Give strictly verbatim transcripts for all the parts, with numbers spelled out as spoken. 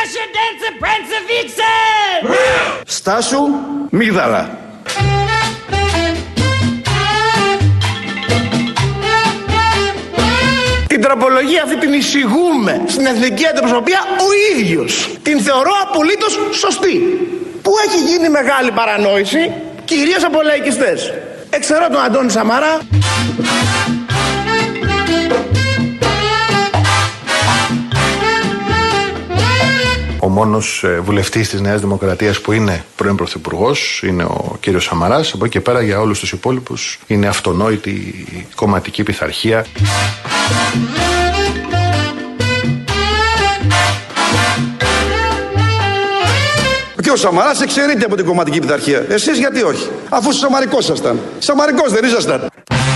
Στάσου μίγδαλα. Την τροπολογία αυτή την εισηγούμε στην εθνική αντιπροσωπεία ο ίδιος. Την θεωρώ απολύτως σωστή. Που έχει γίνει μεγάλη παρανόηση, κυρίως από λαϊκιστές. Εξαιρώ τον Αντώνη Σαμαρά. Ο μόνος βουλευτής της Νέας Δημοκρατίας που είναι πρώην πρωθυπουργός είναι ο κύριος Σαμαράς. Από εκεί και πέρα για όλους τους υπόλοιπους είναι αυτονόητη η κομματική πειθαρχία. Ο κύριος Σαμαράς εξαιρείται από την κομματική πειθαρχία. Εσείς γιατί όχι, αφού σαμαρικός ήσασταν. Σαμαρικός δεν ήσασταν?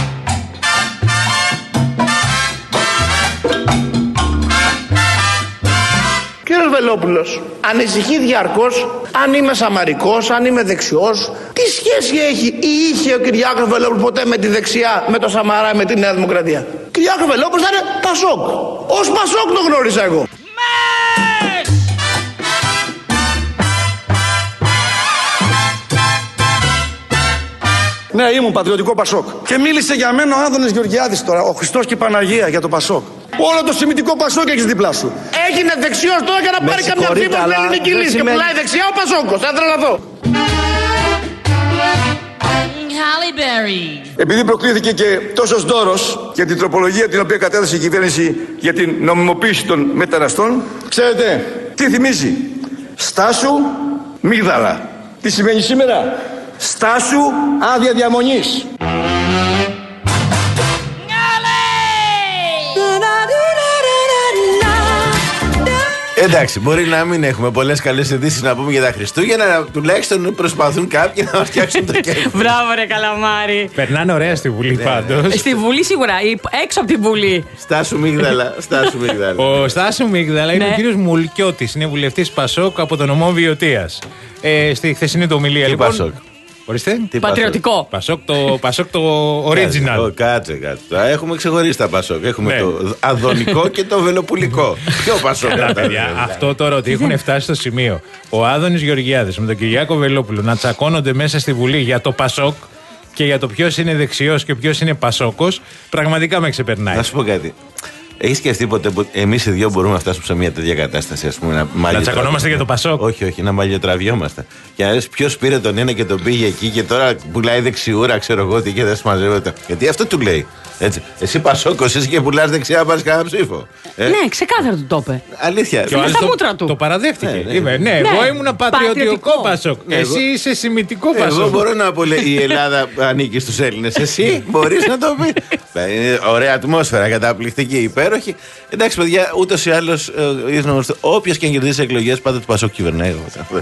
Κύριος Βελόπουλος ανησυχεί διαρκώς αν είμαι σαμαρικός, αν είμαι δεξιός. Τι σχέση έχει ή είχε ο Κυριάκος Βελόπουλος ποτέ με τη δεξιά, με το Σαμαρά, με τη Νέα Δημοκρατία? Κυριάκος Βελόπουλος θα είναι Πασόκ. Ως Πασόκ το γνώρισα εγώ. Ναι, ήμουν πατριωτικό Πασόκ. Και μίλησε για μένα ο Άδωνης Γεωργιάδης τώρα, ο Χριστός και η Παναγία για το Πασόκ. Όλο το σημιτικό Πασόκ έχεις δίπλα σου. Έγινε δεξιός τώρα για να πάρει καμιά ψήφο στην ελληνική λύση και πουλάει δεξιά ο Πασόκος. Θα τρελαθώ. Επειδή προκλήθηκε και τόσος δώρος για την τροπολογία την οποία κατέθεσε η κυβέρνηση για την νομιμοποίηση των μεταναστών, ξέρετε τι θυμίζει? Στάσου μίγδαλα. Τι σημαίνει σήμερα? Στάσου άδεια διαμονής. Εντάξει, μπορεί να μην έχουμε πολλές καλές ειδήσεις να πούμε για τα Χριστούγεννα, αλλά τουλάχιστον προσπαθούν κάποιοι να μας φτιάξουν το κέφι. Μπράβο, ρε Καλαμάρη. Περνάνε ωραία στη Βουλή πάντως. Στη Βουλή σίγουρα, έξω από τη Βουλή. Στάσου μίγδαλα, στάσου μίγδαλα. Ο Στάσου Μίγδαλα είναι ο κύριος Μουλκιώτης, είναι βουλευτής Πασόκ από το νομό Βιωτίας. Ε, στη χθεσινή του ομιλία, Τι λοιπόν. Πασόκ? Ορίστε. Τι Πατριωτικό. Πασόκ το, Πασόκ το original. Κάτσε, κάτσε. Έχουμε ξεχωρίσει τα Πασόκ. Έχουμε το Αδωνικό και το Βελοπουλικό. Ποιο Πασόκ? Καλά, παιδιά, αυτό τώρα ότι έχουν φτάσει στο σημείο ο Άδωνης Γεωργιάδης με τον Κυριάκο Βελόπουλο να τσακώνονται μέσα στη Βουλή για το Πασόκ και για το ποιος είναι δεξιός και ποιος είναι Πασόκος, πραγματικά με ξεπερνάει. Να σου πω κάτι. Έχει σκεφτεί ποτέ που εμείς οι δυο μπορούμε να φτάσουμε σε μια τέτοια κατάσταση, ας πούμε, να, να τσακωνόμαστε για το Πασόκ? Όχι, όχι, να μαλλιοτραβιόμαστε. Και να λες ποιος πήρε τον ένα και τον πήγε εκεί και τώρα πουλάει δεξιούρα, ξέρω εγώ τι, και δεν συμμαζεύεται. Γιατί αυτό του λέει. Έτσι. Εσύ Πασόκος, εσύ και πουλάς δεξιά να πάρεις κανένα ψήφο. Ε? Ναι, ξεκάθαρα του το είπε. Αλήθεια. Και ο άλλος το, το, το παραδέχτηκε. Ναι, ναι. Είπε, ναι, ναι, εγώ ήμουν πατριωτικό Πασόκ. Ναι, εσύ εγώ... είσαι σημιτικό Πασόκ. Εγώ μπορώ να πω, λέει, η Ελλάδα ανήκει στους Έλληνες. Εσύ μπορείς να το πεις. Ωραία ατμόσφαιρα, καταπληκτική, υπέροχη. Εντάξει, παιδιά, ούτως ή άλλως, όποιος και αν κερδίσει εκλογές, πάντα του Πασόκ κυβερνάει.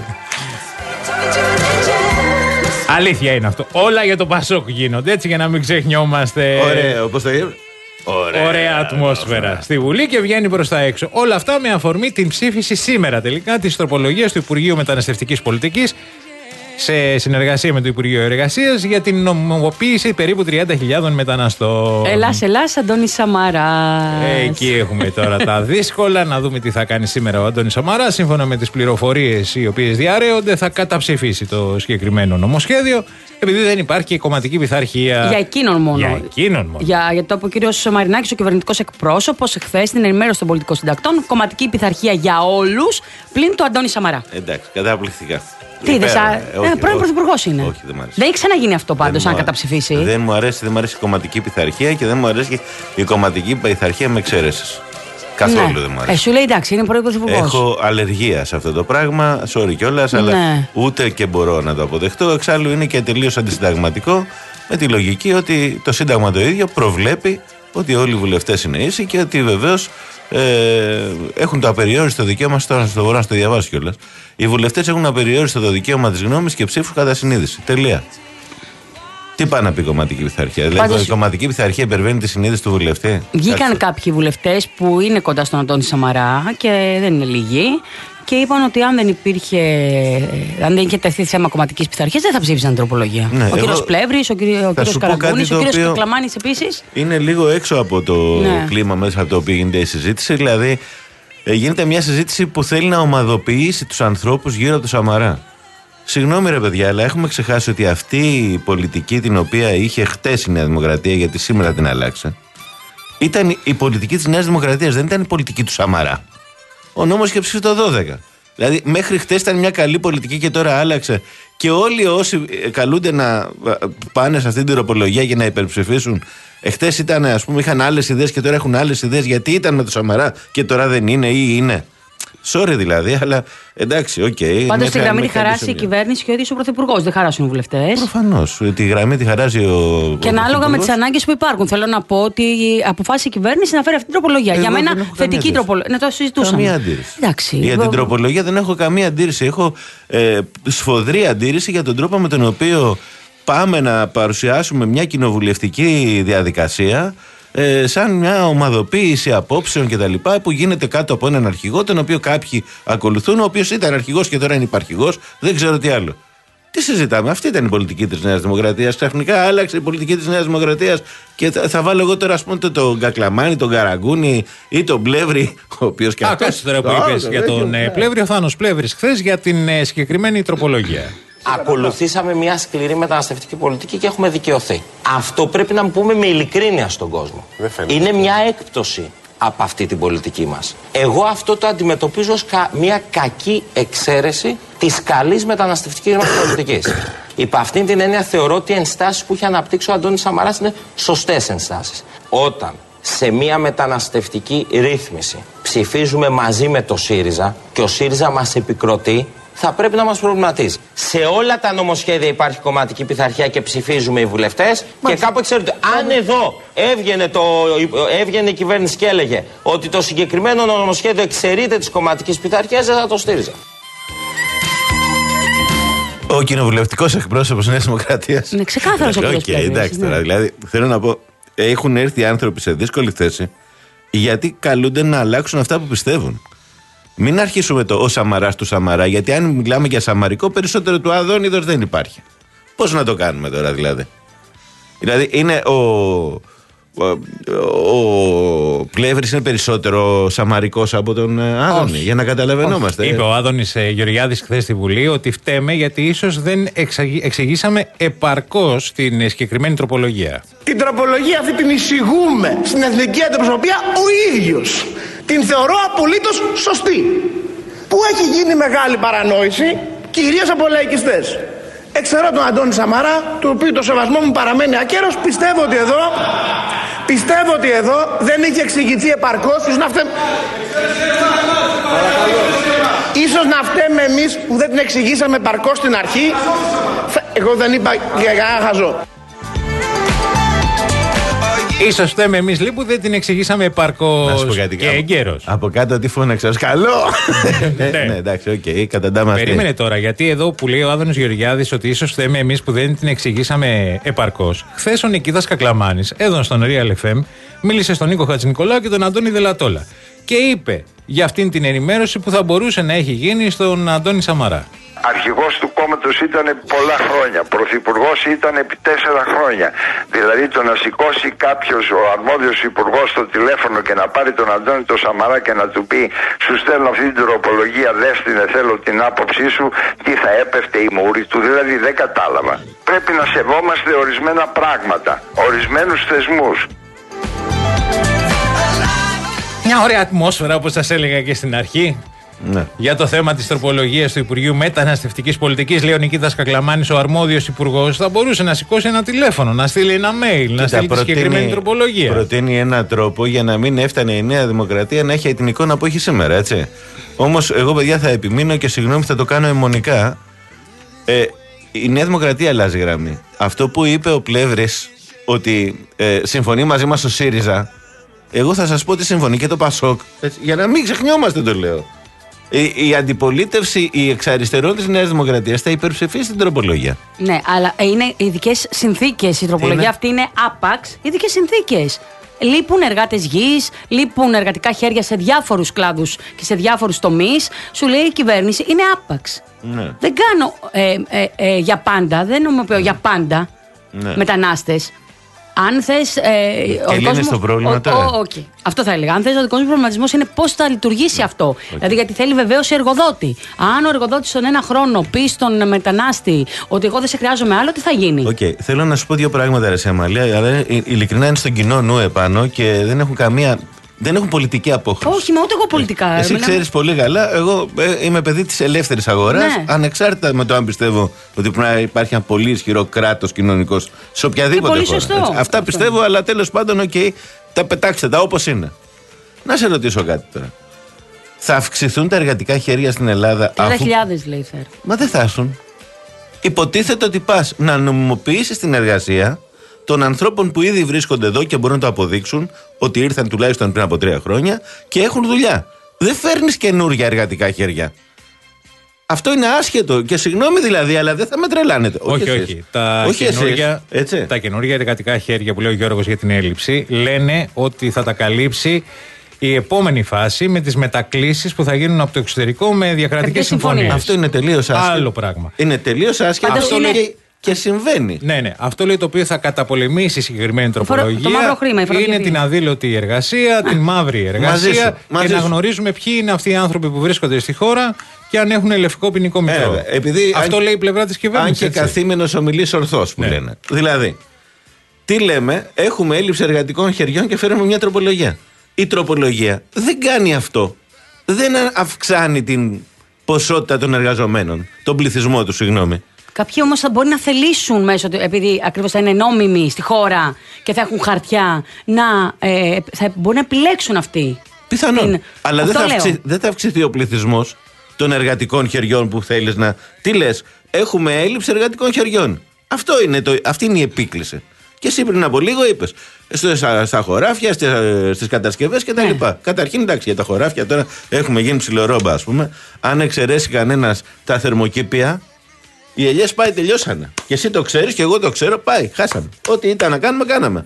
Αλήθεια είναι αυτό. Όλα για το Πασόκ γίνονται, έτσι, για να μην ξεχνιόμαστε. Ωραία, όπως το είπε. Ωραία, Ωραία ατμόσφαιρα στη Βουλή και βγαίνει προς τα έξω. Όλα αυτά με αφορμή την ψήφιση σήμερα τελικά της τροπολογίας του Υπουργείου Μεταναστευτικής Πολιτικής σε συνεργασία με το Υπουργείο Εργασίας για την νομιμοποίηση περίπου τριάντα χιλιάδων μεταναστών. Ελάς, ελάς, Αντώνης Σαμαράς. Εκεί έχουμε τώρα τα δύσκολα. Να δούμε τι θα κάνει σήμερα ο Αντώνης Σαμαράς. Σύμφωνα με τις πληροφορίες οι οποίες διαρρέονται, θα καταψηφίσει το συγκεκριμένο νομοσχέδιο, επειδή δεν υπάρχει κομματική πειθαρχία. Για εκείνον μόνο. Για εκείνον μόνο. Για, για το είπε ο κύριος Μαρινάκης, ο κυβερνητικός εκπρόσωπος, εχθές στην ενημέρωση των πολιτικών συντακτών. Κομματική πειθαρχία για όλους, πλην του Αντώνη Σαμαρά. Εντάξει, καταπληκτικά. Τι είδες, ένα πρώην πρωθυπουργός είναι. Όχι, δεν μου αρέσει. Δεν έχει ξαναγίνει αυτό πάντως, αν καταψηφίσει. Δεν μου αρέσει, δεν μου αρέσει η κομματική πειθαρχία και δεν μου αρέσει η κομματική πειθαρχία με εξαίρεσεις. Καθόλου ναι. δεν μου αρέσει. Ε, σου λέει εντάξει, είναι πρώην πρωθυπουργός. Έχω αλλεργία σε αυτό το πράγμα, sorry κιόλας, αλλά ναι. ούτε και μπορώ να το αποδεχτώ. Εξάλλου είναι και τελείως αντισυνταγματικό, με τη λογική ότι το Σύνταγμα το ίδιο προβλέπει ότι όλοι οι βουλευτές είναι ίσοι και ότι βεβαίως ε, έχουν το απεριόριστο δικαίωμα, τώρα στο μπορώ να το διαβάσω κιόλας. Οι βουλευτές έχουν απεριόριστο το δικαίωμα της γνώμης και ψήφου κατά συνείδηση. Τελεία. Τι πάει να πει κομματική πειθαρχία? Δηλαδή, πάντως, η κομματική πειθαρχία υπερβαίνει τη συνείδηση του βουλευτή. Βγήκαν Κάτσε. κάποιοι βουλευτές που είναι κοντά στον Αντώνη Σαμαρά και δεν είναι λίγοι και είπαν ότι αν δεν υπήρχε, αν δεν είχε τεθεί θέμα κομματικής πειθαρχίας, δεν θα ψήφισαν την τροπολογία. Ναι, ο κύριος Πλεύρης, ο κύριος Καραγκούνης, ο κύριος Κυκλαμάνης επίσης. Είναι λίγο έξω από το ναι. κλίμα μέσα από το οποίο γίνεται η συζήτηση. Δηλαδή, ε, γίνεται μια συζήτηση που θέλει να ομαδοποιήσει τους ανθρώπους γύρω από το Σαμαρά. Συγγνώμη ρε παιδιά, αλλά έχουμε ξεχάσει ότι αυτή η πολιτική την οποία είχε χτες η Νέα Δημοκρατία, γιατί σήμερα την αλλάξε, ήταν η πολιτική της Νέας Δημοκρατίας, δεν ήταν η πολιτική του Σαμαρά. Ο νόμος είχε ψηφίσει το δώδεκα. Δηλαδή μέχρι χτες ήταν μια καλή πολιτική και τώρα άλλαξε. Και όλοι όσοι καλούνται να πάνε σε αυτή την τροπολογία για να υπερψηφίσουν, εχθές ήταν, ας πούμε, είχαν άλλες ιδέες και τώρα έχουν άλλες ιδέες γιατί ήταν με το Σαμαρά και τώρα δεν είναι ή είναι. Sorry δηλαδή, αλλά εντάξει, οκ. Okay, πάντως τη γραμμή τη χαράσει η κυβέρνηση και ο ίδιος ο Πρωθυπουργός, δεν χαράσουν οι βουλευτές. Προφανώς. Τη γραμμή τη χαράζει ο. Και ανάλογα με τις ανάγκες που υπάρχουν. Θέλω να πω ότι αποφάσισε η κυβέρνηση να φέρει αυτή την τροπολογία. Εγώ για μένα θετική τροπολογία. Να το συζητούσαμε. Καμία αντίρρηση. Εντάξει, για εγώ... την τροπολογία δεν έχω καμία αντίρρηση. Έχω ε, σφοδρή αντίρρηση για τον τρόπο με τον οποίο πάμε να παρουσιάσουμε μια κοινοβουλευτική διαδικασία. Ε, σαν μια ομαδοποίηση απόψεων και τα λοιπά που γίνεται κάτω από έναν αρχηγό, τον οποίο κάποιοι ακολουθούν, ο οποίος ήταν αρχηγός και τώρα είναι υπαρχηγός, δεν ξέρω τι άλλο. Τι συζητάμε, αυτή ήταν η πολιτική της Νέας Δημοκρατίας. Ξαφνικά άλλαξε η πολιτική της Νέας Δημοκρατίας και θα, θα βάλω εγώ τώρα, ας πούμε, τον το Κακλαμάνη, τον Καραγκούνη ή τον Πλεύρη, ο οποίος και αυτός. Άκουσε τώρα που είπες για τον ε, Πλεύρη, ο Θάνος Πλεύρης χθες για την ε, συγκεκριμένη τροπολογία. Ακολουθήσαμε μια σκληρή μεταναστευτική πολιτική και έχουμε δικαιωθεί. Αυτό πρέπει να πούμε με ειλικρίνεια στον κόσμο. Είναι μια έκπτωση από αυτή την πολιτική μας. Εγώ αυτό το αντιμετωπίζω ως κα, μια κακή εξαίρεση της καλής μεταναστευτικής μας πολιτικής. Υπ' αυτήν την έννοια θεωρώ ότι οι ενστάσεις που είχε αναπτύξει ο Αντώνης Σαμαράς είναι σωστές ενστάσεις. Όταν σε μια μεταναστευτική ρύθμιση ψηφίζουμε μαζί με το ΣΥΡΙΖΑ και ο ΣΥΡΙΖΑ μας επικροτεί, θα πρέπει να μας προβληματίζει. Σε όλα τα νομοσχέδια υπάρχει κομματική πειθαρχία και ψηφίζουμε οι βουλευτές. Και κάπου ξέρετε, αν εδώ έβγαινε, το, έβγαινε η κυβέρνηση και έλεγε ότι το συγκεκριμένο νομοσχέδιο εξαιρείται της κομματικής πειθαρχίας, δεν θα το στήριζα. Ο κοινοβουλευτικός εκπρόσωπος Νέας Δημοκρατίας. Είναι ξεκάθαρος ο κύριος Πλεύρης. Εντάξει τώρα, δηλαδή θέλω να πω, έχουν έρθει άνθρωποι σε δύσκολη θέση γιατί καλούνται να αλλάξουν αυτά που πιστεύουν. Μην αρχίσουμε το ο Σαμαράς του Σαμαρά, γιατί αν μιλάμε για σαμαρικό, περισσότερο του Αδόνιδος δεν υπάρχει. Πώς να το κάνουμε τώρα δηλαδή. Δηλαδή είναι ο, ο, ο Πλεύρης είναι περισσότερο σαμαρικός από τον Άδωνη, για να καταλαβαίνόμαστε. Είπε ο Άδωνης ε, Γεωργιάδης χθες στη Βουλή ότι φταίμε γιατί ίσως δεν εξαγ... εξηγήσαμε επαρκώς την συγκεκριμένη τροπολογία. Την τροπολογία αυτή την εισηγούμε στην εθνική αντιπροσωπεία ο ίδιος. Την θεωρώ απολύτως σωστή. Που έχει γίνει μεγάλη παρανόηση, κυρίως από λαϊκιστές. Εξαιρώ τον Αντώνη Σαμαρά, του οποίου το σεβασμό μου παραμένει ακέρος. Πιστεύω ότι εδώ, πιστεύω ότι εδώ δεν είχε εξηγηθεί επαρκώς. Ίσως να φταίμε, ίσως να φταίμε εμείς που δεν την εξηγήσαμε επαρκώς στην αρχή. Εγώ δεν είπα για κανένα χαζό. Ίσως φταίμε εμείς λίγο που δεν την εξηγήσαμε επαρκώς και εγκαίρως. Από κάτω τι φώναξες, καλό! Ναι, εντάξει, οκ, καταντάμε αυτή. Περίμενε τώρα, γιατί εδώ που λέει ο Άδωνης Γεωργιάδης ότι ίσως φταίμε εμείς που δεν την εξηγήσαμε επαρκώς. Χθες ο Νικήτας Κακλαμάνης, εδώ στον Real εφ εμ, μίλησε στον Νίκο Χατζηνικολάου και τον Αντώνη Δελατόλα. Και είπε για αυτήν την ενημέρωση που θα μπορούσε να έχει γίνει στον Αντώνη Σαμαρά. Αρχηγός του κόμματος ήταν πολλά χρόνια, πρωθυπουργός ήταν επί τέσσερα χρόνια. Δηλαδή το να σηκώσει κάποιος, ο αρμόδιος υπουργός, το τηλέφωνο και να πάρει τον Αντώνη το Σαμαρά και να του πει σου στέλνω αυτή την τροπολογία, δες την, θέλω την άποψή σου, τι θα έπεφτε η μούρη του, δηλαδή δεν κατάλαβα. Πρέπει να σεβόμαστε ορισμένα πράγματα, ορισμένους θεσμούς. Μια ωραία ατμόσφαιρα όπως σας έλεγα και στην αρχή. Ναι. Για το θέμα της τροπολογίας του Υπουργείου Μεταναστευτικής Πολιτικής, λέει ο Νικήτας Κακλαμάνης, ο αρμόδιος υπουργός, θα μπορούσε να σηκώσει ένα τηλέφωνο, να στείλει ένα mail, Κοίτα, να στείλει προτείνει, τη συγκεκριμένη τροπολογία. Προτείνει έναν τρόπο για να μην έφτανε η Νέα Δημοκρατία να έχει την εικόνα που έχει σήμερα, έτσι. Όμως, εγώ παιδιά θα επιμείνω και συγγνώμη, θα το κάνω αιμονικά. Ε, η Νέα Δημοκρατία αλλάζει γραμμή. Αυτό που είπε ο Πλεύρης, ότι ε, συμφωνεί μαζί μας ο ΣΥΡΙΖΑ, εγώ θα σας πω ότι συμφωνεί και το ΠΑΣΟΚ. Έτσι, για να μην ξεχνιόμαστε, το λέω. Η, η αντιπολίτευση, η εξαριστερών της Νέας Δημοκρατίας θα υπερψηφίσει την τροπολογία. Ναι, αλλά είναι ειδικές συνθήκες. Η τροπολογία είναι? αυτή είναι άπαξ ειδικές συνθήκες. Λείπουν εργάτες γης, λείπουν εργατικά χέρια σε διάφορους κλάδους και σε διάφορους τομείς. Σου λέει η κυβέρνηση είναι άπαξ. Ναι. Δεν κάνω ε, ε, ε, για πάντα, δεν νομιμοποιώ για πάντα ναι. μετανάστες. Αν θες. Ε, και λύνεις το πρόβλημα τώρα. Okay. Αυτό θα έλεγα. Αν θες, ο δικός μου προβληματισμός είναι πώς θα λειτουργήσει αυτό. Okay. Δηλαδή, γιατί θέλει βεβαίως εργοδότη. Αν ο εργοδότης τον ένα χρόνο πει στον μετανάστη ότι εγώ δεν σε χρειάζομαι άλλο, τι θα γίνει. Okay. Θέλω να σου πω δύο πράγματα, ρε Αμαλία, αλλά ειλικρινά είναι στον κοινό νου επάνω και δεν έχουν καμία. Δεν έχουν πολιτική απόχρωση. Όχι, μα ούτε εγώ πολιτικά. Εσύ μιλάμε... ξέρεις πολύ καλά. Εγώ ε, είμαι παιδί της ελεύθερης αγοράς. Ναι. Ανεξάρτητα με το αν πιστεύω ότι πρέπει να υπάρχει ένα πολύ ισχυρό κράτος κοινωνικός σε οποιαδήποτε χώρα. Σωστό. Αυτά αυτό. Πιστεύω, αλλά τέλος πάντων, οκ, okay, τα πετάξτε τα όπως είναι. Να σε ρωτήσω κάτι τώρα. Θα αυξηθούν τα εργατικά χέρια στην Ελλάδα. τριάντα χιλιάδες αφού... λέει φέρ. Μα δεν θα έρθουν. Υποτίθεται ότι πας να νομιμοποιήσεις την εργασία των ανθρώπων που ήδη βρίσκονται εδώ και μπορούν να το αποδείξουν ότι ήρθαν τουλάχιστον πριν από τρία χρόνια και έχουν δουλειά. Δεν φέρνεις καινούργια εργατικά χέρια. Αυτό είναι άσχετο και συγγνώμη δηλαδή, αλλά δεν θα με τρελάνετε. Όχι, όχι. όχι. Τα, όχι καινούργια, εσείς, τα καινούργια εργατικά χέρια που λέει ο Γιώργος για την έλλειψη λένε ότι θα τα καλύψει η επόμενη φάση με τις μετακλήσεις που θα γίνουν από το εξωτερικό με διακρατικές συμφωνίες. Αυτό είναι τελείως άσχετο. Άλλο πράγμα. Είναι τελείως άσχετο. Αυτό είναι... και, και συμβαίνει. Ναι, ναι. Αυτό λέει το οποίο θα καταπολεμήσει η συγκεκριμένη τροπολογία. Το μαύρο χρήμα, η είναι την αδήλωτη εργασία, την μαύρη εργασία. Μαζί σου, μαζί και σου. Να γνωρίζουμε ποιοι είναι αυτοί οι άνθρωποι που βρίσκονται στη χώρα και αν έχουν λευκό ποινικό μητρό. Ε, επειδή, αυτό αν, λέει η πλευρά της κυβέρνησης. Αν και καθήμενος ομιλής ορθός που ναι. λένε. Δηλαδή, τι λέμε, έχουμε έλλειψη εργατικών χεριών και φέρουμε μια τροπολογία. Η τροπολογία δεν κάνει αυτό. Δεν αυξάνει την ποσότητα των εργαζομένων, τον πληθυσμό του, συγγνώμη. Κάποιοι όμως θα μπορεί να θελήσουν μέσω του, επειδή ακριβώς θα είναι νόμιμοι στη χώρα και θα έχουν χαρτιά, να ε, θα μπορεί να επιλέξουν αυτοί. Πιθανόν. Την... Αλλά δεν θα, αυξη... δεν θα αυξηθεί ο πληθυσμός των εργατικών χεριών που θέλεις να. Τι λες, έχουμε έλλειψη εργατικών χεριών. Αυτό είναι το... Αυτή είναι η επίκληση. Και εσύ πριν από λίγο είπες στα, στα χωράφια, στις κατασκευές κτλ. Ναι. Καταρχήν, εντάξει, για τα χωράφια τώρα έχουμε γίνει ψιλορόμπα, ας πούμε. Αν εξαιρέσει κανένας τα θερμοκήπια, οι ελιές πάει, τελειώσανε. Και εσύ το ξέρεις και εγώ το ξέρω, πάει, χάσαμε. Ό,τι ήταν να κάνουμε, κάναμε.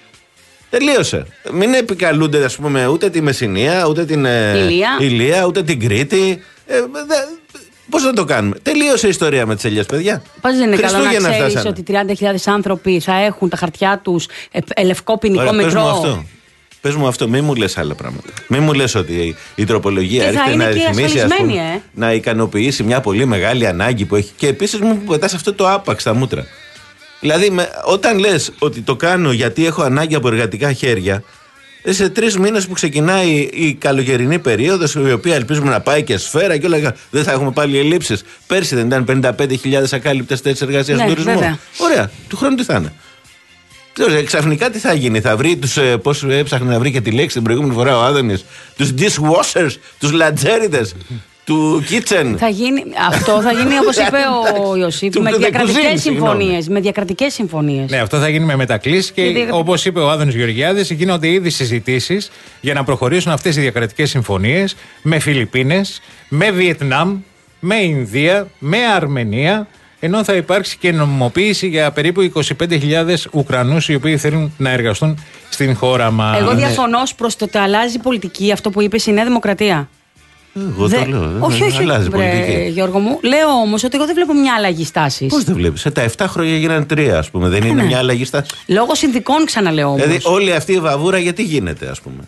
Τελείωσε. Μην επικαλούνται, ας πούμε, ούτε τη Μεσσηνία, ούτε την Ηλία, Ηλία ούτε την Κρήτη. Ε, δε, πώς να το κάνουμε. Τελείωσε η ιστορία με τις ελιές, παιδιά. Πώς δεν είναι καλό να ξέρεις ότι τριάντα χιλιάδες άνθρωποι θα έχουν τα χαρτιά τους ε, λευκό ποινικό μητρό. Πες μου αυτό, μην μου λες άλλα πράγματα. Μην μου λες ότι η, η τροπολογία έρχεται να ρυθμίσει, ας πούμε, ε? να ικανοποιήσει μια πολύ μεγάλη ανάγκη που έχει. Και επίσης μου πετάς αυτό το άπαξ στα μούτρα. Δηλαδή, με, όταν λες ότι το κάνω γιατί έχω ανάγκη από εργατικά χέρια, σε τρεις μήνες που ξεκινάει η καλοκαιρινή περίοδος, η οποία ελπίζουμε να πάει και σφαίρα και όλα, δεν θα έχουμε πάλι ελλείψεις. Πέρσι δεν ήταν πενήντα πέντε χιλιάδες ακάλυπτες θέσεις εργασίας στον τουρισμό. Βέβαια. Ωραία, του χρόνου τι θα είναι. Ξαφνικά τι θα γίνει, θα βρει τους, πώς έψαχνε να βρει και τη λέξη την προηγούμενη φορά ο Άδωνης, τους dishwashers, τους λατζέριδες του kitchen. Θα γίνει, αυτό θα γίνει όπως είπε ο Ιωσήφ, με διακρατικές συμφωνίες. Με διακρατικές συμφωνίες. Ναι, αυτό θα γίνει με μετακλήσεις και διακρατικές... όπως είπε ο Άδωνης Γεωργιάδης, γίνονται ήδη συζητήσεις για να προχωρήσουν αυτές οι διακρατικές συμφωνίες με Φιλιππίνες, με Βιετνάμ, με Ινδία, με Αρμενία. Ενώ θα υπάρξει και νομιμοποίηση για περίπου είκοσι πέντε χιλιάδες Ουκρανούς οι οποίοι θέλουν να εργαστούν στην χώρα μας. Εγώ διαφωνώ προς το ότι αλλάζει πολιτική, αυτό που είπε η Νέα Δημοκρατία. Εγώ Δε... το λέω. Όχι, όχι, αλλάζει βρε, πολιτική. Γιώργο μου. Λέω όμως ότι εγώ δεν βλέπω μια αλλαγή στάσης. Πώς δεν βλέπεις? Σε τα επτά χρόνια γίνανε τρία, ας πούμε. Δεν είναι ναι. μια αλλαγή στάση. Λόγω συνθηκών, ξαναλέω όμως. Δηλαδή, όλη αυτή η βαβούρα γιατί γίνεται, ας πούμε.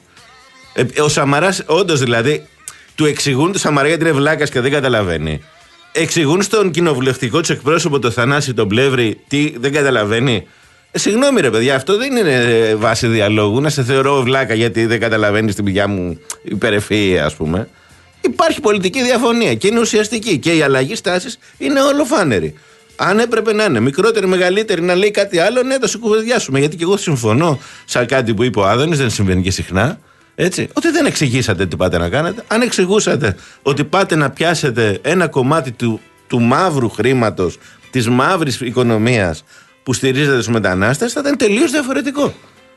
Ε, ο Σαμαράς, όντως δηλαδή, του εξηγούν του Σαμαρά γιατί είναι βλάκας και δεν καταλαβαίνει. Εξηγούν στον κοινοβουλευτικό του εκπρόσωπο το Θανάση τον Πλεύρη τι δεν καταλαβαίνει. Ε, συγγνώμη ρε παιδιά, αυτό δεν είναι βάση διαλόγου. Να σε θεωρώ βλάκα γιατί δεν καταλαβαίνει την πηγιά μου υπερευφυΐα, ας πούμε. Υπάρχει πολιτική διαφωνία και είναι ουσιαστική. Και η αλλαγή στάσης είναι ολοφάνερη. Αν έπρεπε να είναι μικρότερη, μεγαλύτερη, να λέει κάτι άλλο, ναι, το κουβεντιάσουμε. Γιατί και εγώ συμφωνώ σε κάτι που είπε ο Άδωνης, δεν συμβαίνει και συχνά. Έτσι, ότι δεν εξηγήσατε τι πάτε να κάνετε. Αν εξηγούσατε ότι πάτε να πιάσετε ένα κομμάτι του, του μαύρου χρήματος, της μαύρης οικονομίας που στηρίζεται στους μετανάστες, θα ήταν τελείως διαφορετικό.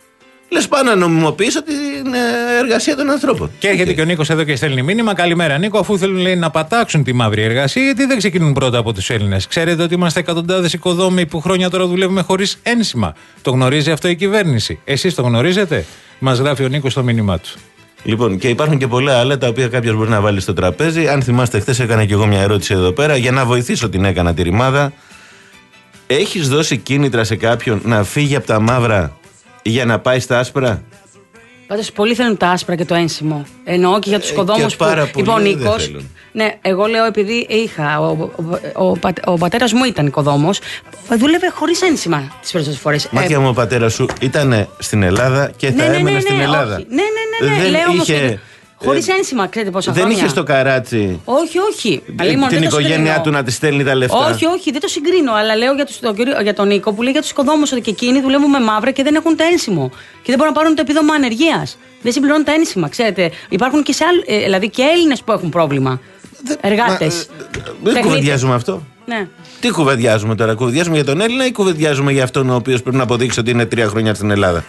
Λες πάω να νομιμοποιήσω την εργασία των ανθρώπων. Και έρχεται okay. και ο Νίκος εδώ και στέλνει μήνυμα. Καλημέρα, Νίκο. Αφού θέλουν λέει, να πατάξουν τη μαύρη εργασία, γιατί δεν ξεκινούν πρώτα από τους Έλληνες? Ξέρετε ότι είμαστε εκατοντάδες οικοδόμοι που χρόνια τώρα δουλεύουμε χωρίς ένσημα. Το γνωρίζει αυτό η κυβέρνηση? Εσείς το γνωρίζετε? Μας γράφει ο Νίκος στο μήνυμά του. Λοιπόν, και υπάρχουν και πολλά άλλα τα οποία κάποιος μπορεί να βάλει στο τραπέζι. Αν θυμάστε, χθες έκανα και εγώ μια ερώτηση εδώ πέρα για να βοηθήσω την έκανα τη ρημάδα. Έχεις δώσει κίνητρα σε κάποιον να φύγει από τα μαύρα Για να πάει στα άσπρα. Πάντως πολλοί θέλουν τα άσπρα και το ένσημο. Εννοώ και για τους οικοδόμους που. Λοιπόν, ο Νίκος. Ναι, εγώ λέω επειδή είχα. Ο, ο, ο, ο, ο πατέρας μου ήταν οικοδόμος. Δούλευε χωρίς ένσημα τις περισσότερες φορές. Μάτια ε, μου, ο πατέρας σου ήταν στην Ελλάδα και θα ναι, ναι, έμενε ναι, ναι, στην ναι, Ελλάδα. Όχι. Ναι, ναι, ναι. ναι. Δεν λέω είχε. Όμως, χωρίς ένσημα, ξέρετε πόσα δεν χρόνια. είχε στο καράτσι. Όχι, όχι. Την, την οικογένειά του να τη στέλνει τα λεφτά. Όχι, όχι, δεν το συγκρίνω. Αλλά λέω για, τους, το, για τον Νίκο που λέει για τους οικοδόμους ότι και εκείνοι δουλεύουν με μαύρα και δεν έχουν το ένσημο. Και δεν μπορούν να πάρουν το επίδομα ανεργίας. Δεν συμπληρώνουν τα ένσημα, ξέρετε. Υπάρχουν και, σε άλλ, ε, δηλαδή και Έλληνες που έχουν πρόβλημα. Εργάτες. Δεν κουβεντιάζουμε αυτό. Ναι. Τι κουβεντιάζουμε τώρα, κουβεντιάζουμε για τον Έλληνα ή κουβεντιάζουμε για αυτόν ο οποίος πρέπει να αποδείξει ότι είναι τρία χρόνια στην Ελλάδα.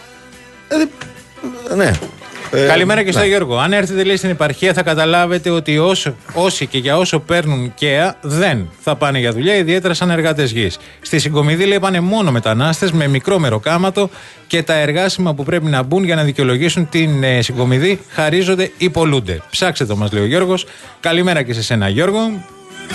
Ε, ναι. Ε, Καλημέρα και στο ναι. Γιώργο. Αν έρθετε λέει στην επαρχία θα καταλάβετε ότι όσο, όσοι και για όσο παίρνουν ΚΕΑ δεν θα πάνε για δουλειά, ιδιαίτερα σαν εργάτες γης. Στη Συγκομιδή λέει πάνε μόνο μετανάστες με μικρό μεροκάματο και τα εργάσιμα που πρέπει να μπουν για να δικαιολογήσουν την ε, Συγκομιδή χαρίζονται ή πολλούνται. Ψάξτε το, μας λέει ο Γιώργος. Καλημέρα και σε σένα Γιώργο.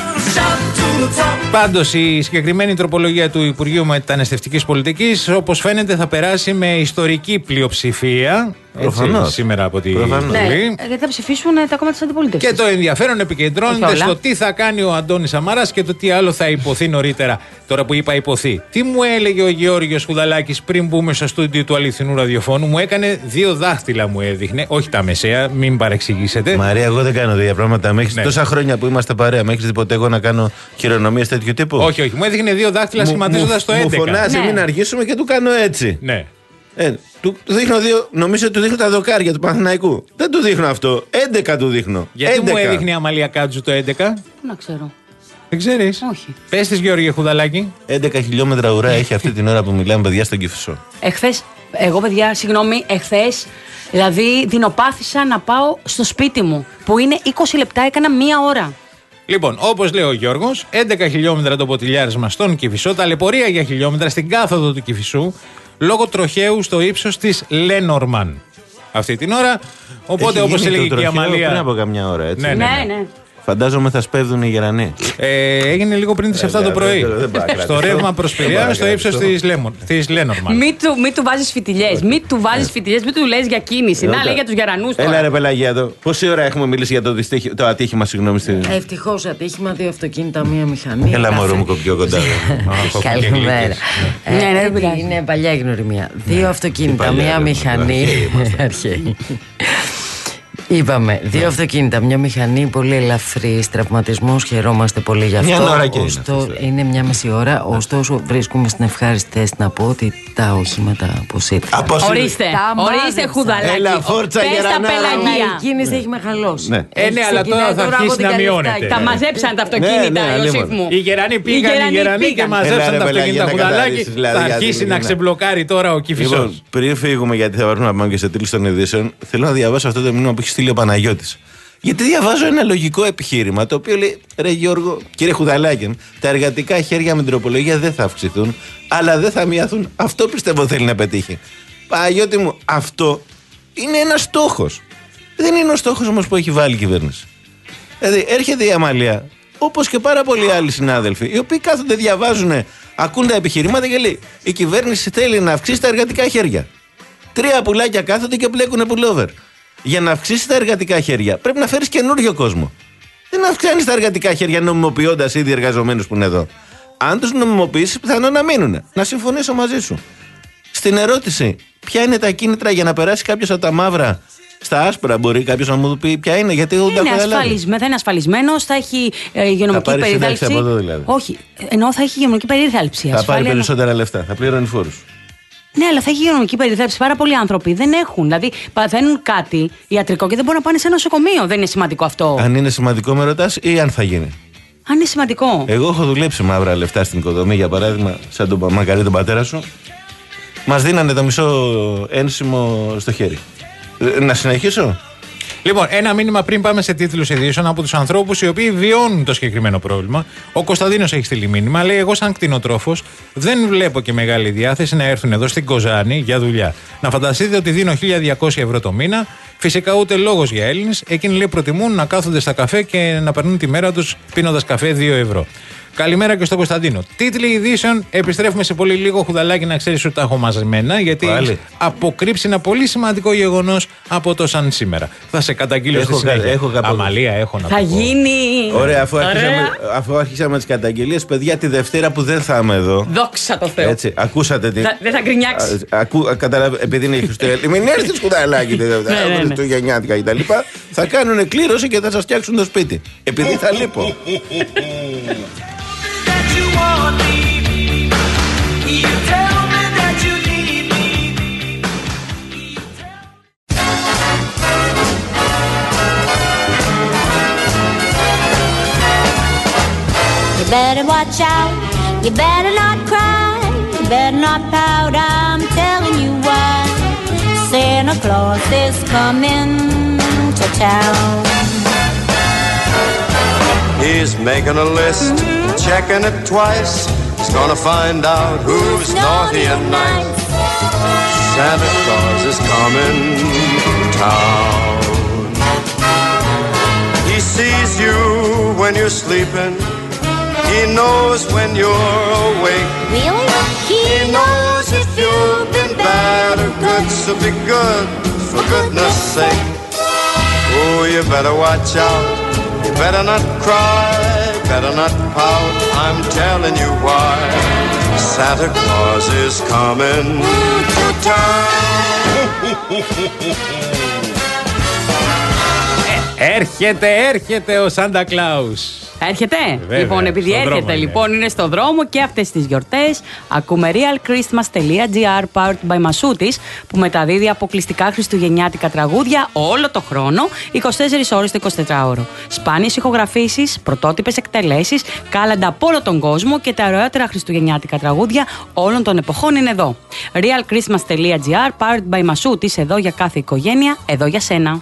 Πάντως η συγκεκριμένη τροπολογία του Υπουργείου Μεταναστευτικής Πολιτικής όπως φαίνεται θα περάσει με ιστορική πλειοψηφία. Έτσι, σήμερα από τη Βουλή. Ναι, γιατί θα ψηφίσουν τα κόμματα της αντιπολίτευσης. Και το ενδιαφέρον επικεντρώνεται στο τι θα κάνει ο Αντώνης Σαμαράς και το τι άλλο θα υποθεί νωρίτερα. Τώρα που είπα υποθεί. Τι μου έλεγε ο Γεώργιος Χουδαλάκης πριν μπούμε στο στούντιο του αληθινού ραδιοφώνου? Μου έκανε δύο δάχτυλα, μου έδειχνε. Όχι τα μεσαία, μην παρεξηγήσετε. Μαρία, εγώ δεν κάνω δύο πράγματα. Με έχεις ναι. τόσα χρόνια που είμαστε παρέα, με έχεις δει ποτέ εγώ να κάνω χειρονομίες τέτοιου τύπου? Όχι, όχι. Μου έδειχνε δύο δάχτυλα σχηματίζοντας το έντεκα. Μου φωνάζει, ναι. Μην αργήσουμε και του κάνω έτσι. Ναι. Ε, του δείχνω δύο, νομίζω ότι του δείχνω τα δοκάρια του Παναθηναϊκού. Δεν του δείχνω αυτό. έντεκα του δείχνω. Γιατί έντεκα. Μου έδειχνε η Αμαλία Κάτζου το έντεκα? Να ξέρω. Δεν ξέρεις? Όχι. Πες της Γεώργια Χουδαλάκη. έντεκα χιλιόμετρα ουρά έχει αυτή την ώρα που μιλάμε, παιδιά, στον Κηφισό. Εχθές, εγώ παιδιά, συγγνώμη, εχθές, δηλαδή δεινοπάθησα να πάω στο σπίτι μου, που είναι είκοσι λεπτά, έκανα μία ώρα. Λοιπόν, όπως λέει ο Γιώργος, έντεκα χιλιόμετρα το ποτηλιάρισμα στον Κηφισό, ταλαιπωρία για χιλιόμετρα στην κάθοδο του Κηφισού, λόγω τροχαίου στο ύψος της Λένορμαν. Αυτή την ώρα, οπότε όπως έλεγε και η Αμαλία. Πριν από καμιά ώρα, έτσι. Ναι, ναι, ναι. ναι. Φαντάζομαι θα σπέβδουν οι γερανοί. Ε, έγινε λίγο πριν τις επτά το πρωί. Στο ρεύμα προς Πειραιά, στο ύψος της Λένορμαν. Μην του, μη του βάζεις φιτιλιές, μην του βάζεις φιτιλιές, μην του λες για κίνηση. Να λέει για τους γερανούς τώρα. Έλα ρε Πελαγία εδώ. Πόση ώρα έχουμε μιλήσει για το, δυστύχη, το ατύχημα, συγγνώμη. Στη... Ευτυχώς ατύχημα, δύο αυτοκίνητα, μία μηχανή. Έλα μωρό μου κοπιό κοντά. Καλημέρα. Είναι παλιά γνωριμία. Δύο αυτοκίνητα, μία μηχανή. Αρχαίοι. Είπαμε, δύο αυτοκίνητα, μια μηχανή, πολύ ελαφρύ, τραυματισμός, χαιρόμαστε πολύ γι' αυτό. Μια ώρα και Ωστό, είναι. είναι μια μισή ώρα, ωστόσο βρίσκουμε στην ευχάριστη θέση να πω ότι τα οχήματα αποσύρθηκαν. Ορίστε, ορίστε Χουδαλάκη. Έλα, φόρτσα γερανά. Η κίνηση έχει μεγαλώσει. Ναι, ε, ναι αλλά τώρα θα αρχίσει να μειώνεται. Τα μαζέψαν τα αυτοκίνητα, Ιωσήφ μου. Οι γερανοί πήγαν, οι γερανοί και μαζέψαν τα αυτοκίνητα Χουδαλάκη. Θα αρχίσει να ξεμπλοκάρει τώρα ο Κηφισός. Πριν φύγουμε, γιατί θα πάρουμε να πάμε και σε τέλος των ειδήσεων, θέλω να διαβάσω αυτό το μήνυμα που έχει στείλει ο Παναγιώτης. Γιατί διαβάζω ένα λογικό επιχείρημα το οποίο λέει: ρε Γιώργο, κύριε Χουδαλάκη, τα εργατικά χέρια με την τροπολογία δεν θα αυξηθούν, αλλά δεν θα μειωθούν. Αυτό πιστεύω θέλει να πετύχει. Παναγιώτη μου, αυτό είναι ένας στόχος. Δεν είναι ο στόχος όμως που έχει βάλει η κυβέρνηση. Δηλαδή, έρχεται η Αμαλία, όπως και πάρα πολλοί άλλοι συνάδελφοι, οι οποίοι κάθονται, διαβάζουν, ακούν τα επιχειρήματα και λέει: η κυβέρνηση θέλει να αυξήσει τα εργατικά χέρια. Τρία πουλάκια κάθονται και μπλέκουν πουλόβερ. Για να αυξήσει τα εργατικά χέρια, πρέπει να φέρεις καινούριο κόσμο. Δεν αυξάνεις τα εργατικά χέρια νομιμοποιώντας ήδη εργαζομένους που είναι εδώ. Αν τους νομιμοποιήσεις, πιθανόν να μείνουν. Να συμφωνήσω μαζί σου. Στην ερώτηση, ποια είναι τα κίνητρα για να περάσει κάποιος από τα μαύρα στα άσπρα, μπορεί κάποιος να μου πει ποια είναι, γιατί εγώ δεν τα έχω καταλάβει. Θα είναι ασφαλισμένος, θα έχει ε, υγειονομική θα περίθαλψη. Από εδώ, δηλαδή. Όχι, ενώ θα έχει υγειονομική περίθαλψη. Θα πάρει περισσότερα λεφτά, θα πληρώνει φόρους. Ναι, αλλά θα έχει υγειονομική περίθαλψη. Πάρα πολλοί άνθρωποι δεν έχουν. Δηλαδή, παθαίνουν κάτι ιατρικό και δεν μπορούν να πάνε σε νοσοκομείο. Δεν είναι σημαντικό αυτό? Αν είναι σημαντικό, με ρωτάς, ή αν θα γίνει? Αν είναι σημαντικό. Εγώ έχω δουλέψει μαύρα λεφτά στην οικοδομή, για παράδειγμα, σαν τον μακαρί τον πατέρα σου. Μας δίνανε το μισό ένσημο στο χέρι. Ε, να συνεχίσω. Λοιπόν, ένα μήνυμα πριν πάμε σε τίτλους ειδήσεων από τους ανθρώπους οι οποίοι βιώνουν το συγκεκριμένο πρόβλημα. Ο Κωνσταντίνος έχει στείλει μήνυμα. Λέει: εγώ, σαν κτηνοτρόφος, δεν βλέπω και μεγάλη διάθεση να έρθουν εδώ στην Κοζάνη για δουλειά. Να φανταστείτε ότι δίνω χίλια διακόσια ευρώ το μήνα. Φυσικά ούτε λόγος για Έλληνες. Εκείνοι λέει προτιμούν να κάθονται στα καφέ και να περνούν τη μέρα τους πίνοντας καφέ δύο ευρώ. Καλημέρα και στον Κωνσταντίνο. Τίτλοι ειδήσεων. Επιστρέφουμε σε πολύ λίγο. Χουδαλάκι, να ξέρεις ότι τα έχω μαζεμένα. Γιατί έχει αποκρύψει ένα πολύ σημαντικό γεγονός από το σαν σήμερα. Θα σε καταγγείλω στη συνέχεια. Έχω καπο... Αμαλία, έχω να θα πω. γίνει. Ωραία, αφού, Ωραία. Αρχίσαμε, αφού αρχίσαμε τις καταγγελίες, παιδιά, τη Δευτέρα που δεν θα είμαι εδώ. Δόξα τω Θεώ. Έτσι, ακούσατε τι. Δεν θα γκρινιάξει. Επειδή είναι η Χριστούγεννα. Μην έρθει Χουδαλάκι τη Δευτέρα. Χριστουγεννιάτικα κτλ. Θα κάνουν κλήρωση και θα σας φτιάξουν το σπίτι. Επειδή θα λείπω. You better watch out, you better not cry, you better not pout, I'm telling you why. Santa Claus is coming to town. He's making a list, mm-hmm. checking it twice. He's gonna find out who's, who's naughty and nice. Santa Claus is coming to town. He sees you when you're sleeping. He knows when you're awake. Really? He, he knows if you've been bad or good, so be good, for goodness sake. Oh, you better watch out. You better not cry, better not pout. I'm telling you why. Santa Claus is coming to town. Έρχεται, έρχεται ο Σάντα Κλάους. Έρχεται. Βέβαια, λοιπόν, επειδή έρχεται, είναι. λοιπόν, είναι στο δρόμο και αυτές τις γιορτές. Ακούμε realchristmas.gr powered by Masoutis, που μεταδίδει αποκλειστικά χριστουγεννιάτικα τραγούδια όλο το χρόνο, είκοσι τέσσερις ώρες το εικοσιτετράωρο. Σπάνιες ηχογραφήσεις, πρωτότυπες εκτελέσεις, κάλαντα από όλο τον κόσμο και τα ωραιότερα χριστουγεννιάτικα τραγούδια όλων των εποχών είναι εδώ. realchristmas.gr powered by Masoutis, εδώ για κάθε οικογένεια, εδώ για σένα.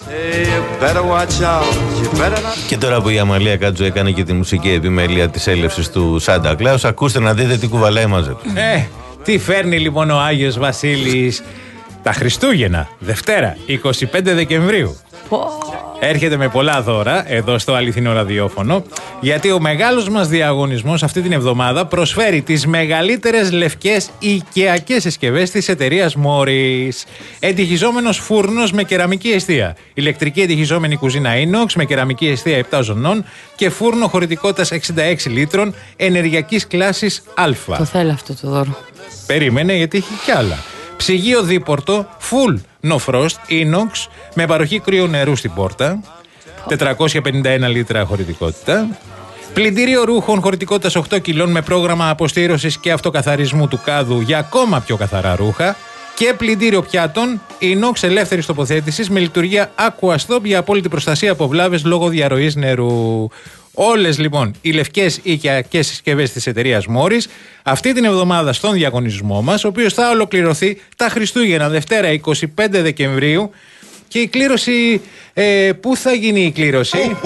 Και τώρα που η Αμαλία Κάτζου έκανε και τη μουσική επιμέλεια της έλευσης του Σάντα Κλάους, ακούστε να δείτε τι κουβαλάει μαζί του. Ε, τι φέρνει λοιπόν ο Άγιος Βασίλης τα Χριστούγεννα, Δευτέρα, εικοστή πέμπτη Δεκεμβρίου. Έρχεται με πολλά δώρα εδώ στο αληθινό ραδιόφωνο, γιατί ο μεγάλος μας διαγωνισμός αυτή την εβδομάδα προσφέρει τις μεγαλύτερες λευκές οικιακές συσκευές της εταιρείας Morris. Εντυχιζόμενος φούρνος με κεραμική εστία, ηλεκτρική εντυχιζόμενη κουζίνα Inox με κεραμική εστία επτά ζωνών και φούρνο χωρητικότητας εξήντα έξι λίτρων ενεργειακής κλάσης Α. Το θέλω αυτό το δώρο. Περίμενε, γιατί έχει κι άλλα. Ψυγείο δίπορτο, full no frost, inox, με παροχή κρύου νερού στην πόρτα, τετρακόσια πενήντα ένα λίτρα χωρητικότητα. Πλυντήριο ρούχων χωρητικότητας οκτώ κιλών με πρόγραμμα αποστήρωσης και αυτοκαθαρισμού του κάδου για ακόμα πιο καθαρά ρούχα. Και πλυντήριο πιάτων inox ελεύθερης τοποθέτησης με λειτουργία AquaStop για απόλυτη προστασία από βλάβες λόγω διαρροής νερού. Όλες λοιπόν οι λευκές οικιακές συσκευές της εταιρείας Morris αυτή την εβδομάδα στον διαγωνισμό μας, ο οποίος θα ολοκληρωθεί τα Χριστούγεννα, Δευτέρα εικοστή πέμπτη Δεκεμβρίου. Και η κλήρωση, ε, πού θα γίνει η κλήρωση?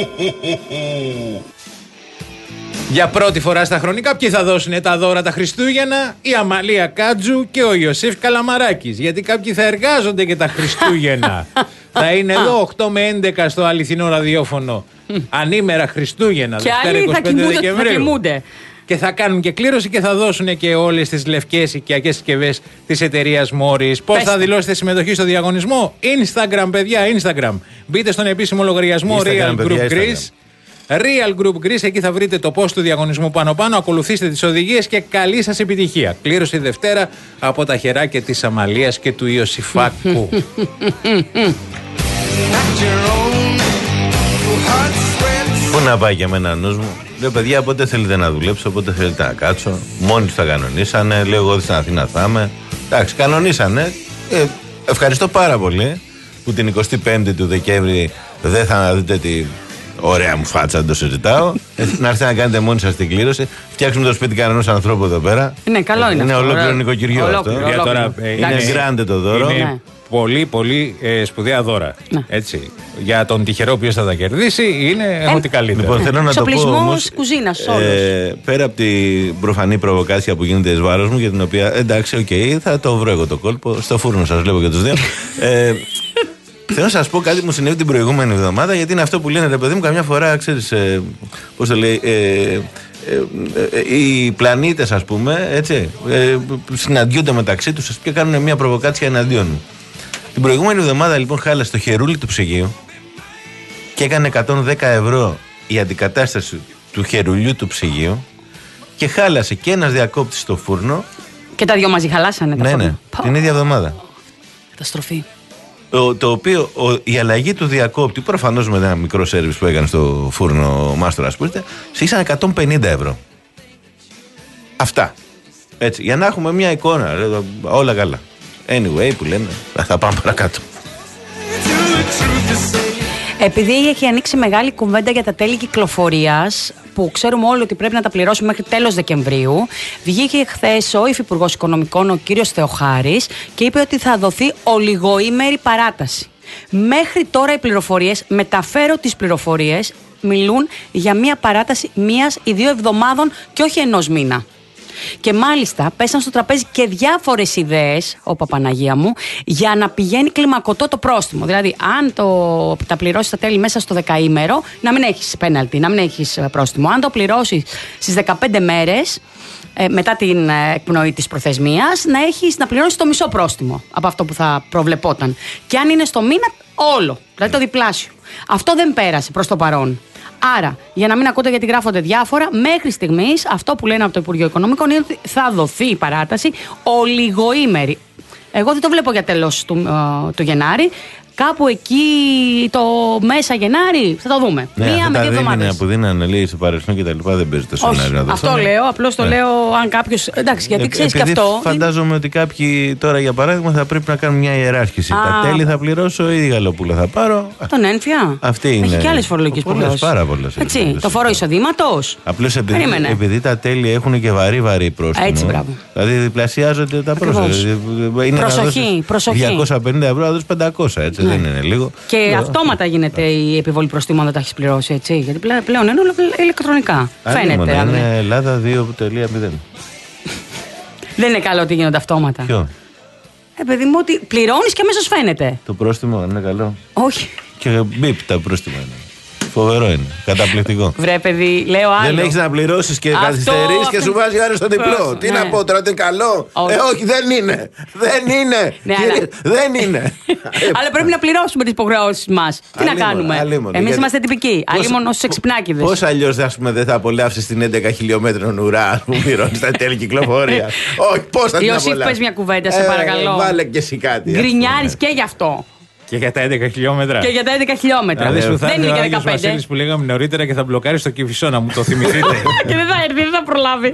Για πρώτη φορά στα χρονικά, ποιοι θα δώσουν τα δώρα τα Χριστούγεννα? Η Αμαλία Κάτζου και ο Ιωσήφ Καλαμαράκης. Γιατί κάποιοι θα εργάζονται και τα Χριστούγεννα. Θα είναι εδώ οκτώ με έντεκα στο αληθινό ραδιόφωνο. Ανήμερα Χριστούγεννα, Δευτέρα εικοστή πέμπτη Δεκεμβρίου. Και θα κάνουν και κλήρωση και θα δώσουν και όλες τις λευκές οικιακές συσκευές της εταιρείας Morris. Πώς θα δηλώσετε συμμετοχή στο διαγωνισμό? Instagram, παιδιά, Instagram. Μπείτε στον επίσημο λογαριασμό Instagram, Real παιδιά, Group Greece. Real Group Greece, εκεί θα βρείτε το post του διαγωνισμού πάνω-πάνω. Ακολουθήστε τις οδηγίες και καλή σας επιτυχία. Κλήρωση Δευτέρα από τα χεράκια της Αμαλίας και του Ιωσήφακου. Πού να πάει για μένα νους μου? Λέω, παιδιά, πότε θέλετε να δουλέψω, πότε θέλετε να κάτσω? Μόνοι τους τα κανονίσανε. Λέω, εγώ στην Αθήνα θα είμαι. Εντάξει, κανονίσανε. Ε, ευχαριστώ πάρα πολύ που την εικοστή πέμπτη του Δεκέμβρη δεν θα δείτε τη ωραία μου φάτσα, δεν το συζητάω. ε, να έρθετε να κάνετε μόνοι σας την κλήρωση. Φτιάξουμε το σπίτι κανένας ανθρώπου εδώ πέρα. Ναι, καλό είναι. Είναι αυτό, ολόκληρο νοικοκυριό αυτό. Για τώρα, ε, είναι γκράντε το δώρο. Είναι ναι. πολύ, πολύ ε, σπουδαία δώρα. Ναι. Έτσι. Για τον τυχερό που θα τα κερδίσει, είναι ε, ό,τι καλύτερο. Λοιπόν, θέλω να το πω όμως, κουζίνας, ε, πέρα από την προφανή προβοκάσια που γίνεται εις βάρος μου, για την οποία εντάξει, οκ, okay, θα το βρω εγώ το κόλπο. Στο φούρνο σας βλέπω και τους δύο. ε, Θέλω να σας πω κάτι που μου συνέβη την προηγούμενη εβδομάδα, γιατί είναι αυτό που λένε, ρε παιδί μου, καμιά φορά, ξέρεις, ε, πώς το λέει, ε, ε, ε, οι πλανήτες, ας πούμε, έτσι, ε, συναντιούνται μεταξύ τους και κάνουν μια προβοκάτσια εναντίον μου. Την προηγούμενη εβδομάδα λοιπόν χάλασε το χερούλι του ψυγείου και έκανε εκατόν δέκα ευρώ η αντικατάσταση του χερουλιού του ψυγείου και χάλασε και ένας διακόπτης στο φούρνο. Και τα δυο μαζί χαλάσανε τα Ναι, φούρνο. ναι, Πω. την ίδια εβδομάδα. Καταστροφή. Το, το οποίο ο, η αλλαγή του διακόπτη, προφανώς με ένα μικρό σέρβις που έκανε στο φούρνο μάστορας που είστε, ήσαν εκατόν πενήντα ευρώ. Αυτά. Έτσι, για να έχουμε μια εικόνα, όλα καλά. Anyway, που λένε, θα πάμε παρακάτω. Επειδή έχει ανοίξει μεγάλη κουβέντα για τα τέλη κυκλοφορίας, που ξέρουμε όλοι ότι πρέπει να τα πληρώσουμε μέχρι τέλος Δεκεμβρίου, βγήκε χθες ο Υφυπουργός Οικονομικών, ο κύριος Θεοχάρης, και είπε ότι θα δοθεί ολιγοήμερη παράταση. Μέχρι τώρα οι πληροφορίες, μεταφέρω τις πληροφορίες, μιλούν για μια παράταση μίας ή δύο εβδομάδων και όχι ενός μήνα. Και μάλιστα πέσαν στο τραπέζι και διάφορες ιδέες, ο Παπαναγία μου, για να πηγαίνει κλιμακωτό το πρόστιμο. Δηλαδή, αν το, τα πληρώσεις τα τέλη μέσα στο δεκαήμερο, να μην έχεις πέναλτι, να μην έχεις πρόστιμο. Αν το πληρώσεις στις δεκαπέντε μέρες, ε, μετά την εκπνοή της προθεσμίας, να, έχεις, να πληρώσεις το μισό πρόστιμο από αυτό που θα προβλεπόταν. Και αν είναι στο μήνα, όλο. Δηλαδή το διπλάσιο. Αυτό δεν πέρασε προς το παρόν. Άρα, για να μην ακούτε γιατί γράφονται διάφορα, μέχρι στιγμής αυτό που λένε από το Υπουργείο Οικονομικών είναι ότι θα δοθεί η παράταση ολιγοήμερη. Εγώ δεν το βλέπω για τέλος του, uh, του Γενάρη. Κάπου εκεί το μέσα Γενάρη θα το δούμε. Ναι, μία με δύο εβδομάδες. Που δίνανε λέει σε παρελθόν και τα λοιπά δεν παίζει το σενάριο. Αυτό λέω, απλώς το ναι. λέω αν κάποιος. Εντάξει, γιατί ξέρεις και αυτό. Φαντάζομαι είναι... ότι κάποιοι τώρα για παράδειγμα θα πρέπει να κάνουν μια ιεράρχηση. Α, τα τέλη θα πληρώσω ή η γαλοπούλα θα πάρω. Τον ένφια. Αυτή είναι. Έχει και άλλες φορολογικές υποχρεώσεις. Πάρα πολλές. Έτσι. Το φόρο εισοδήματος. Απλώς επειδή, επειδή τα τέλη έχουν και βαρύ βαρύ πρόστιμο. Έτσι, μπράβο. Δηλαδή διπλασιάζονται τα πρόστιμα. Προσοχή, προσοχή. διακόσια πενήντα ευρώ, θα πεντακόσια έτσι. Ναι. Δεν είναι λίγο. Και yeah. αυτόματα γίνεται η επιβολή προστίμων όταν τα έχει πληρώσει, έτσι. Γιατί πλέον είναι όλα ηλεκτρονικά. Άλλη φαίνεται. Μόνο, είναι Ελλάδα δύο κόμμα μηδέν. Δεν είναι καλό ότι γίνονται αυτόματα. Ποιο? Ε, παιδί μου, ότι πληρώνει και αμέσως φαίνεται. Το πρόστιμο είναι καλό. Όχι. Και μπιπ τα πρόστιμα είναι. Φοβερό είναι. Καταπληκτικό. Βρε, παιδί, λέω άλλο. Δεν έχει να πληρώσει και καθυστερεί και σου βάζει άλλο στο διπλό. Τι ναι. να πω τώρα, είναι καλό. Όχι. Ε, όχι, δεν είναι. Δεν είναι. Ναι, Κύριε, αλλά... Δεν είναι. Αλλά πρέπει να πληρώσουμε τις υποχρεώσεις μας. Τι αλίμον, να κάνουμε. Εμείς γιατί... είμαστε τυπικοί. Αλλήμον ως εξυπνάκηδες. Πώς αλλιώς δεν θα απολαύσεις την έντεκα χιλιόμετρων ουρά που πληρώνεις τα τέλη κυκλοφορία. Όχι, πώς θα την απολαύσεις. Ιωσήφ, πες μια κουβέντα, σε παρακαλώ. Βάλε και εσύ κάτι. Γκρινιάρης και γι' αυτό. Και για τα έντεκα χιλιόμετρα. Και για τα έντεκα χιλιόμετρα. Δηλαδή, δεν είναι για δεκαπέντε. Ο Βασίλης που λέγαμε νωρίτερα και θα μπλοκάρει στο Κηφισό, να μου το θυμηθείτε. Και δεν θα έρθει, δεν θα προλάβει.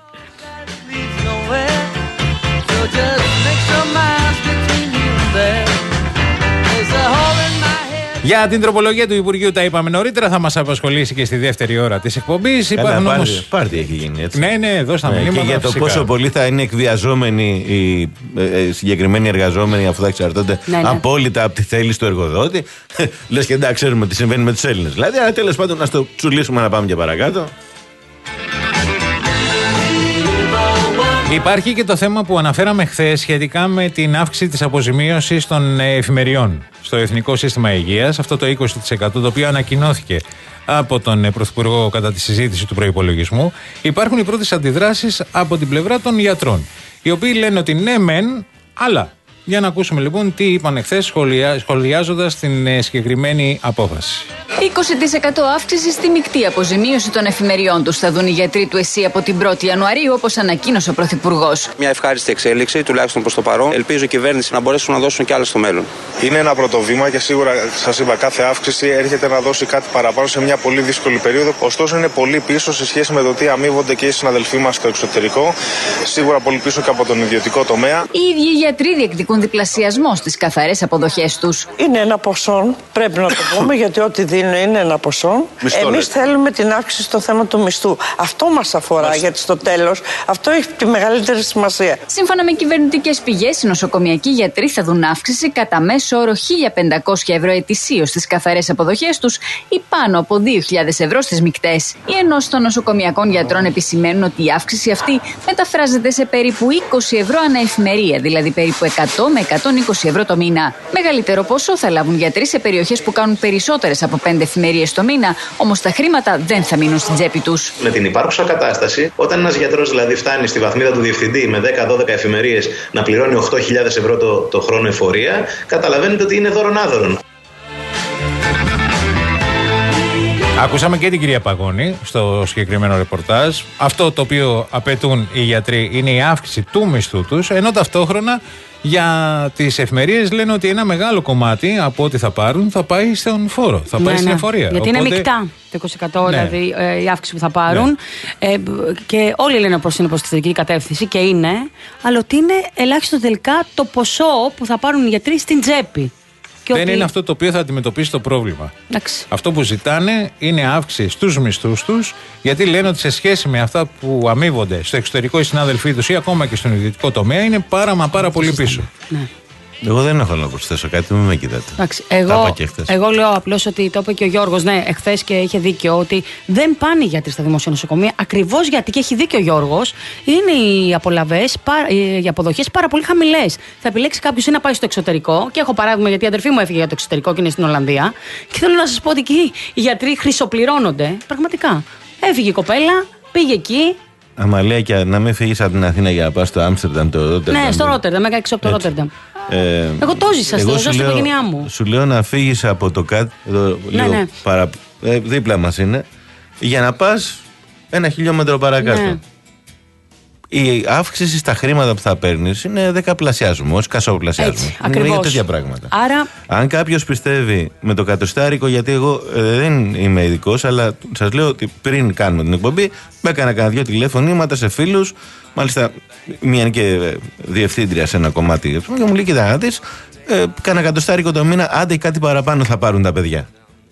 Για την τροπολογία του Υπουργείου τα είπαμε νωρίτερα, θα μας απασχολήσει και στη δεύτερη ώρα της εκπομπής. Υπάρχουν όμως... Πάρτι έχει γίνει έτσι. Ναι, ναι, εδώ στα μηνύματα. Και για το φυσικά. πόσο πολύ θα είναι εκβιαζόμενοι οι ε, συγκεκριμένοι εργαζόμενοι αφού θα εξαρτώνται ναι, ναι. απόλυτα από τη θέληση του εργοδότη. Λες και εντάξει, ξέρουμε τι συμβαίνει με τους Έλληνες. Δηλαδή, αλλά τέλος πάντων να το τσουλήσουμε να πάμε και παρακάτω. Υπάρχει και το θέμα που αναφέραμε χθες σχετικά με την αύξηση της αποζημίωσης των εφημεριών στο Εθνικό Σύστημα Υγείας, αυτό το είκοσι τοις εκατό το οποίο ανακοινώθηκε από τον Πρωθυπουργό κατά τη συζήτηση του προϋπολογισμού. Υπάρχουν οι πρώτες αντιδράσεις από την πλευρά των γιατρών, οι οποίοι λένε ότι ναι μεν, αλλά για να ακούσουμε λοιπόν τι είπαν εχθές σχολιά, σχολιάζοντας την ε, συγκεκριμένη απόφαση. είκοσι τοις εκατό αύξηση στη μεικτή αποζημίωση των εφημεριών τους θα δουν οι γιατροί του ΕΣΥ από την πρώτη Ιανουαρίου, όπως ανακοίνωσε ο Πρωθυπουργός. Μια ευχάριστη εξέλιξη, τουλάχιστον προς το παρόν. Ελπίζω η κυβέρνηση να μπορέσουν να δώσουν κι άλλα στο μέλλον. Είναι ένα πρώτο βήμα και σίγουρα, σας είπα, κάθε αύξηση έρχεται να δώσει κάτι παραπάνω σε μια πολύ δύσκολη περίοδο. Ωστόσο, είναι πολύ πίσω σε σχέση με το τι αμείβονται και οι συναδελφοί μας στο εξωτερικό. Σίγουρα πολύ πίσω και από τον ιδιωτικό τομέα. Οι ίδιοι οι γιατροί διεκδικούν διπλασιασμό στις καθαρές αποδοχές τους. Είναι ένα ποσό, πρέπει να το πούμε, γιατί ό,τι δίνουν είναι ένα ποσό. Εμείς θέλουμε την αύξηση στο θέμα του μισθού. Αυτό μας αφορά, Μας... γιατί στο τέλος αυτό έχει τη μεγαλύτερη σημασία. Σύμφωνα με κυβερνητικές πηγές, οι νοσοκομιακοί γιατροί θα δουν αύξηση κατά μέσο όρο χίλια πεντακόσια ευρώ ετησίως στις καθαρές αποδοχές τους ή πάνω από δύο χιλιάδες ευρώ στις μεικτές. Οι ενώσεις των νοσοκομιακών γιατρών επισημαίνουν ότι η αύξηση αυτή μεταφράζεται σε περίπου είκοσι ευρώ ανά εφημερία, δηλαδή περίπου εκατό με εκατόν είκοσι ευρώ το μήνα. Μεγαλύτερο ποσό θα λάβουν γιατροί σε περιοχές που κάνουν περισσότερες από πέντε πέντε εφημερίες το μήνα, όμως τα χρήματα δεν θα μείνουν στην τσέπη τους. Με την υπάρχουσα κατάσταση, όταν ένας γιατρός δηλαδή φτάνει στη βαθμίδα του διευθυντή με δέκα δώδεκα εφημερίες να πληρώνει οκτώ χιλιάδες ευρώ το, το χρόνο εφορία, καταλαβαίνετε ότι είναι δώρον άδωρον. Ακούσαμε και την κυρία Παγώνη στο συγκεκριμένο ρεπορτάζ. Αυτό το οποίο απαιτούν οι γιατροί είναι η αύξηση του μισθού τους, ενώ ταυτόχρονα για τις εφημερίες λένε ότι ένα μεγάλο κομμάτι από ό,τι θα πάρουν θα πάει στον φόρο, θα πάει ναι, στην εφορία. Γιατί Οπότε... είναι μεικτά το είκοσι τοις εκατό ναι. δηλαδή ε, η αύξηση που θα πάρουν. Ναι. Ε, και όλοι λένε πως είναι προς τη θετική κατεύθυνση και είναι, αλλά ότι είναι ελάχιστο τελικά το ποσό που θα πάρουν οι γιατροί στην τσέπη. Δεν ότι... είναι αυτό το οποίο θα αντιμετωπίσει το πρόβλημα. Εντάξει. Αυτό που ζητάνε είναι αύξηση στους μισθούς τους, γιατί λένε ότι σε σχέση με αυτά που αμείβονται στο εξωτερικό οι συνάδελφοί τους ή ακόμα και στον ιδιωτικό τομέα είναι πάρα μα πάρα πολύ πίσω. Ναι. Εγώ δεν έχω να προσθέσω κάτι, μην με κοιτάτε. Εντάξει, εγώ, εγώ λέω απλώς ότι το είπε και ο Γιώργος, ναι, εχθές και είχε δίκιο, ότι δεν πάνε οι γιατροί στα δημόσια νοσοκομεία, ακριβώς γιατί, και έχει δίκιο ο Γιώργος, είναι οι απολαβές, οι αποδοχές πάρα πολύ χαμηλές. Θα επιλέξει κάποιος ή να πάει στο εξωτερικό, και έχω παράδειγμα γιατί η αδερφή μου έφυγε για το εξωτερικό και είναι στην Ολλανδία, και θέλω να σας πω ότι εκεί οι γιατροί χρυσοπληρώνονται, πραγματικά. Έφυγε η κοπέλα, πήγε εκεί. Αμαλία, και να μην φύγεις από την Αθήνα για να πας στο Άμστερνταμ, το Ρότερνταμ. Ναι, στο Ρότερνταμ, έκανα έξω από το Ρότερνταμ. Ε, εγώ το ζήσα, εγώ ζω στην οικογένειά μου. Σου λέω να φύγεις από το κάτι, εδώ, ναι, λίγο ναι. παρα, ε, δίπλα μας είναι, για να πας ένα χιλιόμετρο παρακάτω. Ναι. Η αύξηση στα χρήματα που θα παίρνεις είναι δεκαπλασιάζουμε, όχι κασόπλασιάζουμε. Είναι για τέτοια πράγματα. Άρα... Αν κάποιος πιστεύει με το κατοστάρικο, γιατί εγώ ε, δεν είμαι ειδικός, αλλά σας λέω ότι πριν κάνουμε την εκπομπή, με έκανα κανένα δυο τηλεφωνήματα σε φίλους. Μάλιστα, μία είναι και διευθύντρια σε ένα κομμάτι. Και μου λέει: κοίτα, να δεις, ε, κάνα εκατοστάρικο το μήνα, άντε κάτι παραπάνω θα πάρουν τα παιδιά.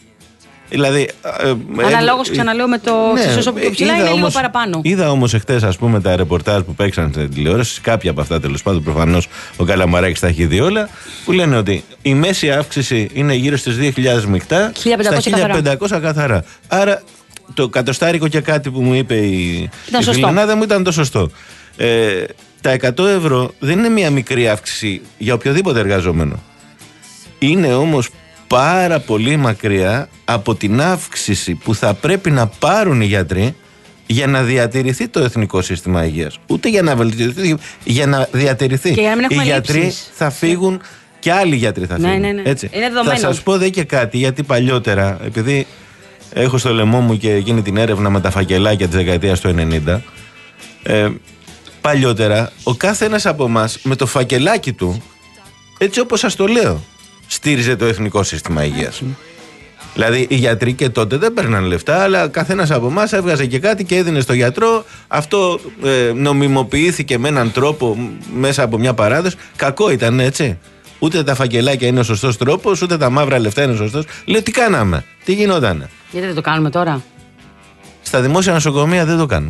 Δηλαδή. Ε, Αναλόγως, ξαναλέω, με το ξεσόσο που το ψηλά είναι όμως, λίγο παραπάνω. Είδα όμως εχθές, ας πούμε, τα ρεπορτάζ που παίξαν στην τηλεόραση, κάποια από αυτά τέλος πάντων, προφανώς ο Καλαμαράκης τα έχει δει όλα, που λένε ότι η μέση αύξηση είναι γύρω στις δύο χιλιάδες μεικτά, στα χίλια πεντακόσια καθαρά. Άρα το κατοστάρικο και κάτι που μου είπε η, η φιλενάδα μου ήταν το σωστό. Ε, τα εκατό ευρώ δεν είναι μια μικρή αύξηση για οποιοδήποτε εργαζόμενο. Είναι όμως πάρα πολύ μακριά από την αύξηση που θα πρέπει να πάρουν οι γιατροί για να διατηρηθεί το εθνικό σύστημα υγείας. Ούτε για να βελτιωθεί, για να διατηρηθεί. Και για να μην έχουμε οι γιατροί λήψεις. Θα φύγουν και άλλοι γιατροί θα φύγουν. Ναι, ναι, ναι. Έτσι. Είναι δεδομένο. Θα σας πω δε και κάτι, γιατί παλιότερα, επειδή έχω στο λαιμό μου και γίνει την έρευνα με τα φακελάκια της δεκαετίας του ενενήντα, ε, παλιότερα ο κάθε ένας από εμάς με το φακελάκι του, έτσι όπως σας το λέω, στήριζε το εθνικό σύστημα υγείας. Δηλαδή οι γιατροί και τότε δεν παίρναν λεφτά, αλλά καθένας από εμάς έβγαζε και κάτι και έδινε στο γιατρό. Αυτό ε, νομιμοποιήθηκε με έναν τρόπο μέσα από μια παράδοση. Κακό ήταν, έτσι. Ούτε τα φακελάκια είναι ο σωστός τρόπος, ούτε τα μαύρα λεφτά είναι ο σωστός. Λέω, τι κάναμε, τι γινότανε. Γιατί δεν το κάνουμε τώρα. Στα δημόσια νοσοκομεία δεν το κάνουμε.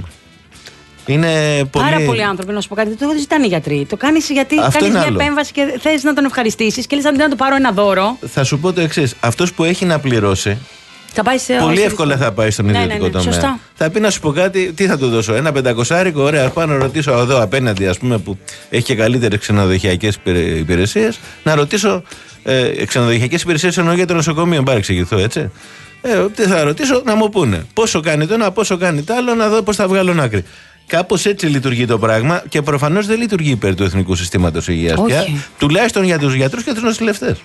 Είναι πολύ... Πάρα πολλοί άνθρωποι, να σου πω κάτι, δεν το ζητάνε οι γιατροί. Το κάνει γιατί κάνει μια άλλο. επέμβαση και θε να τον ευχαριστήσει και λες αντί να του πάρω ένα δώρο. Θα σου πω το εξής. Αυτός που έχει να πληρώσει. Θα πάει σε πολύ εύκολα θα πάει στον ναι, ιδιωτικό ναι, ναι, τομέα. Σωστά. Θα πει να σου πω κάτι, τι θα του δώσω, ένα πεντακοσάρικο, ωραία, πάω να ρωτήσω εδώ απέναντι, ας πούμε, που έχει και καλύτερες ξενοδοχειακές υπηρεσίες, να ρωτήσω ε, ξενοδοχειακές υπηρεσίες εννοώ για το νοσοκομείο, πάρε εξηγηθώ, έτσι. Ε, τι θα ρωτήσω, να μου πούνε πόσο κάνει το ένα, πόσο κάνει το άλλο, να δω πώς θα βγάλω άκρη. Κάπως έτσι λειτουργεί το πράγμα και προφανώς δεν λειτουργεί υπέρ του Εθνικού Συστήματος Υγείας πια, τουλάχιστον για τους γιατρούς και τους νοσηλευτές.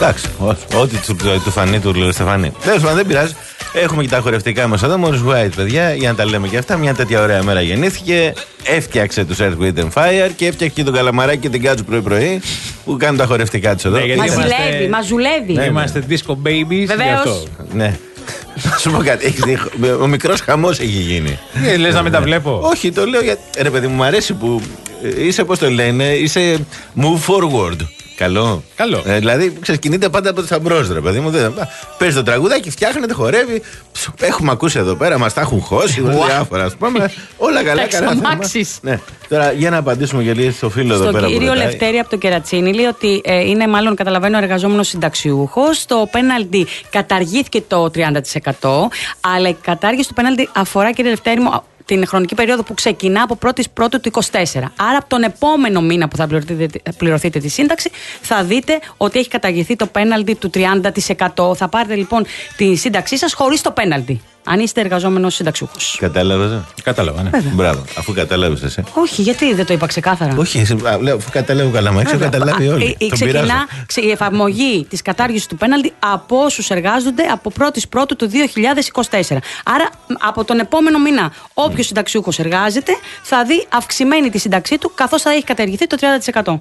Εντάξει, ό,τι του, του φανεί του Στεφανή. Τέλος πάντων, δεν πειράζει. Έχουμε και τα χορευτικά μας εδώ. Μόρις White, παιδιά, για να τα λέμε και αυτά. Μια τέτοια ωραία μέρα γεννήθηκε. Έφτιαξε τους Earth, Wind and Fire και έφτιαξε και τον Καλαμαράκι και την Κάτσου πρωί-πρωί που κάνουν τα χορευτικά τους εδώ. Ναι, μα ζουλεύει, μα ζουλεύει. Ναι, είμαστε disco babies. Βεβαίως. Ναι. Να σου πω κάτι. Ο μικρός χαμός έχει γίνει. Ε, λες να μην τα βλέπω. Όχι, το λέω γιατί. Ρε παιδί μου, μου αρέσει που είσαι, πώς το λένε, είσαι move forward. Καλό. Καλό. Ε, δηλαδή, ξεκινείται πάντα από τα μπρος, ρε παιδί μου. Παίζει το τραγουδάκι, φτιάχνεται, χορεύει. Έχουμε ακούσει εδώ πέρα, μας τα έχουν χώσει. Wow. Διάφορα, ας πούμε. Όλα καλά, καλά. Ναι. Τώρα, για να απαντήσουμε και λίγο στο φίλο στο εδώ πέρα. Στον κύριο Λευτέρη από το Κερατσίνη, λέει ότι ε, είναι μάλλον, καταλαβαίνω, εργαζόμενος συνταξιούχος. Το πέναλτι καταργήθηκε το τριάντα τοις εκατό, αλλά η κατάργηση του πέναλτι αφορά, κύριε Λευτέρη μου, την χρονική περίοδο που ξεκινά από πρώτη πρώτου του είκοσι τέσσερα. Άρα από τον επόμενο μήνα που θα πληρωθείτε, πληρωθείτε τη σύνταξη, θα δείτε ότι έχει καταργηθεί το πέναλτι του τριάντα τοις εκατό. Θα πάρετε λοιπόν τη σύνταξή σας χωρίς το πέναλτι. Αν είστε εργαζόμενος συνταξιούχος. Κατάλαβε. Κατάλαβα, ναι. Μπράβο, αφού κατάλαβε εσύ. Όχι, γιατί δεν το είπα ξεκάθαρα. Όχι, εσύ, λέω, αφού κατάλαβε καλά, μα έχει καταλάβει όλοι. Η, ξεκινά η εφαρμογή της κατάργησης του πέναλτι από όσους εργάζονται από πρώτη πρώτου του δύο χιλιάδες είκοσι τέσσερα. Άρα από τον επόμενο μήνα, όποιος συνταξιούχος εργάζεται θα δει αυξημένη τη σύνταξή του, καθώς θα έχει καταργηθεί το τριάντα τοις εκατό.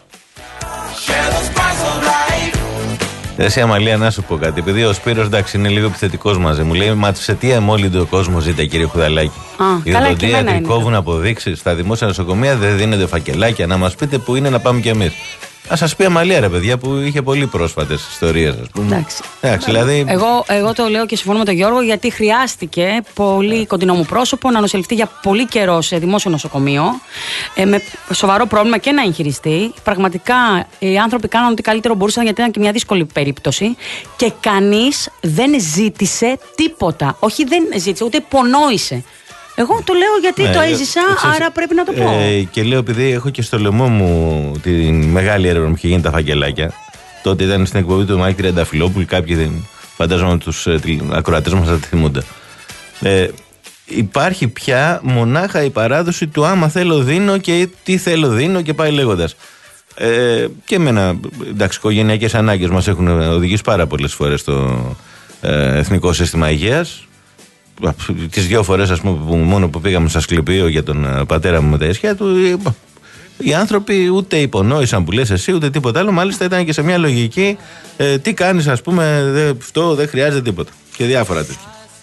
Εσύ, Αμαλία, να σου πω κάτι. Επειδή ο Σπύρος, εντάξει, είναι λίγο επιθετικός μαζί μου, λέει: μα σε τι αμόλυντο κόσμο ζείτε, κύριε Χουδαλάκη. Οι οδοντίατροι κόβουν αποδείξεις στα δημόσια νοσοκομεία, δεν δίνονται φακελάκια. Να μας πείτε που είναι να πάμε κι εμείς. Α σας πει Αμαλία, ρε παιδιά, που είχε πολύ πρόσφατες ιστορίες, ας πούμε. Εντάξει. Εντάξει, δηλαδή... εγώ, εγώ το λέω και συμφωνώ με τον Γιώργο, γιατί χρειάστηκε πολύ κοντινό μου πρόσωπο να νοσηλευτεί για πολύ καιρό σε δημόσιο νοσοκομείο, ε, με σοβαρό πρόβλημα και να εγχειριστεί. Πραγματικά οι άνθρωποι κάναν ό,τι καλύτερο μπορούσαν, γιατί ήταν και μια δύσκολη περίπτωση. Και κανείς δεν ζήτησε τίποτα. Όχι, δεν ζήτησε, ούτε υπονόησε. Εγώ το λέω γιατί ναι, το έζησα, ξέρεις, άρα πρέπει να το πω. Ε, και λέω επειδή έχω και στο λαιμό μου τη μεγάλη έρευνα που είχε γίνει τα φακελάκια. Τότε ήταν στην εκπομπή του Μάκη Τρενταφυλόπουλου. Κάποιοι φαντάζομαι τους ε, ακροατές μας θα τη θυμούνται. Ε, υπάρχει πια μονάχα η παράδοση του άμα θέλω δίνω και τι θέλω δίνω και πάει λέγοντας. Ε, και εμένα, εντάξει, οικογενειακές ανάγκες μας έχουν οδηγήσει πάρα πολλές φορές στο ε, Εθνικό Σύστημα Υγείας. Τις δύο φορές, ας πούμε, που μόνο που πήγαμε στο Ασκληπείο για τον πατέρα μου με τα ίσια του, οι άνθρωποι ούτε υπονόησαν που λες εσύ, ούτε τίποτα άλλο. Μάλιστα ήταν και σε μια λογική ε, τι κάνεις, ας πούμε, δε, αυτό δεν χρειάζεται τίποτα. Και διάφορα τέτοια.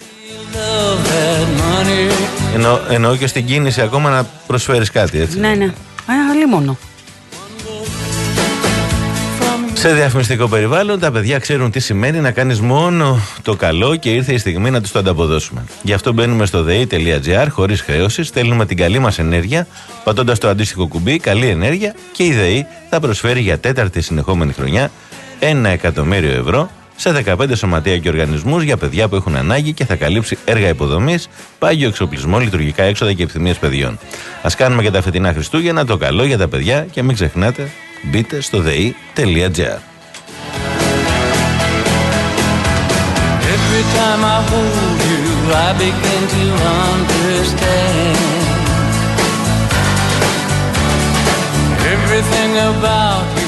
Εννο, εννοώ και στην κίνηση ακόμα να προσφέρεις κάτι, έτσι. Ναι, ναι. Ε, άλλη μόνο. Σε διαφημιστικό περιβάλλον τα παιδιά ξέρουν τι σημαίνει να κάνεις μόνο το καλό και ήρθε η στιγμή να τους το ανταποδώσουμε. Γι' αυτό μπαίνουμε στο δε ι τελεία τζι άρ χωρίς χρέωση, στέλνουμε την καλή μας ενέργεια πατώντας το αντίστοιχο κουμπί καλή ενέργεια και η ΔΕΗ θα προσφέρει για τέταρτη συνεχόμενη χρονιά ένα εκατομμύριο ευρώ σε δεκαπέντε σωματεία και οργανισμούς για παιδιά που έχουν ανάγκη και θα καλύψει έργα υποδομής, πάγιο εξοπλισμό, λειτουργικά έξοδα και επιθυμίες παιδιών. Ας κάνουμε και τα φετινά Χριστούγεννα το καλό για τα παιδιά και μην ξεχνάτε, μπείτε στο δε ι τελεία τζι άρ. Every time I hold you, I begin to understand everything about you.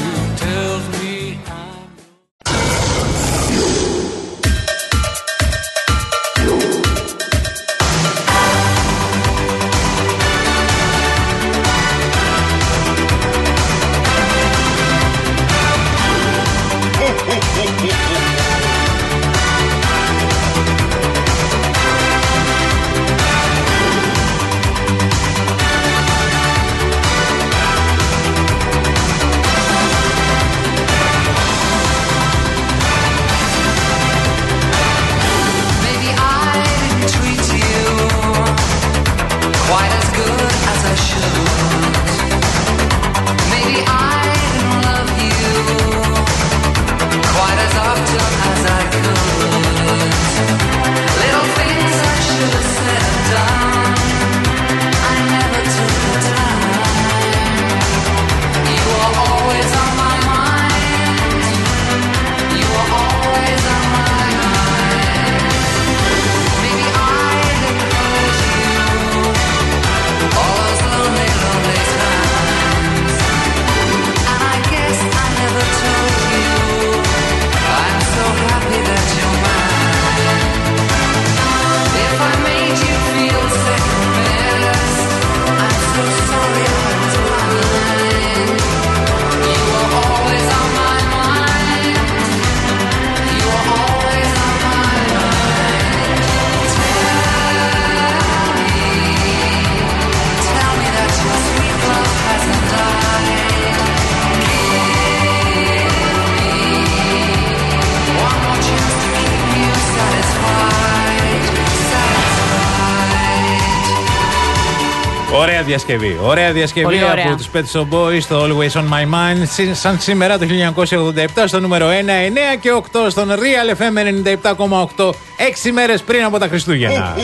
Ωραία διασκευή. Ωραία διασκευή ωραία. Από τους Pet Shop Boys στο Always on My Mind. Σαν σήμερα το χίλια εννιακόσια ογδόντα επτά στο νούμερο ένα, εννέα και οκτώ στον Real εφ εμ ενενήντα επτά κόμμα οκτώ. Έξι μέρες πριν από τα Χριστούγεννα.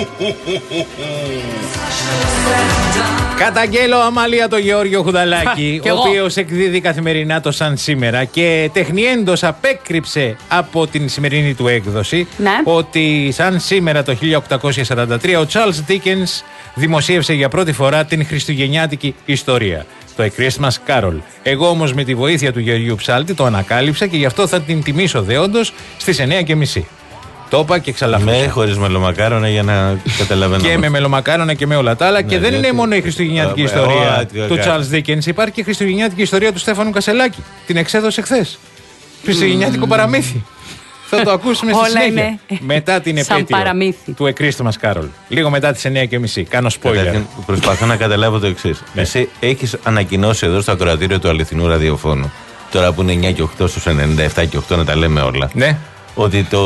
Καταγγέλω αμαλία το Γεώργιο Χουδαλάκη, ο οποίος εκδίδει καθημερινά το Σαν σήμερα και τεχνιέντος απέκρυψε από την σημερινή του έκδοση ναι. ότι σαν σήμερα το χίλια οκτακόσια σαράντα τρία ο Charles Dickens δημοσίευσε για πρώτη φορά την χριστουγεννιάτικη ιστορία, το A Christmas Carol. Εγώ όμως με τη βοήθεια του Γεωργίου Ψάλτη το ανακάλυψα και γι' αυτό θα την τιμήσω δεόντως στις εννέα και μισή. Το είπα και ξαλαφρούσα. Με χωρίς μελομακάρονα για να καταλαβαίνω. Και με μελομακάρονα και με όλα τα άλλα. Ναι, και δεν είναι μόνο η χριστουγεννιάτικη ιστορία του Charles Dickens. Υπάρχει και η χριστουγεννιάτικη ιστορία του Στέφανου Κασελάκη. Την εξέδωσε χθες. Χριστουγεννιάτικο παραμύθι. Θα το ακούσουμε στη συνέχεια. Μετά την επέτειο του A Christmas Carol. Λίγο μετά τις εννέα και μισή. Κάνω spoiler. Προσπαθώ να καταλάβω το εξής. Εσύ έχεις ανακοινώσει εδώ στο ακροατήριο του αληθινού ραδιοφώνου, τώρα που είναι εννέα και οκτώ στους ενενήντα επτά και οκτώ, να τα λέμε όλα. Ναι. Ότι το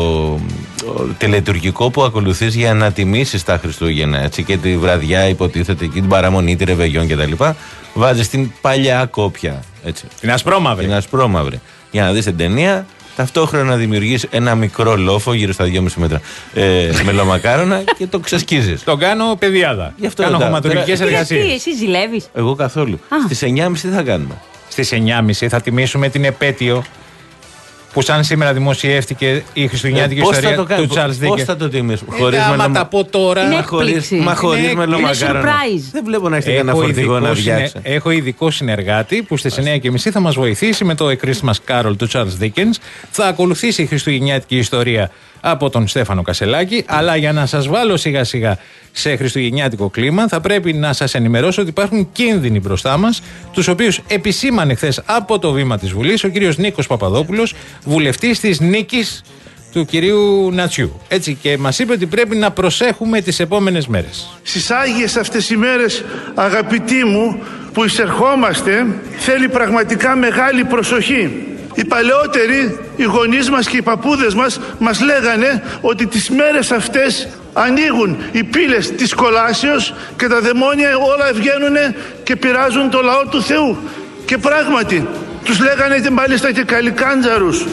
τελετουργικό που ακολουθείς για να τιμήσεις τα Χριστούγεννα, έτσι, και τη βραδιά υποτίθεται και την παραμονή, τη ρεβεγιόν κτλ., βάζεις την παλιά κόπια. Έτσι. Την ασπρόμαυρη. Την ασπρόμαυρη. Για να δεις την ταινία, ταυτόχρονα να δημιουργείς ένα μικρό λόφο γύρω στα δυόμισι μέτρα ε, μελομακάρονα και το ξεσκίζεις. Το κάνω παιδιάδα. Γι' αυτό κάνω χωματουργικές εργασίες. Τι, εσύ ζηλεύεις? Εγώ καθόλου. Στις εννιά και μισή τι θα κάνουμε? Στις εννιά και μισή θα τιμήσουμε την επέτειο που σαν σήμερα δημοσιεύτηκε η χριστουγεννιάτικη ε, ιστορία του Charles Dickens. Πώς θα το τιμήσουμε? Ε, χωρίς άμα τα πω τώρα. Είναι μα χωρίς, μα χωρίς μελομακάρονα. Δεν βλέπω να έχετε κανένα φορτηγό να βιάξει. Έχω ειδικό συνεργάτη που στις εννέα και μισή θα μας βοηθήσει με το A Christmas Carol του Charles Dickens. Θα ακολουθήσει η χριστουγεννιάτικη ιστορία από τον Στέφανο Κασελάκη. Αλλά για να σας βάλω σιγά σιγά σε χριστουγεννιάτικο κλίμα, θα πρέπει να σας ενημερώσω ότι υπάρχουν κίνδυνοι μπροστά μας, τους οποίους επισήμανε χθες από το βήμα της Βουλής ο κύριος Νίκος Παπαδόπουλος, βουλευτής της Νίκης του κυρίου Νατσιού. Έτσι, και μας είπε ότι πρέπει να προσέχουμε τις επόμενες μέρες. Στις άγιες αυτές οι μέρες, αγαπητοί μου, που εισερχόμαστε, θέλει πραγματικά μεγάλη προσοχή. Οι παλαιότεροι, οι γονείς μας και οι παππούδες μας μας λέγανε ότι τις μέρες αυτές ανοίγουν οι πύλες της κολάσεως και τα δαιμόνια όλα βγαίνουν και πειράζουν το λαό του Θεού. Και πράγματι, τους λέγανε και μάλιστα και καλικάντζαρους.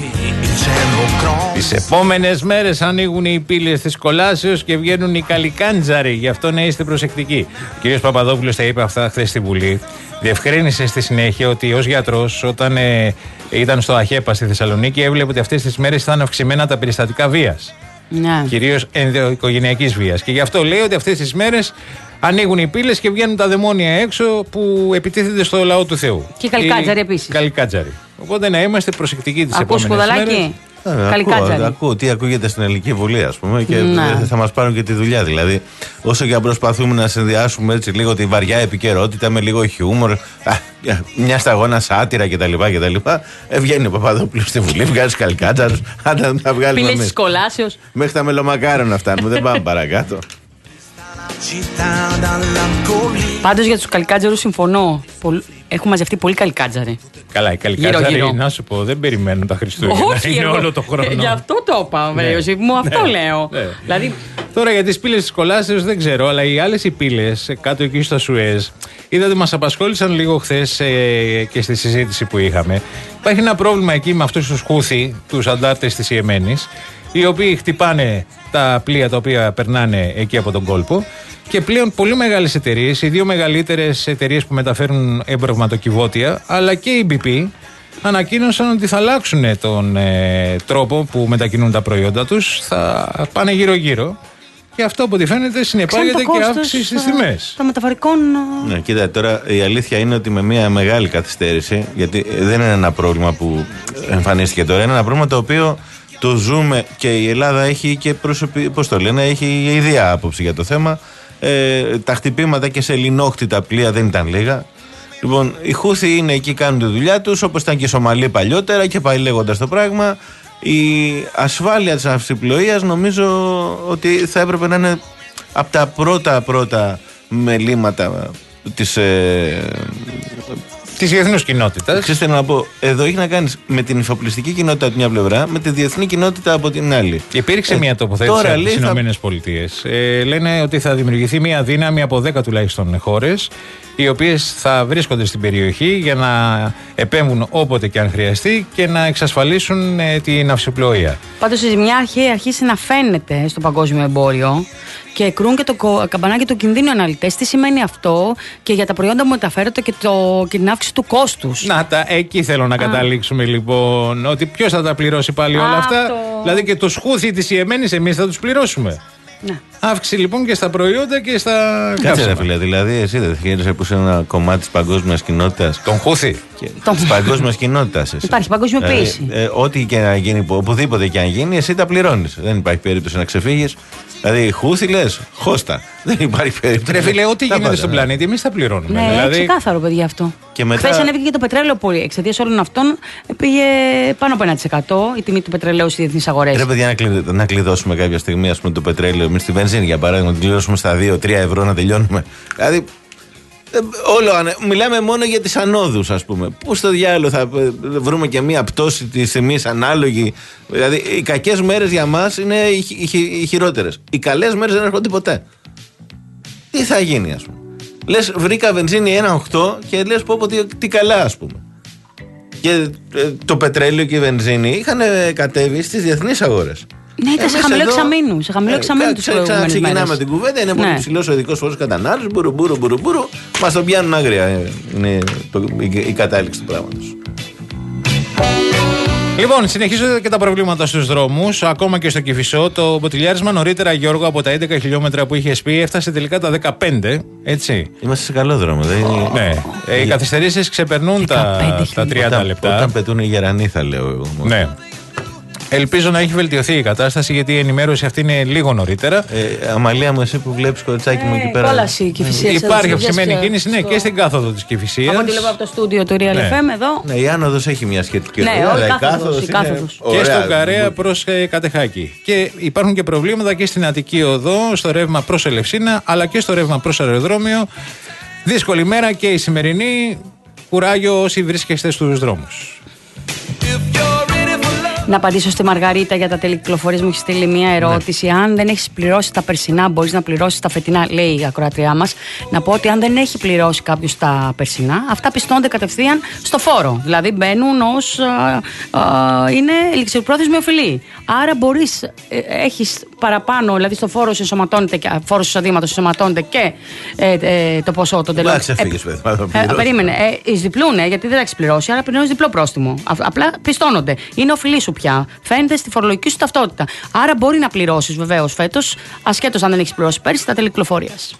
Τις επόμενες μέρες ανοίγουν οι πύλες της κολάσεως και βγαίνουν οι καλικάντζαροι. Γι' αυτό να είστε προσεκτικοί. Ο κ. Παπαδόπουλος τα είπε αυτά χθες στη Βουλή. Διευκρίνησε στη συνέχεια ότι ως γιατρός, όταν ε, ήταν στο ΑΧΕΠΑ στη Θεσσαλονίκη, έβλεπε ότι αυτές τις μέρες ήταν αυξημένα τα περιστατικά βίας. Ναι. Κυρίως ενδοοικογενειακής βίας. Και γι' αυτό λέει ότι αυτές τις μέρες ανοίγουν οι πύλες και βγαίνουν τα δαιμόνια έξω που επιτίθενται στο λαό του Θεού. Και οι καλικάτζαροι επίσης. Καλικάτζαροι. Οπότε να είμαστε προσεκτικοί τις επόμενες μέρες. Ακούω, ακούω τι ακούγεται στην Ελληνική Βουλή, ας πούμε, και ναι. θα μας πάρουν και τη δουλειά. Δηλαδή, όσο και αν προσπαθούμε να συνδυάσουμε έτσι λίγο τη βαριά επικαιρότητα με λίγο χιούμορ, α, μια σταγόνα σάτυρα κτλ. κτλ. Ε, βγαίνει ο Παπαδόπουλος στη Βουλή, βγάζει καλικάτσαρους, αν τα βγάλουμε. Πύλες της κολάσεως. Μέχρι τα μελομακάρονα φτάνουμε, δεν πάμε παρακάτω. Πάντως για τους καλικάτζαρους συμφωνώ. Έχουν μαζευτεί πολύ καλικάτζαροι. Καλά, οι καλικάτζαροι, να σου πω, δεν περιμένουν τα Χριστούγεννα. Όχι, είναι εγώ, όλο το χρόνο. Γι' αυτό το είπα, ναι. Ιωσήφ μου, αυτό ναι. λέω. Ναι. Δηλαδή... Τώρα για τις πύλες της κολάσεως δεν ξέρω, αλλά οι άλλες οι πύλες κάτω εκεί στο Σουέζ, είδατε, μας απασχόλησαν λίγο χθες ε, και στη συζήτηση που είχαμε. Υπάρχει ένα πρόβλημα εκεί με αυτούς τους Χούθι, τους αντάρτες της Ιεμένης, οι οποίοι χτυπάνε τα πλοία τα οποία περνάνε εκεί από τον κόλπο. Και πλέον πολύ μεγάλες εταιρείες, οι δύο μεγαλύτερες εταιρείες που μεταφέρουν εμπορευματοκιβώτια, αλλά και η μπι πι, ανακοίνωσαν ότι θα αλλάξουν τον ε, τρόπο που μετακινούν τα προϊόντα τους, θα πάνε γύρω-γύρω. Και αυτό από ό,τι φαίνεται συνεπάγεται και αύξηση στις τιμές. Των μεταφορικών. Ναι, κοίτα, τώρα η αλήθεια είναι ότι με μια μεγάλη καθυστέρηση, γιατί δεν είναι ένα πρόβλημα που εμφανίστηκε τώρα, είναι ένα πρόβλημα το οποίο το ζούμε και η Ελλάδα έχει και προσωπι... πώς το λένε, έχει ίδια άποψη για το θέμα. Ε, τα χτυπήματα και σε ελληνόχτητα πλοία δεν ήταν λίγα. Λοιπόν, οι Χούθοι είναι εκεί, κάνουν τη δουλειά τους, όπως ήταν και οι Σομαλοί παλιότερα, και πάει λέγοντας το πράγμα. Η ασφάλεια της ναυσιπλοείας νομίζω ότι θα έπρεπε να είναι από τα πρώτα πρώτα μελήματα της, ε, Τη διεθνού κοινότητα. Ξέρετε, να πω, εδώ έχει να κάνει με την εφοπλιστική κοινότητα από μια πλευρά, με τη διεθνή κοινότητα από την άλλη. Υπήρξε ε, μια τοποθέτηση από τις ΗΠΑ. Θα... Ε, λένε ότι θα δημιουργηθεί μια δύναμη από δέκα τουλάχιστον χώρες, οι οποίες θα βρίσκονται στην περιοχή για να επέμβουν όποτε και αν χρειαστεί και να εξασφαλίσουν ε, την ναυσιπλοεία. Πάντως η ζημιά έχει αρχίσει να φαίνεται στο παγκόσμιο εμπόριο και κρούν και το καμπανάκι του κινδύνου αναλυτές. Τι σημαίνει αυτό και για τα προϊόντα που μεταφέρονται και, το, και την αύξηση του κόστους. Να τα, εκεί θέλω να Α. καταλήξουμε λοιπόν. Ότι ποιος θα τα πληρώσει πάλι όλα Α, αυτά. Το... Δηλαδή και τους Χούθι της Ιεμένης εμείς θα τους πληρώσουμε. Ναι. Αύξηση λοιπόν και στα προϊόντα και στα καύσιμα. Κάτσε, φίλε, δηλαδή εσύ δεν χαίρεσαι που είσαι ένα κομμάτι της παγκόσμιας κοινότητας. Τον Χούθι. Της παγκόσμιας κοινότητας. Υπάρχει παγκοσμιοποίηση. Ε, ε, ό,τι και να γίνει, οπουδήποτε και αν γίνει, εσύ τα πληρώνεις. Δεν υπάρχει περίπτωση να ξεφύγεις. Δηλαδή, Χούθι λες, χώστα. Δεν υπάρχει περίπτωση. Ρε φίλε, ό,τι γίνεται στον πλανήτη, εμείς τα πληρώνουμε. Ναι, δηλαδή... ξεκάθαρο, παιδιά, αυτό. Μετά... Χθες ανέβηκε και το πετρέλαιο πολύ. Εξαιτίας όλων αυτών πήγε πάνω από ένα τοις εκατό η τιμή του πετρελαίου στις διεθνείς αγορές. Ρε παιδιά, να, κλειδ... να κλειδώσουμε κάποια στιγμή, ας πούμε, το πετρέλαιο. Εμείς στη βενζίνη, για παράδειγμα, να την κλειδώσουμε στα δύο τρία ευρώ να τελειώνουμε. Δηλαδή. Όλο, μιλάμε μόνο για τις ανόδους, ας πούμε. Πού στο διάλογο θα βρούμε και μία πτώση της τιμής ανάλογη. Δηλαδή, οι κακές μέρες για μας είναι οι, οι, οι χειρότερες. Οι καλές μέρες δεν έρχονται ποτέ. Τι θα γίνει, ας πούμε. Λες, βρήκα βενζίνη ένα κόμμα οκτώ και λες, πω, πω τι, τι καλά, ας πούμε. Και ε, το πετρέλαιο και η βενζίνη είχαν κατέβει στις διεθνείς αγορές. Ναι, ήταν σε χαμηλό εξαμήνου. Σε χαμηλό εξαμήνου του προηγούμενου. Ξεκινάμε την κουβέντα, είναι πολύ ψηλό ο ειδικό φόρο κατανάλωση. Μπουρου, μπουρου, μπουρου, μπουρου. Μα τον πιάνουν άγρια. Είναι το, η, η κατάληξη του πράγματος. Λοιπόν, συνεχίζονται και τα προβλήματα στους δρόμους, ακόμα και στο Κηφισό. Το μποτιλιάρισμα νωρίτερα, Γιώργο, από τα έντεκα χιλιόμετρα που είχε πει, έφτασε τελικά τα δεκαπέντε. Έτσι. Είμαστε σε καλό δρόμο, δεν είναι. Ναι. Ε, οι καθυστερήσεις ξεπερνούν τα, τα τριάντα όταν, λεπτά. Όταν πετούν οι γερανοί, θα λέω εγώ. Ναι. Ελπίζω να έχει βελτιωθεί η κατάσταση, γιατί η ενημέρωση αυτή είναι λίγο νωρίτερα. Ε, Αμαλία μου, εσύ που βλέπεις κοριτσάκι μου εκεί πέρα. Κόλαση Κηφισίας. Υπάρχει αυξημένη κίνηση, ναι, και στην κάθοδο της Κηφισίας. Από ό,τι βλέπω από το στούντιο του Real ναι. εφ εμ εδώ. Ναι, η άνοδος έχει μια σχετική ναι, ωραία. Η κάθοδος, η κάθοδος. Και στον Καρέα προς ε, Κατεχάκη. Και υπάρχουν και προβλήματα και στην Αττική Οδό, στο ρεύμα προς Ελευσίνα, αλλά και στο ρεύμα προς αεροδρόμιο. Δύσκολη μέρα και η σημερινή. Κουράγιο όσοι βρίσκεστε στους δρόμους. Να απαντήσω στη Μαργαρίτα για τα τελικυκλοφορίες. Μου έχει στείλει μια ερώτηση. Ναι. Αν δεν έχει πληρώσει τα περσινά, μπορεί να πληρώσει τα φετινά, λέει η ακροατριά μας. Να πω ότι αν δεν έχει πληρώσει κάποιο τα περσινά, αυτά πιστώνται κατευθείαν στο φόρο. Δηλαδή μπαίνουν ως είναι ληξιπρόθεσμη οφειλή. Άρα μπορεί, έχει παραπάνω, δηλαδή στο φόρο ενσωματώνεται, φόρο εισοδήματος ενσωματώνεται και ε, ε, το ποσό των τελών. Εντάξει, φύγεις, ε, ε, περίμενε. Ε, εισδιπλούνε, γιατί δεν έχει πληρώσει, άρα πληρώνει διπλό πρόστιμο. Απλά πιστώνονται. Είναι οφειλή σου πια. Φαίνεται στη φορολογική σου ταυτότητα. Άρα μπορεί να πληρώσει βεβαίως φέτος, ασχέτως αν δεν έχει πληρώσει πέρσι, τα τέλη κυκλοφορίας.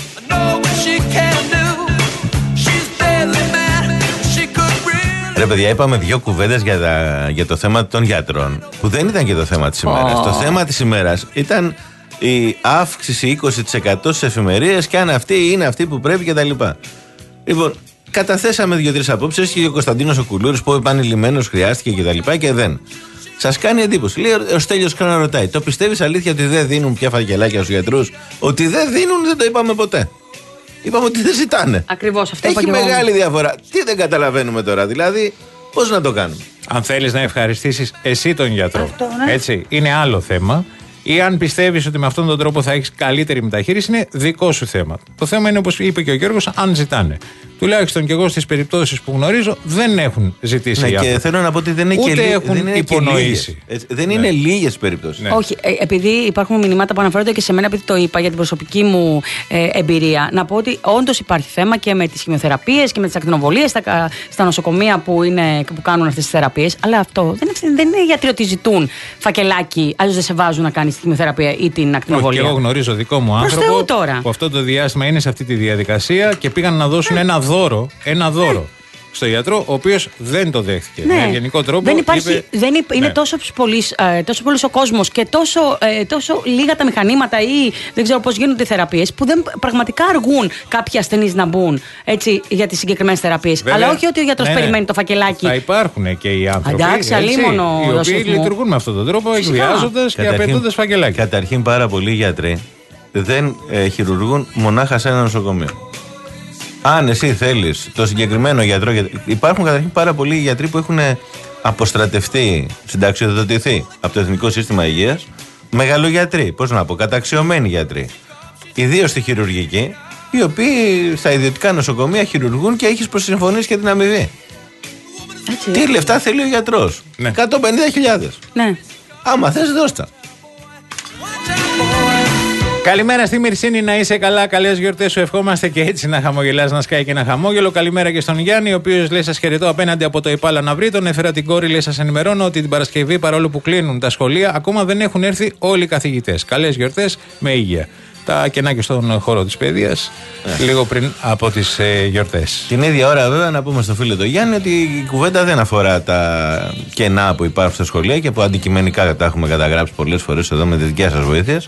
Ρε παιδιά, είπαμε δύο κουβέντες για, για το θέμα των γιατρών, που δεν ήταν και το θέμα της ημέρας. Oh. Το θέμα της ημέρας ήταν η αύξηση είκοσι τοις εκατό στις εφημερίες και αν αυτή είναι αυτή που πρέπει κτλ. Λοιπόν, καταθέσαμε δύο-τρεις απόψεις και ο Κωνσταντίνος ο Κουλούρης που επανειλημμένος χρειάστηκε και τα λοιπά και δεν. Σας κάνει εντύπωση. Λέει ο Στέλιος Χρόνο ρωτάει: το πιστεύεις αλήθεια ότι δεν δίνουν πια φακελάκια στους γιατρούς? Ότι δεν δίνουν, δεν το είπαμε ποτέ. Είπαμε ότι δεν ζητάνε. Ακριβώς αυτό. Έχει μεγάλη διαφορά. Τι δεν καταλαβαίνουμε τώρα, δηλαδή, πώς να το κάνουμε. Αν θέλεις να ευχαριστήσεις εσύ τον γιατρό, αυτό, ναι. Έτσι, είναι άλλο θέμα. Ή αν πιστεύεις ότι με αυτόν τον τρόπο θα έχεις καλύτερη μεταχείριση, είναι δικό σου θέμα. Το θέμα είναι, όπως είπε και ο Γιώργος, αν ζητάνε. Τουλάχιστον και εγώ στις περιπτώσεις που γνωρίζω δεν έχουν ζητήσει. Ναι, οι και άνθρωποι. θέλω να πω ότι δεν είναι Ούτε και λίγες. έχουν δεν είναι υπονοήσει. Και δεν ναι. είναι λίγες περιπτώσεις. Ναι. Όχι, ε, επειδή υπάρχουν μηνύματα που αναφέρονται και σε μένα, επειδή το είπα για την προσωπική μου ε, εμπειρία, να πω ότι όντως υπάρχει θέμα και με τις χημειοθεραπείες και με τις ακτινοβολίες στα, στα νοσοκομεία που, είναι, που κάνουν αυτές τις θεραπείες. Αλλά αυτό δεν, δεν είναι γιατί ότι ζητούν φακελάκι, αλλιώς δεν σε βάζουν να κάνεις τη χημειοθεραπεία ή την ακτινοβολία. Όχι, και εγώ γνωρίζω δικό μου άνθρωπο που αυτό το διάστημα είναι σε αυτή τη διαδικασία και πήγαν να δώσουν ένα δώρο. Ένα δώρο στο γιατρό, ο οποίος δεν το δέχτηκε. Ναι. Με γενικό τρόπο. Δεν υπάρχει, είπε, δεν υπ, είναι ναι. τόσο πολύς, ε, τόσο πολύς ο κόσμος και τόσο, ε, τόσο λίγα τα μηχανήματα ή δεν ξέρω πώς γίνονται οι θεραπείες, που δεν, πραγματικά αργούν κάποιοι ασθενείς να μπουν έτσι, για τις συγκεκριμένες θεραπείες. Βέβαια, αλλά όχι ότι ο γιατρός ναι, περιμένει το φακελάκι. Θα υπάρχουν και οι άνθρωποι εντάξει, έτσι, οι οποίοι μου. λειτουργούν με αυτόν τον τρόπο, εκβιάζοντας και απαιτώντας φακελάκι. Καταρχήν, πάρα πολλοί γιατροί δεν ε, χειρουργούν μονάχα σε ένα νοσοκομείο. Αν εσύ θέλεις το συγκεκριμένο γιατρό. Υπάρχουν καταρχήν πάρα πολλοί γιατροί που έχουν αποστρατευτεί, συνταξιοδοτηθεί από το Εθνικό Σύστημα Υγείας. Μεγαλογιατροί, πώς να πω, καταξιωμένοι γιατροί. Ιδίως στη χειρουργική, οι οποίοι στα ιδιωτικά νοσοκομεία χειρουργούν και έχεις προσυμφωνήσει και την αμοιβή. Έτσι. Τι λεφτά θέλει ο γιατρός? Ναι. εκατόν πενήντα χιλιάδες. Ναι. Άμα θες, δώστα. Καλημέρα στη Μυρσίνη, να είσαι καλά. Καλές γιορτές σου ευχόμαστε και έτσι να χαμογελάς, να σκάει και ένα χαμόγελο. Καλημέρα και στον Γιάννη, ο οποίος λέει: σας χαιρετώ απέναντι από το ΕΠΑΛΑ να βρει. Τον έφερα την κόρη, λέει: σας ενημερώνω ότι την Παρασκευή, παρόλο που κλείνουν τα σχολεία, ακόμα δεν έχουν έρθει όλοι οι καθηγητές. Καλές γιορτές με υγεία. Τα κενά και στον χώρο της παιδείας, ε. λίγο πριν από τις ε, γιορτές. Την ίδια ώρα, βέβαια, να πούμε στο φίλο το Γιάννη ότι η κουβέντα δεν αφορά τα κενά που υπάρχουν στα σχολεία και που αντικειμενικά τα έχουμε καταγράψει πολλές φορές εδώ με τη δικιά σας βοήθεια.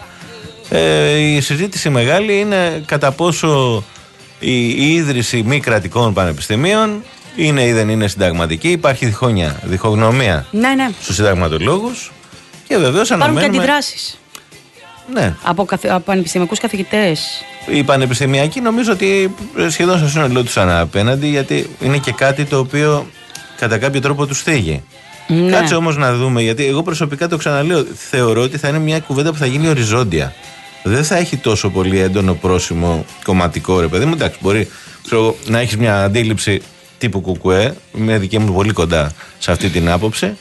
Ε, η συζήτηση μεγάλη είναι κατά πόσο η, η ίδρυση μη κρατικών πανεπιστημίων είναι ή δεν είναι συνταγματική. Υπάρχει διχόνοια, διχογνωμία ναι, ναι. στους συνταγματολόγους και βεβαίως αναμένουμε. Υπάρχουν και αντιδράσεις. Ναι. Από, καθ, από πανεπιστημιακούς καθηγητές. Οι πανεπιστημιακοί νομίζω ότι σχεδόν στο σύνολό τους αναπέναντι, γιατί είναι και κάτι το οποίο κατά κάποιο τρόπο τους θίγει. Ναι. Κάτσε όμως να δούμε, γιατί εγώ προσωπικά το ξαναλέω, θεωρώ ότι θα είναι μια κουβέντα που θα γίνει οριζόντια. Δεν θα έχει τόσο πολύ έντονο πρόσημο κομματικό, ρε παιδί μου. Εντάξει, μπορεί ξέρω, να έχεις μια αντίληψη τύπου κουκουέ, με δική μου πολύ κοντά σε αυτή την άποψη,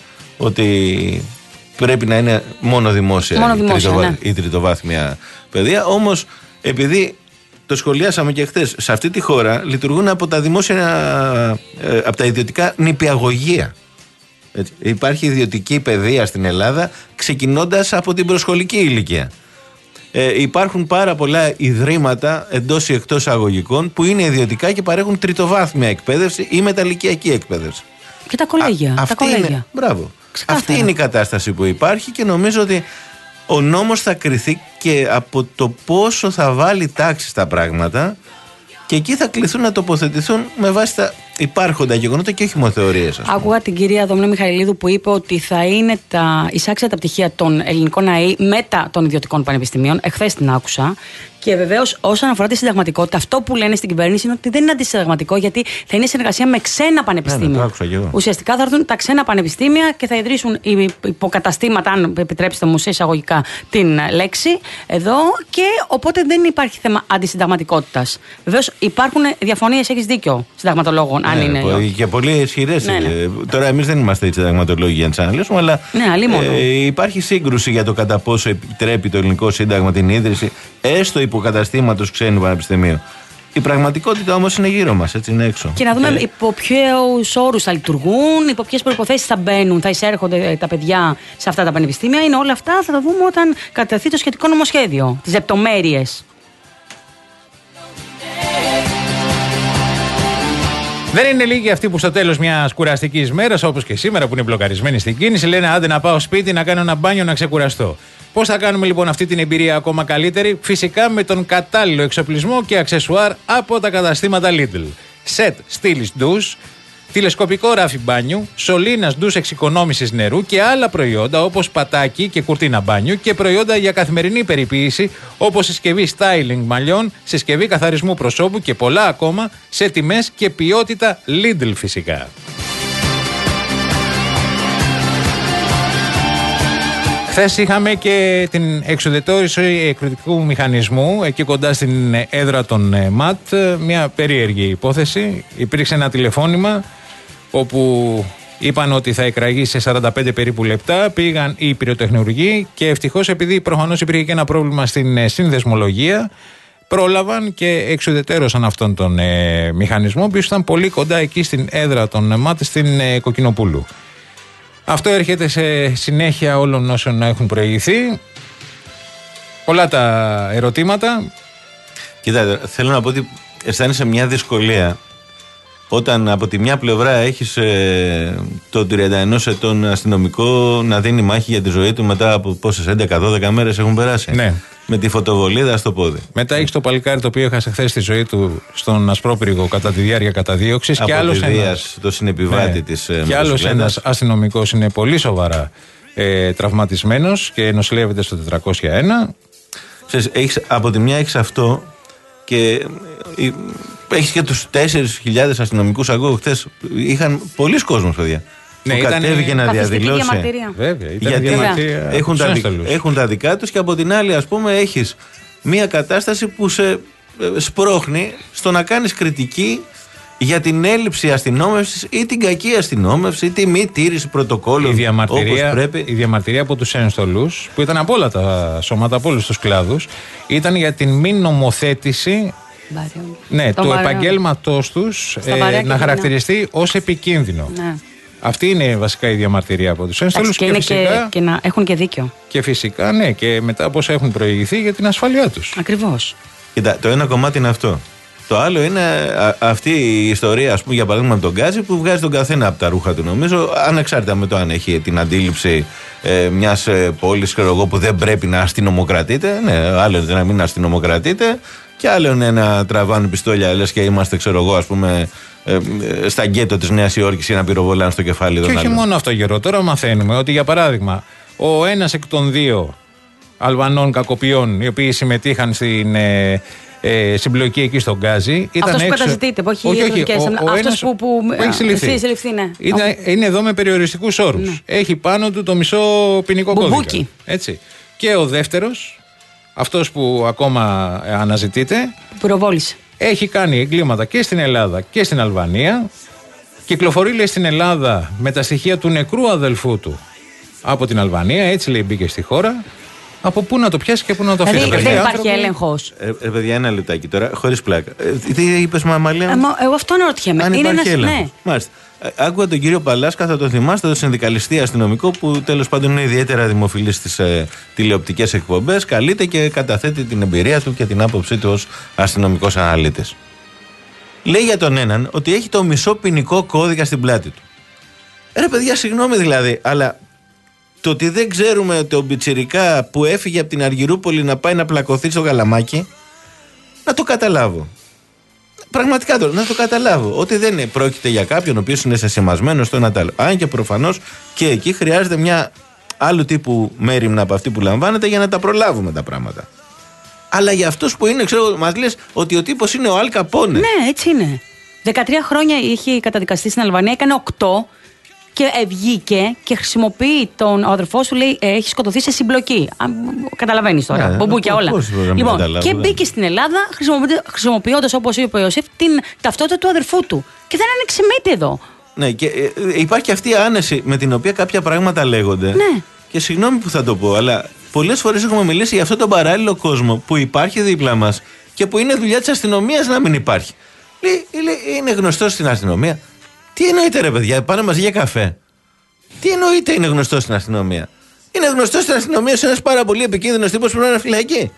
ότι πρέπει να είναι μόνο δημόσια, μόνο δημόσια η, τριτοβα... ναι. η τριτοβάθμια παιδεία. Όμως, επειδή το σχολιάσαμε και χθες, σε αυτή τη χώρα λειτουργούν από τα δημόσια, ε, από τα ιδιωτικά νηπιαγωγεία. Έτσι. Υπάρχει ιδιωτική παιδεία στην Ελλάδα, ξεκινώντας από την προσχολική ηλικία. Ε, υπάρχουν πάρα πολλά ιδρύματα εντός ή εκτός αγωγικών που είναι ιδιωτικά και παρέχουν τριτοβάθμια εκπαίδευση ή μεταλλικιακή εκπαίδευση. Και τα κολέγια. Α, τα κολέγια. Είναι, μπράβο. Αυτή είναι η κατάσταση που υπάρχει και νομίζω ότι ο νόμος θα κριθεί και από το πόσο θα βάλει τάξη στα πράγματα και εκεί θα κληθούν να τοποθετηθούν με βάση τα υπάρχοντα γεγονότα και όχι μόνο θεωρίες. Άκουγα την κυρία Δομνή Μιχαηλίδου που είπε ότι θα είναι τα εισάξια τα πτυχία των ελληνικών ΑΕΗ μετά των ιδιωτικών πανεπιστημίων. Εχθές την άκουσα. Και βεβαίως, όσον αφορά τη συνταγματικότητα, αυτό που λένε στην κυβέρνηση είναι ότι δεν είναι αντισυνταγματικό, γιατί θα είναι συνεργασία με ξένα πανεπιστήμια. Ναι, ναι, το άκουσα και εγώ. Ουσιαστικά θα έρθουν τα ξένα πανεπιστήμια και θα ιδρύσουν υποκαταστήματα, αν επιτρέψετε μου σε εισαγωγικά την λέξη, εδώ. Και οπότε δεν υπάρχει θέμα αντισυνταγματικότητας. Βεβαίως, υπάρχουν διαφωνίες, έχεις δίκιο, συνταγματολόγων, αν ναι, είναι. Ναι, και πολύ ισχυρές. Ναι, ναι. Τώρα, εμείς δεν είμαστε οι συνταγματολόγοι για να τις αναλύσουμε, αλλά ναι, ε, υπάρχει σύγκρουση για το κατά πόσο επιτρέπει το ελληνικό σύνταγμα την ίδρυση έστω υποκαταστήματος ξένου πανεπιστημίου. Η πραγματικότητα όμως είναι γύρω μας, έτσι είναι έξω. Και να δούμε ε... υπό ποιους όρους θα λειτουργούν, υπό ποιες προϋποθέσεις θα μπαίνουν, θα εισέρχονται τα παιδιά σε αυτά τα πανεπιστήμια. Είναι όλα αυτά, θα τα δούμε όταν κατατεθεί το σχετικό νομοσχέδιο, τις λεπτομέρειες. Δεν είναι λίγοι αυτοί που στο τέλος μιας κουραστικής μέρας, όπως και σήμερα που είναι μπλοκαρισμένοι στην κίνηση, λένε άντε να πάω σπίτι να κάνω ένα μπάνιο να ξεκουραστώ. Πώς θα κάνουμε λοιπόν αυτή την εμπειρία ακόμα καλύτερη? Φυσικά με τον κατάλληλο εξοπλισμό και αξεσουάρ από τα καταστήματα Lidl. Σετ στήλης ντους, τηλεσκοπικό ράφι μπάνιου, σωλήνας ντους εξοικονόμησης νερού και άλλα προϊόντα όπως πατάκι και κουρτίνα μπάνιου και προϊόντα για καθημερινή περιποίηση όπως συσκευή styling μαλλιών, συσκευή καθαρισμού προσώπου και πολλά ακόμα σε τιμές και ποιότητα Lidl φυσικά. Χθες είχαμε και την εξουδετερώση εκρηκτικού μηχανισμού εκεί κοντά στην έδρα των ΜΑΤ. Μια περίεργη υπόθεση. Υπήρξε ένα τηλεφώνημα όπου είπαν ότι θα εκραγεί σε σαράντα πέντε περίπου λεπτά. Πήγαν οι πυροτεχνουργοί και ευτυχώς, επειδή προφανώς υπήρχε και ένα πρόβλημα στην συνδεσμολογία, πρόλαβαν και εξουδετερώσαν αυτόν τον ε, μηχανισμό, που ήταν πολύ κοντά εκεί στην έδρα των ΜΑΤ στην ε, Κοκκινοπούλου. Αυτό έρχεται σε συνέχεια όλων όσων έχουν προηγηθεί. Πολλά τα ερωτήματα. Κοίτα, θέλω να πω ότι αισθάνεσαι μια δυσκολία όταν από τη μια πλευρά έχεις ε, το τριάντα ένα ετών αστυνομικό να δίνει μάχη για τη ζωή του μετά από πόσες έντεκα δώδεκα μέρες έχουν περάσει. Ναι. Με τη φωτοβολίδα στο πόδι. Μετά έχεις το παλικάρι το οποίο έχασε χθες τη ζωή του στον Ασπρόπυργο κατά τη διάρκεια καταδίωξης. Από και άλλος τη Δίας, ένας, το συνεπιβάτη ναι, της ε, και άλλος ένας αστυνομικός είναι πολύ σοβαρά ε, τραυματισμένος και νοσηλεύεται στο τετρακόσια ένα. Ξέρεις, έχεις, από τη μια έχεις αυτό και ε, Έχεις και τους τέσσερις χιλιάδες αστυνομικούς αγώγους χθες. Είχαν πολλοί κόσμος, παιδιά. Ναι, που κατέβηκε να διαδηλώσει. Βέβαια, ήταν γιατί διαμαρτυρία έχουν, τα, έχουν τα δικά τους και από την άλλη, ας πούμε, έχεις μια κατάσταση που σε σπρώχνει στο να κάνεις κριτική για την έλλειψη αστυνόμευσης ή την κακή αστυνόμευση ή τη μη τήρηση πρωτοκόλλων. Η διαμαρτυρία, όπως πρέπει. η διαμαρτυρία από τους ένστολους, που ήταν από όλα τα σώματα, από όλους τους κλάδους, ήταν για την μη νομοθέτηση. Ναι, του επαγγέλματός τους ε, να χαρακτηριστεί ως επικίνδυνο. Ναι. Αυτή είναι βασικά η διαμαρτυρία από τους ένστολους και, και, φυσικά, και, και να έχουν και δίκιο. Και φυσικά, ναι, και μετά από όσα έχουν προηγηθεί για την ασφαλειά τους. Ακριβώς. Κοίτα, το ένα κομμάτι είναι αυτό. Το άλλο είναι α, αυτή η ιστορία, ας πούμε, για παράδειγμα με τον Γκάζι, που βγάζει τον καθένα από τα ρούχα του, νομίζω, ανεξάρτητα με το αν έχει την αντίληψη ε, μιας ε, πόλης, ξέρω εγώ, που δεν πρέπει να αστυνομοκρατείται. Ναι, άλλο είναι να μην αστυνομοκρατείται, και άλλο είναι να τραβάνουν πιστόλια, λες και είμαστε, ξέρω εγώ, ας πούμε, ε, ε, στα γκέτο της Νέας Υόρκης ή να πυροβολάνε στο κεφάλι των άλλων. Και όχι μόνο αυτό, Γερό. Τώρα μαθαίνουμε ότι, για παράδειγμα, ο ένας εκ των δύο Αλβανών κακοποιών, οι οποίοι συμμετείχαν στην ε, ε, συμπλοκή εκεί στον Γκάζι. Αυτός που καταζητείται, που έχει ιατρικές. Αυτός που, που, που έχει συλληφθεί. συλληφθεί, ναι. Είναι, είναι εδώ με περιοριστικούς όρους. Ναι. Έχει πάνω του το μισό ποινικό κώδικα. Έτσι. Και ο δεύτερος, αυτός που ακόμα αναζητείται, πυροβόλησε. Έχει κάνει εγκλήματα και στην Ελλάδα και στην Αλβανία. Κυκλοφορεί, λέει, στην Ελλάδα με τα στοιχεία του νεκρού αδελφού του από την Αλβανία. Έτσι, λέει, μπήκε στη χώρα. Από πού να το πιάσει και πού να το αφήσει. Δηλαδή δεν υπάρχει έλεγχος. Ε, ε, παιδιά, ένα λεπτάκι τώρα, χωρίς πλάκα. Ε, τι είπες, Μαμαλία? Ε, εγώ αυτό αναρωτιέμαι. Αν είναι υπάρχει ένας, έλεγχος. Ναι. Μάλιστα. Άκουγα τον κύριο Παλάσκα, θα το θυμάστε, τον συνδικαλιστή αστυνομικό, που τέλος πάντων είναι ιδιαίτερα δημοφιλής στις ε, τηλεοπτικές εκπομπές. Καλείται και καταθέτει την εμπειρία του και την άποψή του ως αστυνομικός αναλύτης. Λέει για τον έναν ότι έχει το μισό ποινικό κώδικα στην πλάτη του. Ρε παιδιά, συγγνώμη δηλαδή, αλλά το ότι δεν ξέρουμε τον πιτσιρικά που έφυγε από την Αργυρούπολη να πάει να πλακωθεί στο Καλαμάκι, να το καταλάβω. Πραγματικά τώρα, να το καταλάβω. Ότι δεν είναι, πρόκειται για κάποιον ο οποίος είναι σεσημασμένος στο ένα τ' άλλο. Αν και προφανώς και εκεί χρειάζεται μια άλλου τύπου μέριμνα από αυτή που λαμβάνεται για να τα προλάβουμε τα πράγματα. Αλλά για αυτούς που είναι, ξέρω, μας λες ότι ο τύπος είναι ο Αλ Καπόνε. Ναι, έτσι είναι. δεκατρία χρόνια είχε καταδικαστεί στην Αλβανία, έκανε οκτώ και βγήκε και χρησιμοποιεί τον ο αδερφός σου, λέει, έχει σκοτωθεί σε συμπλοκή. Καταλαβαίνεις τώρα. Ναι, μπομπούκια όλα. Λοιπόν, και μπήκε στην Ελλάδα χρησιμοποιώντας, όπως είπε ο Ιωσήφ, την ταυτότητα του αδερφού του. Και δεν άνοιξε μύτη εδώ. Ναι, και ε, υπάρχει και αυτή η άνεση με την οποία κάποια πράγματα λέγονται. Ναι. Και συγγνώμη που θα το πω, αλλά πολλές φορές έχουμε μιλήσει για αυτόν τον παράλληλο κόσμο που υπάρχει δίπλα μας και που είναι δουλειά της αστυνομίας να μην υπάρχει. Λέει, λέει, είναι γνωστό στην αστυνομία. Τι εννοείται, ρε παιδιά, πάνε μαζί για καφέ. Τι εννοείται είναι γνωστό στην αστυνομία? Είναι γνωστό στην αστυνομία σε ένας πάρα πολύ επικίνδυνος τύπος που πρέπει να είναι φυλακή.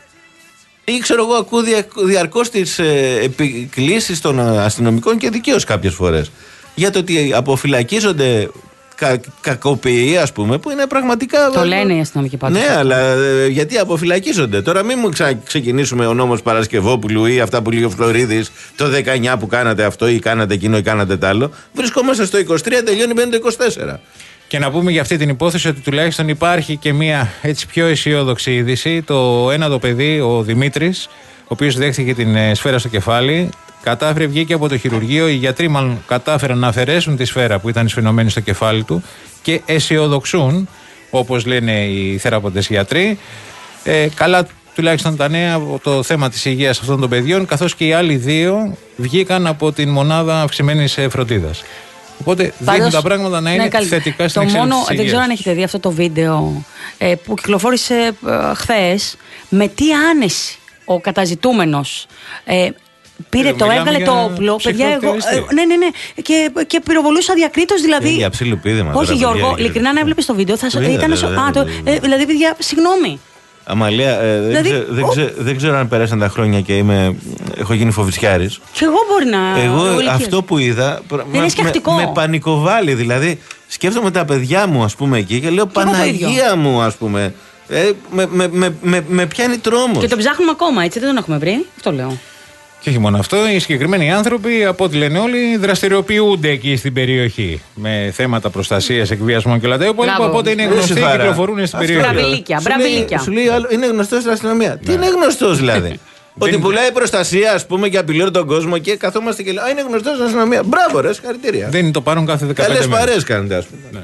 Ή ξέρω εγώ, ακούω διαρκώς τις ε, επικλήσεις των αστυνομικών και δικαίως κάποιες φορές για το ότι αποφυλακίζονται κα, κακοποιοί, ας πούμε, που είναι πραγματικά. Το λένε οι αστυνομικοί πάντως. Ναι, αλλά ε, γιατί αποφυλακίζονται. Τώρα μην μου ξα, ξεκινήσουμε ο νόμος Παρασκευόπουλου ή αυτά που λέει ο Φλωρίδης, το δεκαεννιά που κάνατε αυτό ή κάνατε εκείνο ή κάνατε τ' άλλο. Βρισκόμαστε στο είκοσι τρία, τελειώνει πέντε είκοσι τέσσερα. Και να πούμε για αυτή την υπόθεση ότι τουλάχιστον υπάρχει και μια έτσι πιο αισιόδοξη είδηση. Το ένατο παιδί, ο Δημήτρης, ο οποίος δέχθηκε την ε, σφαίρα στο κεφάλι, κατάφερε, βγήκε από το χειρουργείο. Οι γιατροί μάλλον κατάφεραν να αφαιρέσουν τη σφαίρα που ήταν σφινωμένη στο κεφάλι του και αισιοδοξούν, όπως λένε οι θεραπευτές γιατροί. Ε, καλά τουλάχιστον τα νέα από το θέμα της υγείας αυτών των παιδιών, καθώς και οι άλλοι δύο βγήκαν από την μονάδα αυξημένης φροντίδας. Οπότε δείχνουν τα πράγματα να είναι ναι, θετικά στην εξέλιξη της υγείας. Δεν ξέρω αν έχετε δει αυτό το βίντεο ε, που κυκλοφόρησε ε, χθες, με τι άνεση ο καταζητούμενος ε, πήρε, ε, το έβγαλε το όπλο. Παιδιά, εγώ, ε, ναι, ναι, ναι. Και, και πυροβολούσε αδιακρίτως, δηλαδή. Για ψιλοπίδημα. Όχι, Γιώργο, ειλικρινά να έβλεπες το βίντεο. Θα, το ήταν, δε, α, το, ε, δηλαδή, παιδιά, συγγνώμη. Αμαλία, ε, δεν, δηλαδή, ξε, δεν, ξε, δεν ξέρω αν περάσαν τα χρόνια και είμαι, έχω γίνει φοβητσιάρης. Και εγώ μπορεί να. Εγώ αυτό που είδα είναι με, με πανικοβάλλει. Δηλαδή, σκέφτομαι τα παιδιά μου, ας πούμε, εκεί και λέω και Παναγία μου, ας πούμε. Ε, με, με, με, με, με πιάνει τρόμος. Και τον ψάχνουμε ακόμα, έτσι δεν τον έχουμε βρει. Αυτό λέω. Και όχι μόνο αυτό, οι συγκεκριμένοι άνθρωποι, από ό,τι λένε όλοι, δραστηριοποιούνται εκεί στην περιοχή με θέματα προστασίας, εκβιασμών και όλα τα υπόλοιπα. Οπότε είναι γνωστοί και κυκλοφορούν στην περιοχή. Μπραβιλίκια, μπραβιλίκια. Σου λέει, είναι γνωστός στην αστυνομία. Τι είναι γνωστός δηλαδή? Ότι Δεν... πουλάει προστασία, ας πούμε, και απειλεί τον κόσμο και καθόμαστε και λέμε: Α, είναι γνωστό στην αστυνομία. Μπράβο, ρε, συγχαρητήρια. Δεν είναι το πάρουν κάθε δεκαπέντε μέρες. Καλές παρέες κάνετε, ας πούμε. Ναι.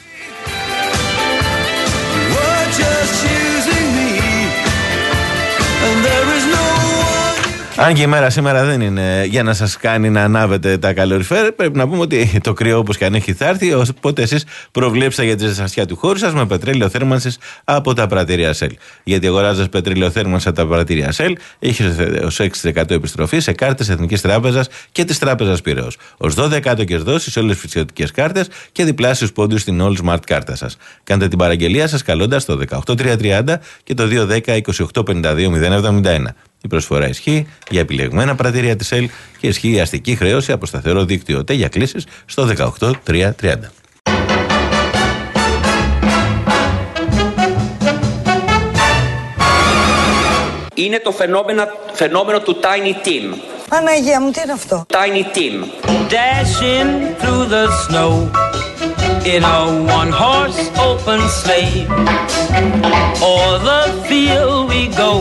Αν και η μέρα σήμερα δεν είναι για να σας κάνει να ανάβετε τα καλοριφέρ, πρέπει να πούμε ότι το κρύο όπως και αν έχει θα έρθει, οπότε εσείς προβλέψτε για τη ζεστασιά του χώρου σας με πετρέλαιο θέρμανσης από τα πρατήρια Shell. Γιατί αγοράζοντας πετρέλαιο θέρμανσης από τα πρατήρια Shell, έχει ως έξι τοις εκατό επιστροφή σε κάρτες Εθνικής Τράπεζας και της Τράπεζας Πειραιώς. Ως δώδεκα τοις εκατό κερδώσεις σε όλες τις φυσιωτικές κάρτες και διπλάσιους πόντους στην All Smart κάρτα σας. Κάντε την παραγγελία σας καλώντας το δεκαοκτώ τριακόσια τριάντα και το δύο δέκα είκοσι οκτώ πενήντα δύο μηδέν εβδομήντα ένα. Η προσφορά ισχύει για επιλεγμένα πρατήρια της Shell και ισχύει η αστική χρέωση από σταθερό δίκτυο ΤΕ για κλήσεις στο δεκαοκτώ τριακόσια τριάντα. Είναι το φαινόμενο, φαινόμενο του Tiny Tim. Παναγία μου, τι είναι αυτό? Tiny Tim. Dashing through the snow in a one-horse open sleigh. O'er the field we go,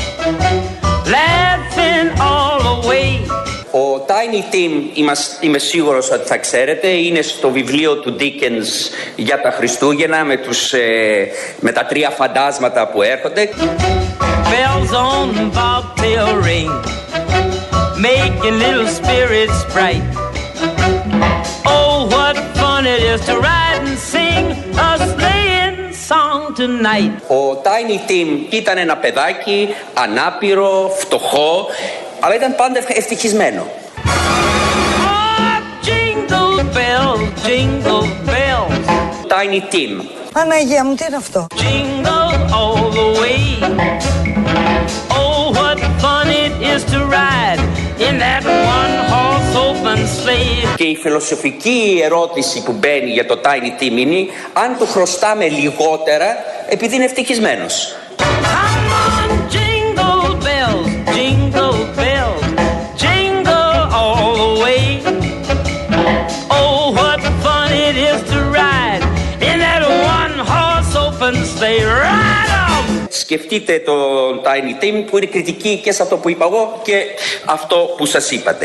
laughing all away. Ο Tiny Tim, είμαι σίγουρος ότι θα ξέρετε, είναι στο βιβλίο του Dickens για τα Χριστούγεννα με, τους, ε, με τα τρία φαντάσματα που έρχονται. Bells on bobtail ring, making little spirits bright. Oh, what fun it is to ride and sing a sleighing song tonight. Ο Tiny Tim ήταν ένα παιδάκι ανάπηρο, φτωχό, αλλά ήταν πάντα ευτυχισμένο. Oh, jingle bells, jingle bells. Tiny Tim. Παναγία μου, τι είναι αυτό? Jingle all the way. Oh, what fun it is to ride in that one horse open sleigh. Και η φιλοσοφική ερώτηση που μπαίνει για το Tiny Tim είναι αν του χρωστάμε λιγότερα επειδή είναι ευτυχισμένος. Come on, jingle bells, jingle bells, jingle all the way. Oh, what fun it is to ride in that one horse open sleigh. Ride on! Σκεφτείτε το Tiny Tim που είναι κριτική και σε αυτό που είπα εγώ και αυτό που σας είπατε.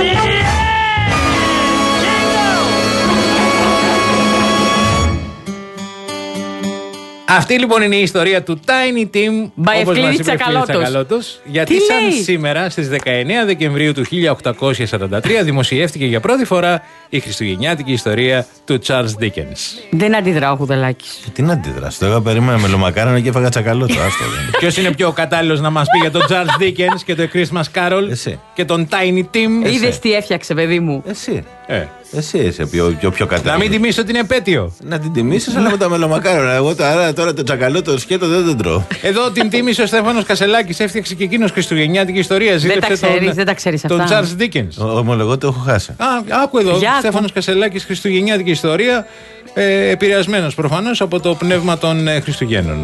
Αυτή λοιπόν είναι η ιστορία του Tiny Tim, όπως μας είπε Τσακαλώτος. Γιατί σαν λέει? Σήμερα στις δεκαεννέα Δεκεμβρίου του χίλια οκτακόσια σαράντα τρία δημοσιεύτηκε για πρώτη φορά η χριστουγεννιάτικη ιστορία του Charles Dickens. Δεν αντιδρά ο Χουδελάκης. Τι να αντιδράσει, τώρα περίμενα μελομακάρονα και έφαγα Τσακαλώτο. Ποιος είναι πιο κατάλληλος να μας πει για τον Charles Dickens και το Christmas Carol? Εσύ. Και τον Tiny Tim? Είδες τι έφτιαξε, παιδί μου. Εσύ. Ε. Εσύ είσαι πιο, πιο, πιο κατάλληλος. Να μην τιμήσω την επέτειο. Να την τιμήσεις, αλλά με τα μελομακάρονα. Εγώ τώρα, τώρα το Τσακαλώτο σκέτο δεν τον τρώω. Εδώ την τίμησε ο Στέφανος Κασελάκης, έφτιαξε και εκείνος χριστουγεννιάτικη ιστορία. Δεν τα ξέρεις, δεν τα ξέρεις αυτά. Τον Charles Dickens. Ομολογώ το έχω χάσει. Α, άκου εδώ. Στέφανος Κασελάκης, χριστουγεννιάτικη ιστορία. Ε, επηρεασμένος προφανώς από το πνεύμα των ε, Χριστουγέννων.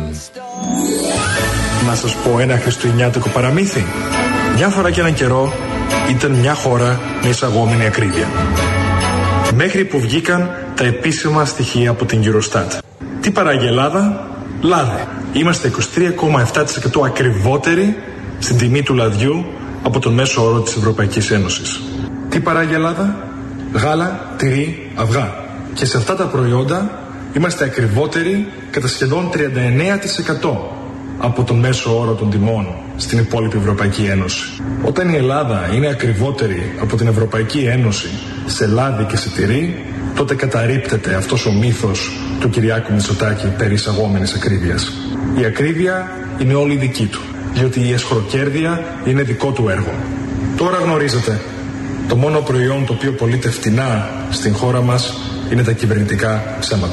Να σας πω ένα χριστουγεννιάτικο παραμύθι. Μια φορά και έναν καιρό ήταν μια χώρα με εισαγόμενη ακρίβεια. Μέχρι που βγήκαν τα επίσημα στοιχεία από την Eurostat. Τι παράγει η Ελλάδα? Λάδι. Είμαστε είκοσι τρία κόμμα επτά τοις εκατό ακριβότεροι στην τιμή του λαδιού από τον μέσο όρο της Ευρωπαϊκής Ένωσης. Τι παράγει η Ελλάδα? Γάλα, τυρί, αυγά. Και σε αυτά τα προϊόντα είμαστε ακριβότεροι κατά σχεδόν τριάντα εννέα τοις εκατό από τον μέσο όρο των τιμών στην υπόλοιπη Ευρωπαϊκή Ένωση. Όταν η Ελλάδα είναι ακριβότερη από την Ευρωπαϊκή Ένωση σε λάδι και σε τυρί, τότε καταρρίπτεται αυτός ο μύθος του Κυριάκου Μητσοτάκη περί εισαγόμενης ακρίβειας. Η ακρίβεια είναι όλη δική του, διότι η εσχροκέρδεια είναι δικό του έργο. Τώρα γνωρίζετε, το μόνο προϊόν το οποίο πωλείται φτηνά στην χώρα μας είναι τα κυβερνητικά ψέματα.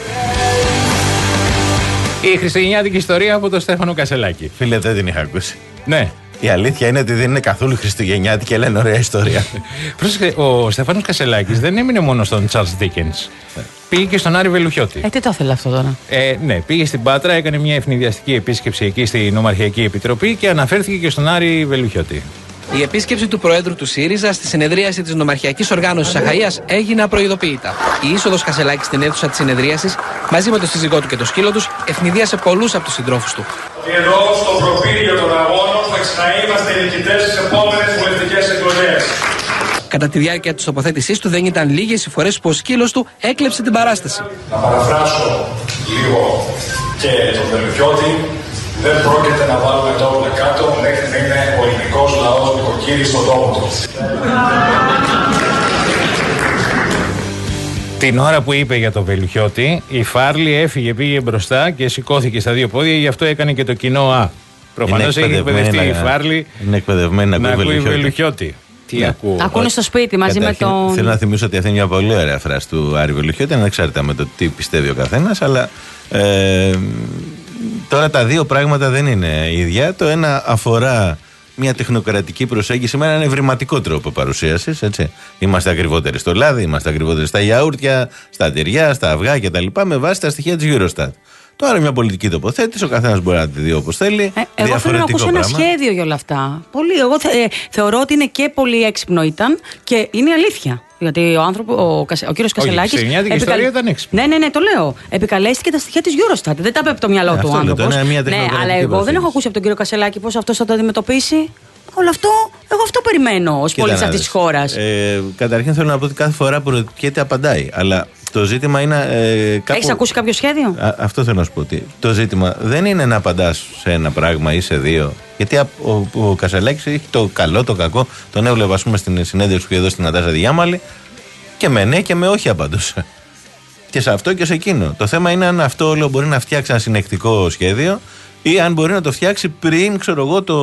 Η χριστουγεννιάτικη ιστορία από τον Στέφανο Κασελάκη. Φίλε, δεν την είχα ακούσει. Ναι. Η αλήθεια είναι ότι δεν είναι καθόλου χριστουγεννιάτικη και λένε ωραία ιστορία. Πρόσεχε, ο Στέφανος Κασελάκης δεν έμεινε μόνο στον Charles Dickens. Πήγε και στον Άρη Βελουχιώτη. Ε, τι το ήθελε αυτό τώρα. Ε, ναι, πήγε στην Πάτρα, έκανε μια ευνηδιαστική επίσκεψη εκεί στην Νομαρχιακή Επιτροπή και αναφέρθηκε και στον Άρη Βελουχιώτη. Η επίσκεψη του Προέδρου του ΣΥΡΙΖΑ στη συνεδρίαση της Νομαρχιακής Οργάνωσης Αχαΐας έγινε απροειδοποίητα. Η είσοδος Κασελάκη στην αίθουσα της συνεδρίασης, μαζί με τον σύζυγό του και το σκύλο τους, ευνηδίασε πολλούς από τους συντρόφους του. Εδώ στο προπύργιο των αγώνων θα ξαναείμαστε νικητές στις επόμενες βουλευτικές εκλογές. Κατά τη διάρκεια της τοποθέτησής του δεν ήταν λίγες οι φορές που ο σκύλος του έκλεψε την παράσταση. Να παραφράσω λίγο και τον Βελουχιώτη. Δεν πρόκειται να βάλουμε το όπλο κάτω μέχρι να είναι ο ελληνικός λαός νοικοκύρης στον τόπο του. Την ώρα που είπε για το Βελουχιώτη, η Φάρλη έφυγε, πήγε μπροστά και σηκώθηκε στα δύο πόδια, γι' αυτό έκανε και το κοινό Α. Προφανώς έχει εκπαιδευτεί η Φάρλη είναι εκπαιδευμένη να ακούει Βελουχιώτη. Τι ναι. ακούω. Ακούνε στο σπίτι μαζί Καταρχήν, με τον. Θέλω να θυμίσω ότι αυτή είναι μια πολύ ωραία φράση του Άρη Βελουχιώτη, ανεξάρτητα με το τι πιστεύει ο καθένας, αλλά. Ε, Τώρα τα δύο πράγματα δεν είναι ίδια. Το ένα αφορά μια τεχνοκρατική προσέγγιση με έναν ευρηματικό τρόπο παρουσίασης. Είμαστε ακριβότεροι στο λάδι, είμαστε ακριβότεροι στα γιαούρτια, στα τυριά, στα αυγά κτλ. Με βάση τα στοιχεία της Eurostat. Τώρα μια πολιτική τοποθέτηση, ο καθένας μπορεί να τη δει όπως θέλει. Ε, εγώ θέλω να ακούσω ένα σχέδιο για όλα αυτά. Πολύ, εγώ θε, ε, θεωρώ ότι είναι και πολύ έξυπνο ήταν και είναι αλήθεια. Γιατί ο, άνθρωπο, ο, ο κύριος Κασελάκης. Η επικαλ... ιστορία ήταν έξυπνο. Ναι, ναι, ναι, το λέω. Επικαλέστηκε τα στοιχεία της Eurostat. Δεν τα πέπει το μυαλό ε, του ο άνθρωπος. Ναι, αλλά εγώ δεν έχω ακούσει από τον κύριο Κασελάκη πώς αυτός θα το αντιμετωπίσει. Όλο αυτό, εγώ αυτό περιμένω ως πολίτης αυτής της χώρας. Ε, καταρχήν θέλω να πω ότι κάθε φορά που ρωτιέται απαντάει. Αλλά το ζήτημα είναι. Ε, κάπου... Έχεις ακούσει κάποιο σχέδιο? Α, αυτό θέλω να σου πω. Ότι το ζήτημα δεν είναι να απαντάς σε ένα πράγμα ή σε δύο. Γιατί ο, ο, ο Κασελάκης έχει το καλό, το κακό. Τον έβλεπα, ας πούμε, στην συνέντευξη που είχε δώσει στην Νατάσα Διάμαλη. Και με ναι και με όχι απαντούσε. Και σε αυτό και σε εκείνο. Το θέμα είναι αν αυτό όλο μπορεί να φτιάξει ένα συνεκτικό σχέδιο ή αν μπορεί να το φτιάξει πριν, ξέρω εγώ, το.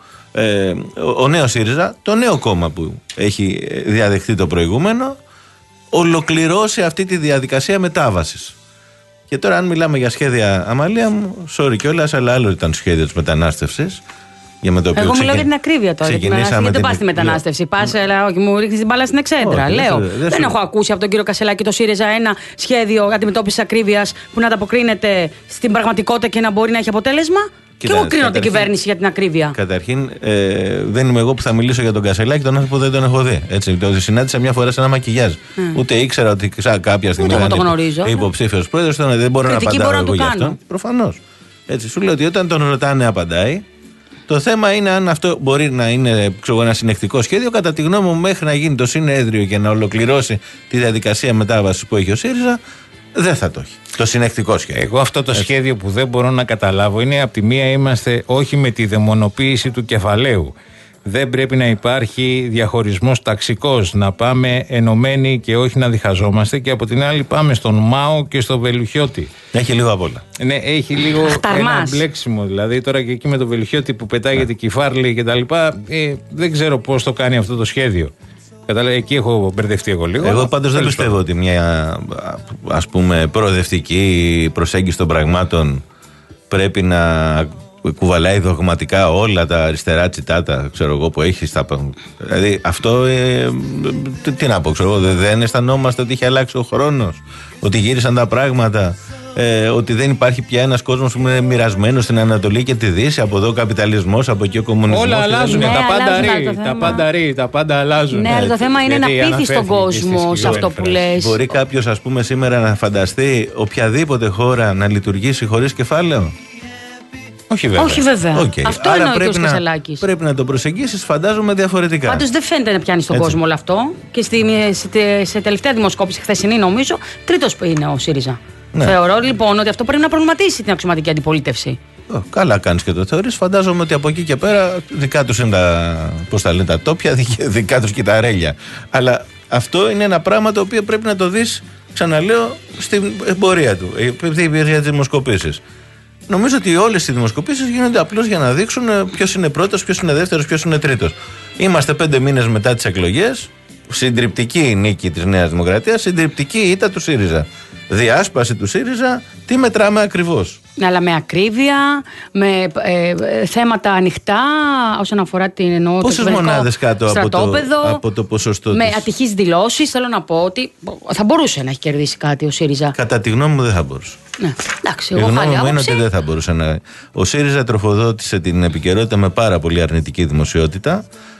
Ε, ο, ο νέος ΣΥΡΙΖΑ, το νέο κόμμα που έχει διαδεχτεί το προηγούμενο, ολοκληρώσει αυτή τη διαδικασία μετάβασης. Και τώρα, αν μιλάμε για σχέδια, Αμαλία μου, sorry κιόλας, αλλά άλλο ήταν το σχέδιο της μετανάστευσης. Για με το οποίο Εγώ μιλάω ξεκι... για την ακρίβεια τώρα. Γιατί δεν την... πα στη μετανάστευση. Πα, αλλά όχι, μου ρίχνει την μπάλα στην εξέντρα. Όχι, λέω. Δεν, δεν, δεν έχω ακούσει από τον κύριο Κασελάκη το ΣΥΡΙΖΑ ένα σχέδιο αντιμετώπισης ακρίβειας που να ανταποκρίνεται στην πραγματικότητα και να μπορεί να έχει αποτέλεσμα. Κοίτα, και εγώ κρίνω την κυβέρνηση για την ακρίβεια. Καταρχήν, ε, δεν είμαι εγώ που θα μιλήσω για τον Κασελάκη, τον άνθρωπο δεν τον έχω δει. Έτσι, το συνάντησα μια φορά σε ένα μακιγιάζ. Mm. Ούτε ήξερα ότι ξα, κάποια στιγμή ήταν υποψήφιος πρόεδρος, δεν μπορώ κριτική να απαντάω εγώ για αυτόν. Προφανώς. Έτσι, σου λέω ότι όταν τον ρωτάνε, απαντάει. Το θέμα είναι αν αυτό μπορεί να είναι ξέρω, ένα συνεκτικό σχέδιο. Κατά τη γνώμη μου, μέχρι να γίνει το συνέδριο και να ολοκληρώσει τη διαδικασία μετάβασης που έχει ο ΣΥΡΙΖΑ, δεν θα το έχει. Το συνεκτικό σχέδιο. Εγώ αυτό το Έτσι. σχέδιο που δεν μπορώ να καταλάβω είναι από τη μία είμαστε όχι με τη δαιμονοποίηση του κεφαλαίου. Δεν πρέπει να υπάρχει διαχωρισμός ταξικός, να πάμε ενωμένοι και όχι να διχαζόμαστε, και από την άλλη πάμε στον Μάο και στο Βελουχιώτη. Έχει λίγο απ' όλα. Ναι, έχει λίγο ένα μπλέξιμο. Δηλαδή τώρα και εκεί με το Βελουχιώτη που πετάγεται και η Φάρλη και τα λοιπά, ε, δεν ξέρω πώς το κάνει αυτό το σχέδιο. Κατάλαβα, εκεί έχω μπερδευτεί εγώ λίγο. Εγώ πάντως δεν πιστεύω ότι μια ας πούμε προοδευτική προσέγγιση των πραγμάτων πρέπει να κουβαλάει δογματικά όλα τα αριστερά τσιτάτα, ξέρω εγώ, που έχει στα... Δηλαδή αυτό, ε, τι, τι να πω, ξέρω εγώ, δεν αισθανόμαστε ότι είχε αλλάξει ο χρόνος, ότι γύρισαν τα πράγματα, ε, ότι δεν υπάρχει πια ένας κόσμος που είναι μοιρασμένος στην Ανατολή και τη Δύση, από εδώ ο καπιταλισμός, από εκεί ο κομμουνισμός. Όλα αλλάζουν, ναι, τα πάντα ρί, το τα πάντα ρί, τα πάντα αλλάζουν. Ναι, αλλά το θέμα είναι να πείθεις τον κόσμο σε αυτό που λες. Μπορεί κάποιος, ας πούμε, σήμερα να φανταστεί οποιαδήποτε χώρα να λειτουργήσει χωρίς κεφάλαιο? Όχι βέβαια. Όχι βέβαια. Okay. Αυτό Άρα είναι ο πρέπει, κ. Κασελάκης. Πρέπει να το προσεγγίσεις, φαντάζομαι, διαφορετικά. Πάντως δεν φαίνεται να πιάνει τον Έτσι. κόσμο όλο αυτό. Και στη, σε, σε τελευταία δημοσκόπηση, χθεσινή νομίζω, τρίτος είναι ο ΣΥΡΙΖΑ. Ναι. Θεωρώ λοιπόν ότι αυτό πρέπει να προβληματίσει την αξιωματική αντιπολίτευση. Oh, καλά κάνεις και το θεωρείς. Φαντάζομαι ότι από εκεί και πέρα δικά τους είναι τα, πώς τα λένε, τα τόπια, δικά τους και τα ρέλια. Αλλά αυτό είναι ένα πράγμα το οποίο πρέπει να το δεις, ξαναλέω, στην πορεία του. Για τις δημοσκοπήσεις. Νομίζω ότι όλες οι δημοσκοπήσεις γίνονται απλώς για να δείξουν ποιος είναι πρώτος, ποιος είναι δεύτερος, ποιος είναι τρίτος. Είμαστε πέντε μήνες μετά τις εκλογές. Συντριπτική νίκη της Νέας Δημοκρατίας, συντριπτική ήττα του ΣΥΡΙΖΑ. Διάσπαση του ΣΥΡΙΖΑ, τι μετράμε ακριβώς? Αλλά με ακρίβεια, με ε, ε, θέματα ανοιχτά όσον αφορά την εννοώ. Πόσες μονάδες κάτω από το, από το ποσοστό με της? Με ατυχείς δηλώσεις, θέλω να πω ότι θα μπορούσε να έχει κερδίσει κάτι ο ΣΥΡΙΖΑ. Κατά τη γνώμη μου δεν θα μπορούσε. Ναι, εντάξει, η εγώ γνώμη χάλια μου είναι άποψη. ότι δεν θα μπορούσε να. Ο ΣΥΡΙΖΑ τροφοδότησε την επικαιρότητα με πάρα πολύ αρνητική δημοσιότητα.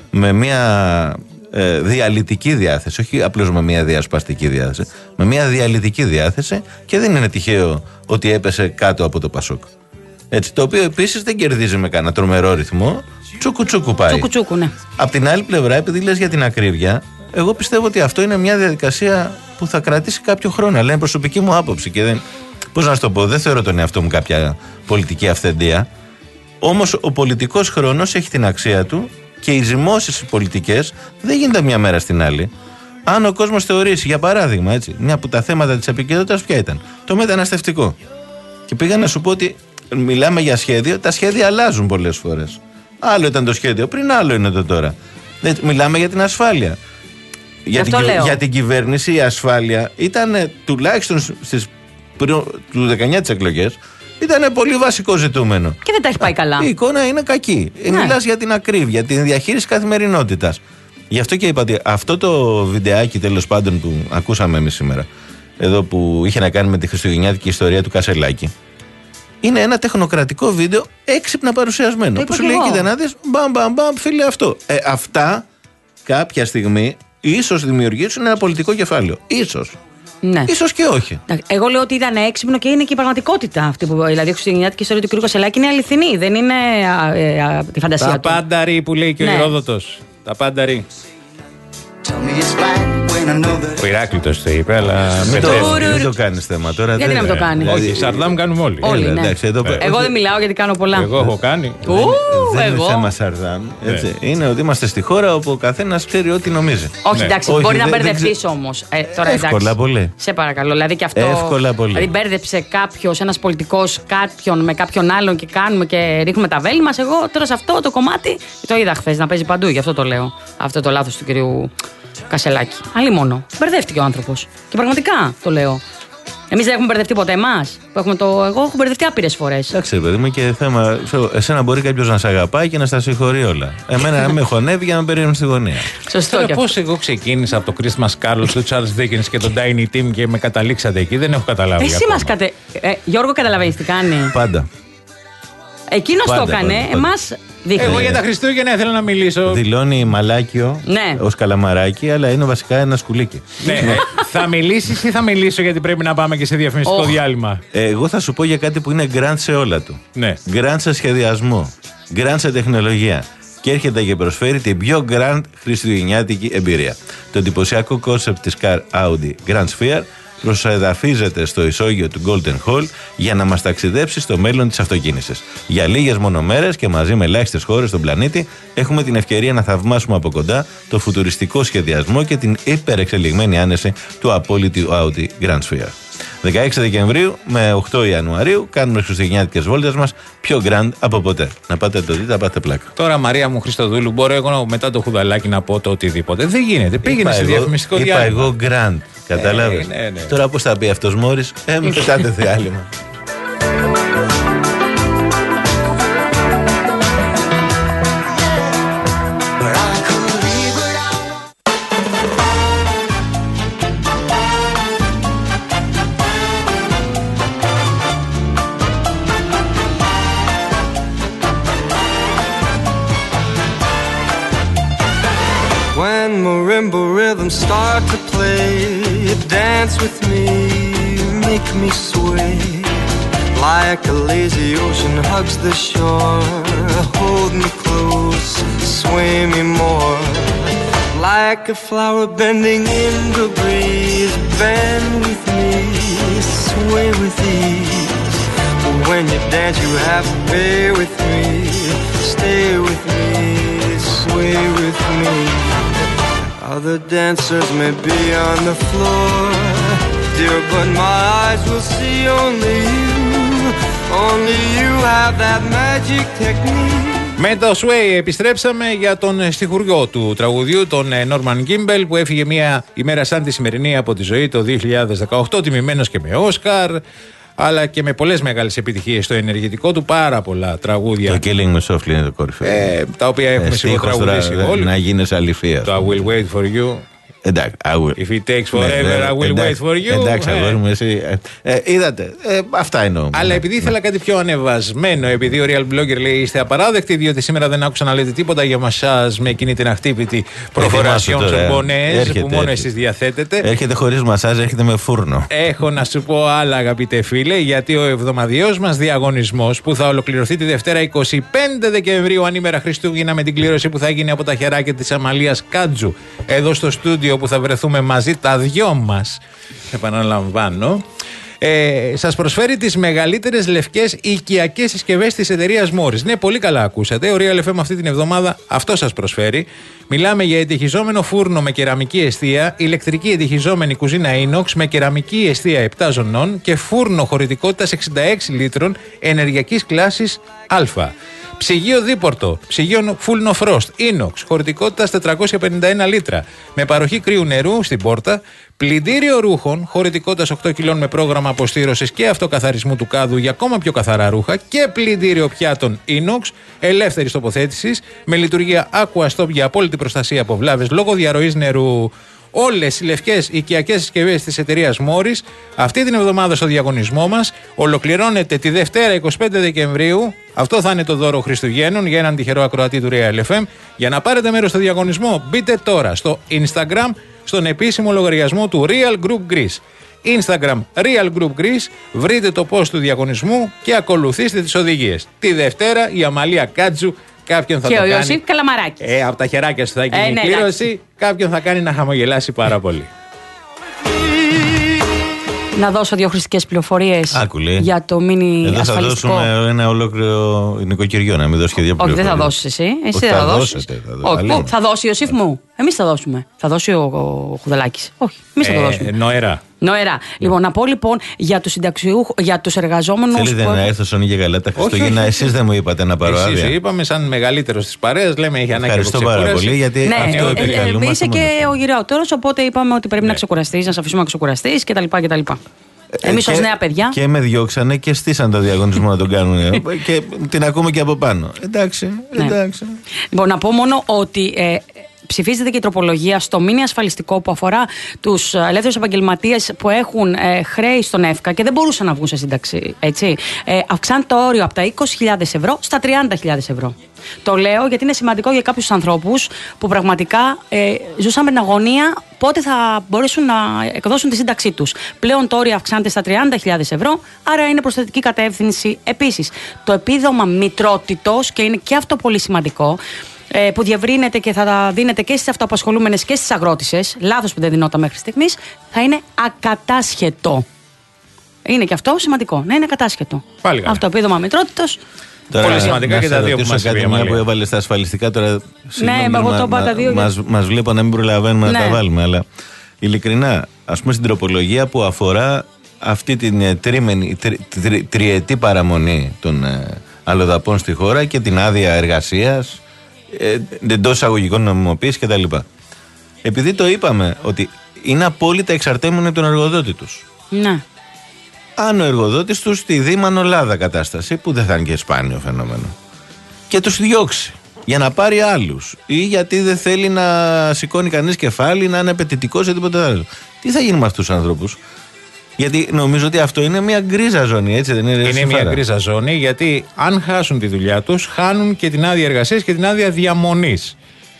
με μια ε, διαλυτική διάθεση, όχι απλώς με μια διασπαστική διάθεση, με μια διαλυτική διάθεση, και δεν είναι τυχαίο ότι έπεσε κάτω από το Πασόκ. Έτσι, το οποίο επίσης δεν κερδίζει με κανένα τρομερό ρυθμό. Τσούκου τσούκου πάει. Τσούκου τσούκου, ναι. Απ' την άλλη πλευρά, επειδή λες για την ακρίβεια, εγώ πιστεύω ότι αυτό είναι μια διαδικασία που θα κρατήσει κάποιο χρόνο. Αλλά είναι προσωπική μου άποψη και δεν. Πώς να σου το πω, δεν θεωρώ τον εαυτό μου κάποια πολιτική αυθεντία. Όμως ο πολιτικός χρόνος έχει την αξία του και οι ζυμώσεις οι πολιτικές δεν γίνονται μια μέρα στην άλλη. Αν ο κόσμος θεωρήσει, για παράδειγμα, έτσι, μια από τα θέματα της επικαιρότητας ποια ήταν, το μεταναστευτικό. Και πήγα να σου πω ότι μιλάμε για σχέδιο, τα σχέδια αλλάζουν πολλές φορές. Άλλο ήταν το σχέδιο πριν, άλλο είναι το τώρα. Μιλάμε για την ασφάλεια. Για την, για την κυβέρνηση η ασφάλεια ήταν τουλάχιστον στις του δεκαεννιά τις εκλογές, ήταν πολύ βασικό ζητούμενο. Και δεν τα έχει πάει καλά. Η εικόνα είναι κακή. Ναι. Μιλάς για την ακρίβεια, την διαχείριση καθημερινότητας. Γι' αυτό και είπα ότι αυτό το βιντεάκι, τέλος πάντων, που ακούσαμε εμείς σήμερα, εδώ που είχε να κάνει με τη χριστουγεννιάτικη ιστορία του Κασελάκη, είναι ένα τεχνοκρατικό βίντεο έξυπνα παρουσιασμένο. Που σου λέει, κοίτα να δεις, μπαμ, μπαμ, μπαμ, φίλε, αυτό. Ε, αυτά κάποια στιγμή ίσως δημιουργήσουν ένα πολιτικό κεφάλαιο. Ίσως. Ναι. Ίσως και όχι. Εγώ λέω ότι ήταν έξυπνο και είναι και η πραγματικότητα αυτή που. Δηλαδή, η χριστουγεννιάτικη ιστορία του κ. Κασελάκη είναι αληθινή. Δεν είναι α, ε, α, τη φαντασία τα του. Τα πάνταρι που λέει και ναι. ο Ηρόδοτος. Τα πάνταρι. Ο Ηράκλειτος το είπε, αλλά μην το, μην το κάνεις θέμα τώρα. Γιατί να μην το κάνει. Όχι, Σαρδάμ κάνουμε όλοι. όλοι ναι. Εντάξει, εδώ, ε. Εγώ δεν μιλάω γιατί κάνω πολλά. Εγώ έχω κάνει. Ου, δεν εγώ. είναι θέμα Σαρδάμ. Έτσι. Ναι. Είναι ότι είμαστε στη χώρα όπου ο καθένας ξέρει ό,τι νομίζει. Όχι, εντάξει, ναι. μπορεί όχι, να μπερδευτείς όμως. Ε, Εύκολα πολύ. Σε παρακαλώ. Δηλαδή και αυτό. Εύκολα πολύ. Δηλαδή μπέρδεψε κάποιος, ένας πολιτικός, κάποιον με κάποιον άλλον και κάνουμε και ρίχνουμε τα βέλη μας. Εγώ τώρα σε αυτό το κομμάτι το είδα χθες να παίζει παντού. Γι' αυτό το λέω. Αυτό το λάθος του κυρίου Κασελάκη. Αλλή μόνο. Μπερδεύτηκε ο άνθρωπος. Και πραγματικά το λέω. Εμείς δεν έχουμε μπερδευτεί ποτέ εμάς. Εγώ έχω μπερδευτεί άπειρες φορές. Εντάξει, παιδί μου, και θέμα. Εσένα μπορεί κάποιος να σε αγαπάει και να στα συγχωρεί όλα. Εμένα να με χωνεύει για να με περιμένει στη γωνία. Σωστό. Τώρα, πώς εγώ ξεκίνησα από το Christmas Carol του Charles Dickens και τον Tiny Tim και με καταλήξατε εκεί, δεν έχω καταλάβει. Εσύ μας κατε. Ε, Γιώργο, καταλαβαίνεις τι κάνει. Πάντα. Εκείνος το έκανε, εμάς δείχνει. Εγώ για τα Χριστούγεννα ήθελα να μιλήσω. Δηλώνει μαλάκιο ναι. ως καλαμαράκι, αλλά είναι βασικά ένα σκουλίκι. Ναι. Θα μιλήσεις ή θα μιλήσω, γιατί πρέπει να πάμε και σε διαφημιστικό oh. διάλειμμα. Εγώ θα σου πω για κάτι που είναι grand σε όλα του. Ναι. Grand σε σχεδιασμό, grand σε τεχνολογία. Και έρχεται και προσφέρει την πιο grand χριστουγεννιάτικη εμπειρία. Το εντυπωσιακό concept της Car Audi Grand Sphere προσεδαφίζεται στο ισόγειο του Golden Hall για να μας ταξιδέψει στο μέλλον της αυτοκίνησης. Για λίγες μόνο μέρες και μαζί με ελάχιστες χώρες στον πλανήτη έχουμε την ευκαιρία να θαυμάσουμε από κοντά το φουτουριστικό σχεδιασμό και την υπερεξελιγμένη άνεση του απόλυτου Audi Grand Sphere. δεκαέξι Δεκεμβρίου με οκτώ Ιανουαρίου κάνουμε τις χριστουγεννιάτικες βόλτες μας πιο grand από ποτέ. Να πάτε το δείτε, να πάτε πλάκα. Τώρα, Μαρία μου Χριστοδούλου, μπορώ εγώ μετά το χουδαλάκι να πω το οτιδήποτε. Δεν γίνεται. Πήγαινε σε διαφημιστικό διάλειμμα. Είπα εγώ grand. Κατάλαβες. Ε, ναι, ναι. Τώρα πώς θα πει αυτός Μόρις, ε, μην πετάτε διάλειμμα. When marimba rhythms start to play, dance with me, make me sway. Like a lazy ocean hugs the shore, hold me close, sway me more. Like a flower bending in the breeze, bend with me, sway with ease. When you dance you have to pay with me, stay with me, sway with me. Other dancers may be on the floor, dear, but my eyes will see only you. Only you have that magic technique. Με το Sway επιστρέψαμε για τον στιχουργό του τραγουδιού, τον Νόρμαν Γκίμπελ, που έφυγε μια ημέρα σαν τη σημερινή από τη ζωή το δύο χιλιάδες δεκαοκτώ, τιμημένος και με Όσκαρ, αλλά και με πολλές μεγάλες επιτυχίες στο ενεργητικό του, πάρα πολλά τραγούδια. Το Killing Me Softly είναι το κορυφαίο. Ε, τα οποία έχουμε ε, σίγουρα τραγουδήσει όλοι. Να γίνεις αληθείας. Το I Will Wait For You Εντάξει, I will. If it takes forever, I will wait for you. Εντάξει, αγόρι μου, εσύ. Ε, ε, είδατε, ε, αυτά εννοώ. Αλλά επειδή ήθελα κάτι πιο ανεβασμένο, επειδή ο Real Blogger λέει είστε απαράδεκτοι, διότι σήμερα δεν άκουσα να λέτε τίποτα για μασάζ με εκείνη την αχτύπητη προφορασιόν σορμπονές που μόνο εσείς διαθέτετε. Έρχεται χωρίς μασάζ, έρχεται με φούρνο. Έχω να σου πω άλλα, αγαπητέ φίλε, γιατί ο εβδομαδιαίος μας διαγωνισμός που θα ολοκληρωθεί τη Δευτέρα εικοστή πέμπτη Δεκεμβρίου, ανήμερα Χριστούγεννα, με την κλήρωση που θα γίνει από τα χεράκια της Αμαλίας Κάτζου, εδώ στο στούντιο που θα βρεθούμε μαζί τα δυο μας, επαναλαμβάνω, ε, σας προσφέρει τις μεγαλύτερες λευκές οικιακές συσκευές της εταιρείας Morris. Ναι, πολύ καλά ακούσατε. Ο Real εφ εμ αυτή την εβδομάδα αυτό σας προσφέρει. Μιλάμε για ετυχιζόμενο φούρνο με κεραμική εστία, ηλεκτρική ετυχιζόμενη κουζίνα inox με κεραμική εστία επτά ζωνών και φούρνο χωρητικότητας εξήντα έξι λίτρων ενεργειακής κλάσης Α. Ψυγείο δίπορτο, ψυγείο full no frost, inox, χωρητικότητας τετρακόσια πενήντα ένα λίτρα, με παροχή κρύου νερού στην πόρτα, πλυντήριο ρούχων, χωρητικότητας οκτώ κιλών με πρόγραμμα αποστήρωσης και αυτοκαθαρισμού του κάδου για ακόμα πιο καθαρά ρούχα και πλυντήριο πιάτων inox, ελεύθερης τοποθέτησης, με λειτουργία Aqua Stop για απόλυτη προστασία από βλάβες λόγω διαρροής νερού. Όλες οι λευκές οικιακές συσκευές της εταιρείας Morris αυτή την εβδομάδα στο διαγωνισμό μας ολοκληρώνεται τη Δευτέρα εικοστή πέμπτη Δεκεμβρίου. Αυτό θα είναι το δώρο Χριστουγέννων για έναν τυχερό ακροατή του Real εφ εμ. Για να πάρετε μέρος στο διαγωνισμό, μπείτε τώρα στο Instagram, στον επίσημο λογαριασμό του Real Group Greece. Instagram Real Group Greece, βρείτε το post του διαγωνισμού και ακολουθήστε τις οδηγίες. Τη Δευτέρα η Αμαλία Κάτζου κάποιον θα και το ο κάνει. Ιωσήφ Καλαμαράκης. Ε, από τα χεράκια σου θα γίνει ε, η ναι, κλήρωση. εντάξει. Κάποιον θα κάνει να χαμογελάσει πάρα πολύ. Να δώσω δύο χρηστικές πληροφορίες για το μίνι Εδώ ασφαλιστικό. θα δώσουμε ένα ολόκληρο νοικοκυριό, να μην δώσει και δύο Όχι, δεν πληροφορίες. θα δώσεις εσύ. Εσύ Όχι, δεν θα θα δώσεις. δώσετε, θα δω- Όχι, αλήθεια. πού, θα δώσει ο Ιωσήφ μου. Εμείς θα δώσουμε. Θα δώσει ο, ο Χουδελάκης. Όχι, εμείς θα το δώσουμε. Ε, νοερά. Νοερά. Λοιπόν, να πω λοιπόν για τους συνταξιούχους, για τους εργαζόμενους. Θέλετε που να έχουν- έρθω στον Ήγε καλά τα Χριστούγεννα, όχι. εσείς δεν μου είπατε να πάρω Εσείς άδεια. είπαμε σαν μεγαλύτερος της παρέας, λέμε έχει ανάγκη από Ευχαριστώ πάρα ξεκούραση. πολύ, γιατί Ναι, αυτό ε, ε, επικαλούμαστε είσαι μόνο. και ο γυραιότερος, οπότε είπαμε ότι πρέπει Ναι. να ξεκουραστείς, να σε αφήσουμε να ξεκουραστείς κτλ. κτλ. Εμείς Ε, ως και- νέα παιδιά. Και με διώξανε και στήσαν το διαγωνισμό να τον κάνουν. Και την ακούμε και από πάνω. Εντάξει, Ναι. εντάξει. Λοιπόν, να πω μόνο ότι ε, ψηφίζεται και η τροπολογία στο μήνυ ασφαλιστικό που αφορά τους ελεύθερους επαγγελματίες που έχουν ε, χρέη στον ΕΦΚΑ και δεν μπορούσαν να βγουν σε σύνταξη. Έτσι. Ε, αυξάνει το όριο από τα είκοσι χιλιάδες ευρώ στα τριάντα χιλιάδες ευρώ. Το λέω γιατί είναι σημαντικό για κάποιους ανθρώπους που πραγματικά ε, ζούσαν με την αγωνία πότε θα μπορέσουν να εκδώσουν τη σύνταξή τους. Πλέον το όριο αυξάνεται στα τριάντα χιλιάδες ευρώ, άρα είναι προς θετική κατεύθυνση. Επίσης, το επίδομα μητρότητος, και είναι και αυτό πολύ σημαντικό, ε, που διευρύνεται και θα τα δίνεται και στις αυτοαπασχολούμενες και στις αγρότησες, λάθος που δεν δινόταν μέχρι στιγμής, θα είναι ακατάσχετο. Είναι και αυτό σημαντικό, να είναι ακατάσχετο. Πάλι καλά. Αυτό επίδομα μητρότητος. Πολύ σημαντικά να και σε τα δύο που ρωτήσω μας είπε κάτι, η μια Αμαλία. που έβαλε στα ασφαλιστικά τώρα. συγγνώμη, εγώ μα- το είπα μα- τα δύο, Μας, γιατί- μας βλέπω να μην προλαβαίνουμε να Ναι. τα βάλουμε. Αλλά ειλικρινά, ας πούμε στην τροπολογία που αφορά αυτή την ε, τρίμενη, τρι, τρι- τριετή παραμονή των ε, αλλοδαπών στη χώρα και την άδεια εργασίας, ε, εντός εισαγωγικών νομιμοποίησης κτλ. Επειδή το είπαμε ότι είναι απόλυτα εξαρτέμενοι από τον εργοδότη τους. Ναι. Αν ο εργοδότης τους τη δει μανολάδα κατάσταση, που δεν θα είναι και σπάνιο φαινόμενο, και τους διώξει για να πάρει άλλους ή γιατί δεν θέλει να σηκώνει κανείς κεφάλι, να είναι απαιτητικός ή τίποτα άλλο, τι θα γίνει με αυτούς τους ανθρώπους? Γιατί νομίζω ότι αυτό είναι μια γκρίζα ζώνη, έτσι δεν είναι? Είναι μια γκρίζα ζώνη, γιατί αν χάσουν τη δουλειά τους, χάνουν και την άδεια εργασίας και την άδεια διαμονής.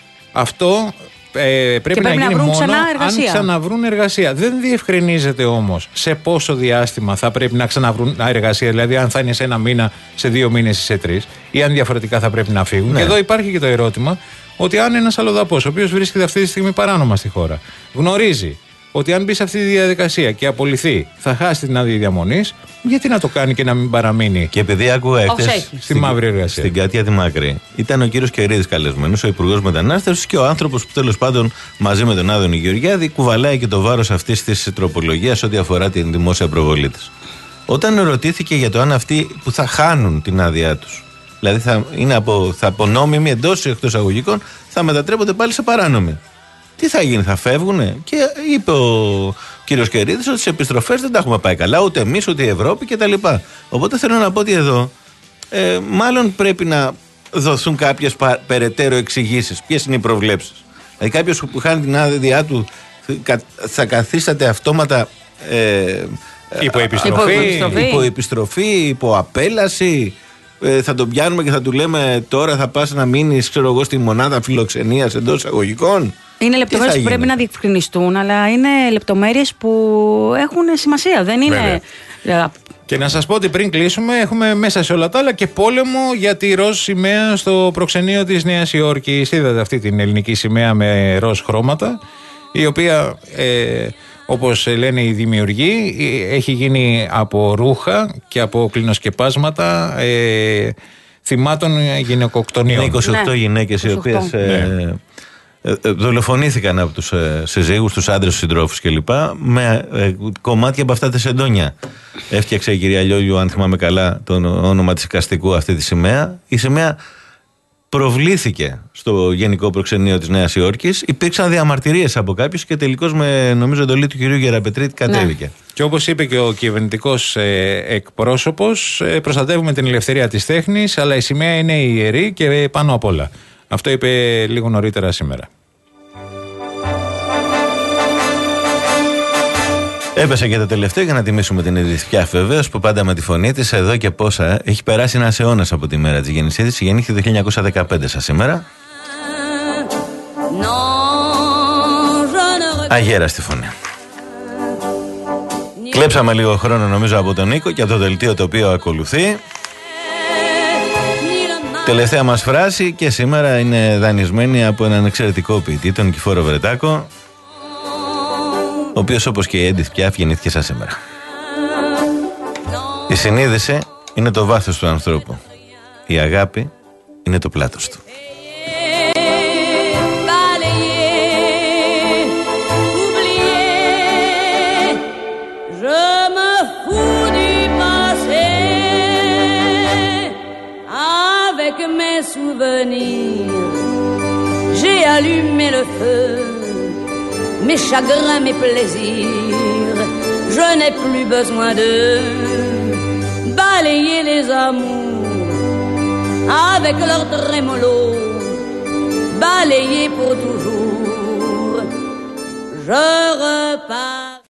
Αυτό ε, πρέπει, πρέπει να να γίνει βρουν μόνο ξανά αν εργασία. ξαναβρούν εργασία. Δεν διευκρινίζεται όμως σε πόσο διάστημα θα πρέπει να ξαναβρούν εργασία, δηλαδή αν θα είναι σε ένα μήνα, σε δύο μήνες ή σε τρεις, ή αν διαφορετικά θα πρέπει να φύγουν. Ναι. Και εδώ υπάρχει και το ερώτημα ότι αν ένας αλλοδαπός, ο οποίος βρίσκεται αυτή τη στιγμή παράνομα στη χώρα, γνωρίζει ότι αν μπει σε αυτή τη διαδικασία και απολυθεί, θα χάσει την άδεια διαμονής, γιατί να το κάνει και να μην παραμείνει? Και επειδή άκουγα Ως εχθές έχει. Στη μαύρη εργασία. στην Κάτια τη Μακρύ, ήταν ο κύριος Κερίδης καλεσμένος, ο Υπουργός Μετανάστευσης και ο άνθρωπος που τέλος πάντων μαζί με τον Άδωνη Γεωργιάδη κουβαλάει και το βάρος αυτής της τροπολογίας ό,τι αφορά την δημόσια προβολή της. Όταν ρωτήθηκε για το αν αυτοί που θα χάνουν την άδειά τους, δηλαδή θα, είναι από, θα από νόμιμη εντός ή εκτός αγωγικών, θα μετατρέπονται πάλι σε παράνομη. Τι θα γίνει, θα φεύγουνε? Και είπε ο κύριος Κερίδης ότι σε επιστροφές δεν τα έχουμε πάει καλά, ούτε εμείς ούτε η Ευρώπη κτλ. Οπότε θέλω να πω ότι εδώ ε, μάλλον πρέπει να δοθούν κάποιες πα, περαιτέρω εξηγήσεις. Ποιες είναι οι προβλέψεις? Δηλαδή κάποιος που χάνει την άδειά του θα καθίσατε αυτόματα ε, υποεπιστροφή, υποεπιστροφή, υποαπέλαση. Ε, θα τον πιάνουμε και θα του λέμε τώρα θα πας να μείνεις, ξέρω εγώ, στη μονάδα φιλοξενίας εντός εισαγωγικών. Είναι λεπτομέρειες που πρέπει να διευκρινιστούν, αλλά είναι λεπτομέρειες που έχουν σημασία. Δεν είναι. Βέβαια. Και να σας πω ότι πριν κλείσουμε, έχουμε μέσα σε όλα τα άλλα και πόλεμο για τη ροζ σημαία στο προξενείο της Νέας Υόρκης. Είδατε αυτή την ελληνική σημαία με ροζ χρώματα, η οποία, ε, όπως λένε οι δημιουργοί, έχει γίνει από ρούχα και από κλινοσκεπάσματα ε, θυμάτων γυναικοκτονιών. Είναι είκοσι οκτώ ναι. γυναίκες οι οποίες ε, ε, ε, δολοφονήθηκαν από τους ε, συζύγους, τους άντρες, τους συντρόφους κλπ. Με ε, κομμάτια από αυτά τα σεντόνια. Έφτιαξε η κυρία Λιόλιου, αν θυμάμαι καλά, το όνομα της εικαστικού αυτή τη σημαία. Η σημαία προβλήθηκε στο Γενικό Προξενείο της Νέας Υόρκης. Υπήρξαν διαμαρτυρίες από κάποιους και τελικώς με, νομίζω, εντολή του κυρίου Γεραπετρίτη κατέβηκε. Ναι. Και όπως είπε και ο κυβερνητικός ε, εκπρόσωπος, ε, προστατεύουμε την ελευθερία της τέχνης, αλλά η σημαία είναι ιερή και πάνω απ' όλα. Αυτό είπε λίγο νωρίτερα σήμερα. Έπεσε και το τελευταίο για να τιμήσουμε την Edith Piaf, βεβαίως, που πάντα με τη φωνή της εδώ και πόσα έχει περάσει ένας αιώνας από τη μέρα της γέννησής της. Γεννήθηκε το χίλια εννιακόσια δεκαπέντε σαν σήμερα. Αγέραστη φωνή. Κλέψαμε λίγο χρόνο, νομίζω, από τον Νίκο και από το δελτίο το οποίο ακολουθεί. Τελευταία μας φράση και σήμερα είναι δανεισμένη από έναν εξαιρετικό ποιητή, τον Νικηφόρο Βρετάκο, ο οποίος, όπως και η Edith Piaf, γεννήθηκε σαν σήμερα. Η συνείδηση είναι το βάθος του ανθρώπου. Η αγάπη είναι το πλάτος του. J'ai allumé le feu, mes chagrins, mes plaisirs, je n'ai plus besoin de balayer les amours avec leur trémolo, balayer pour toujours. Je repars.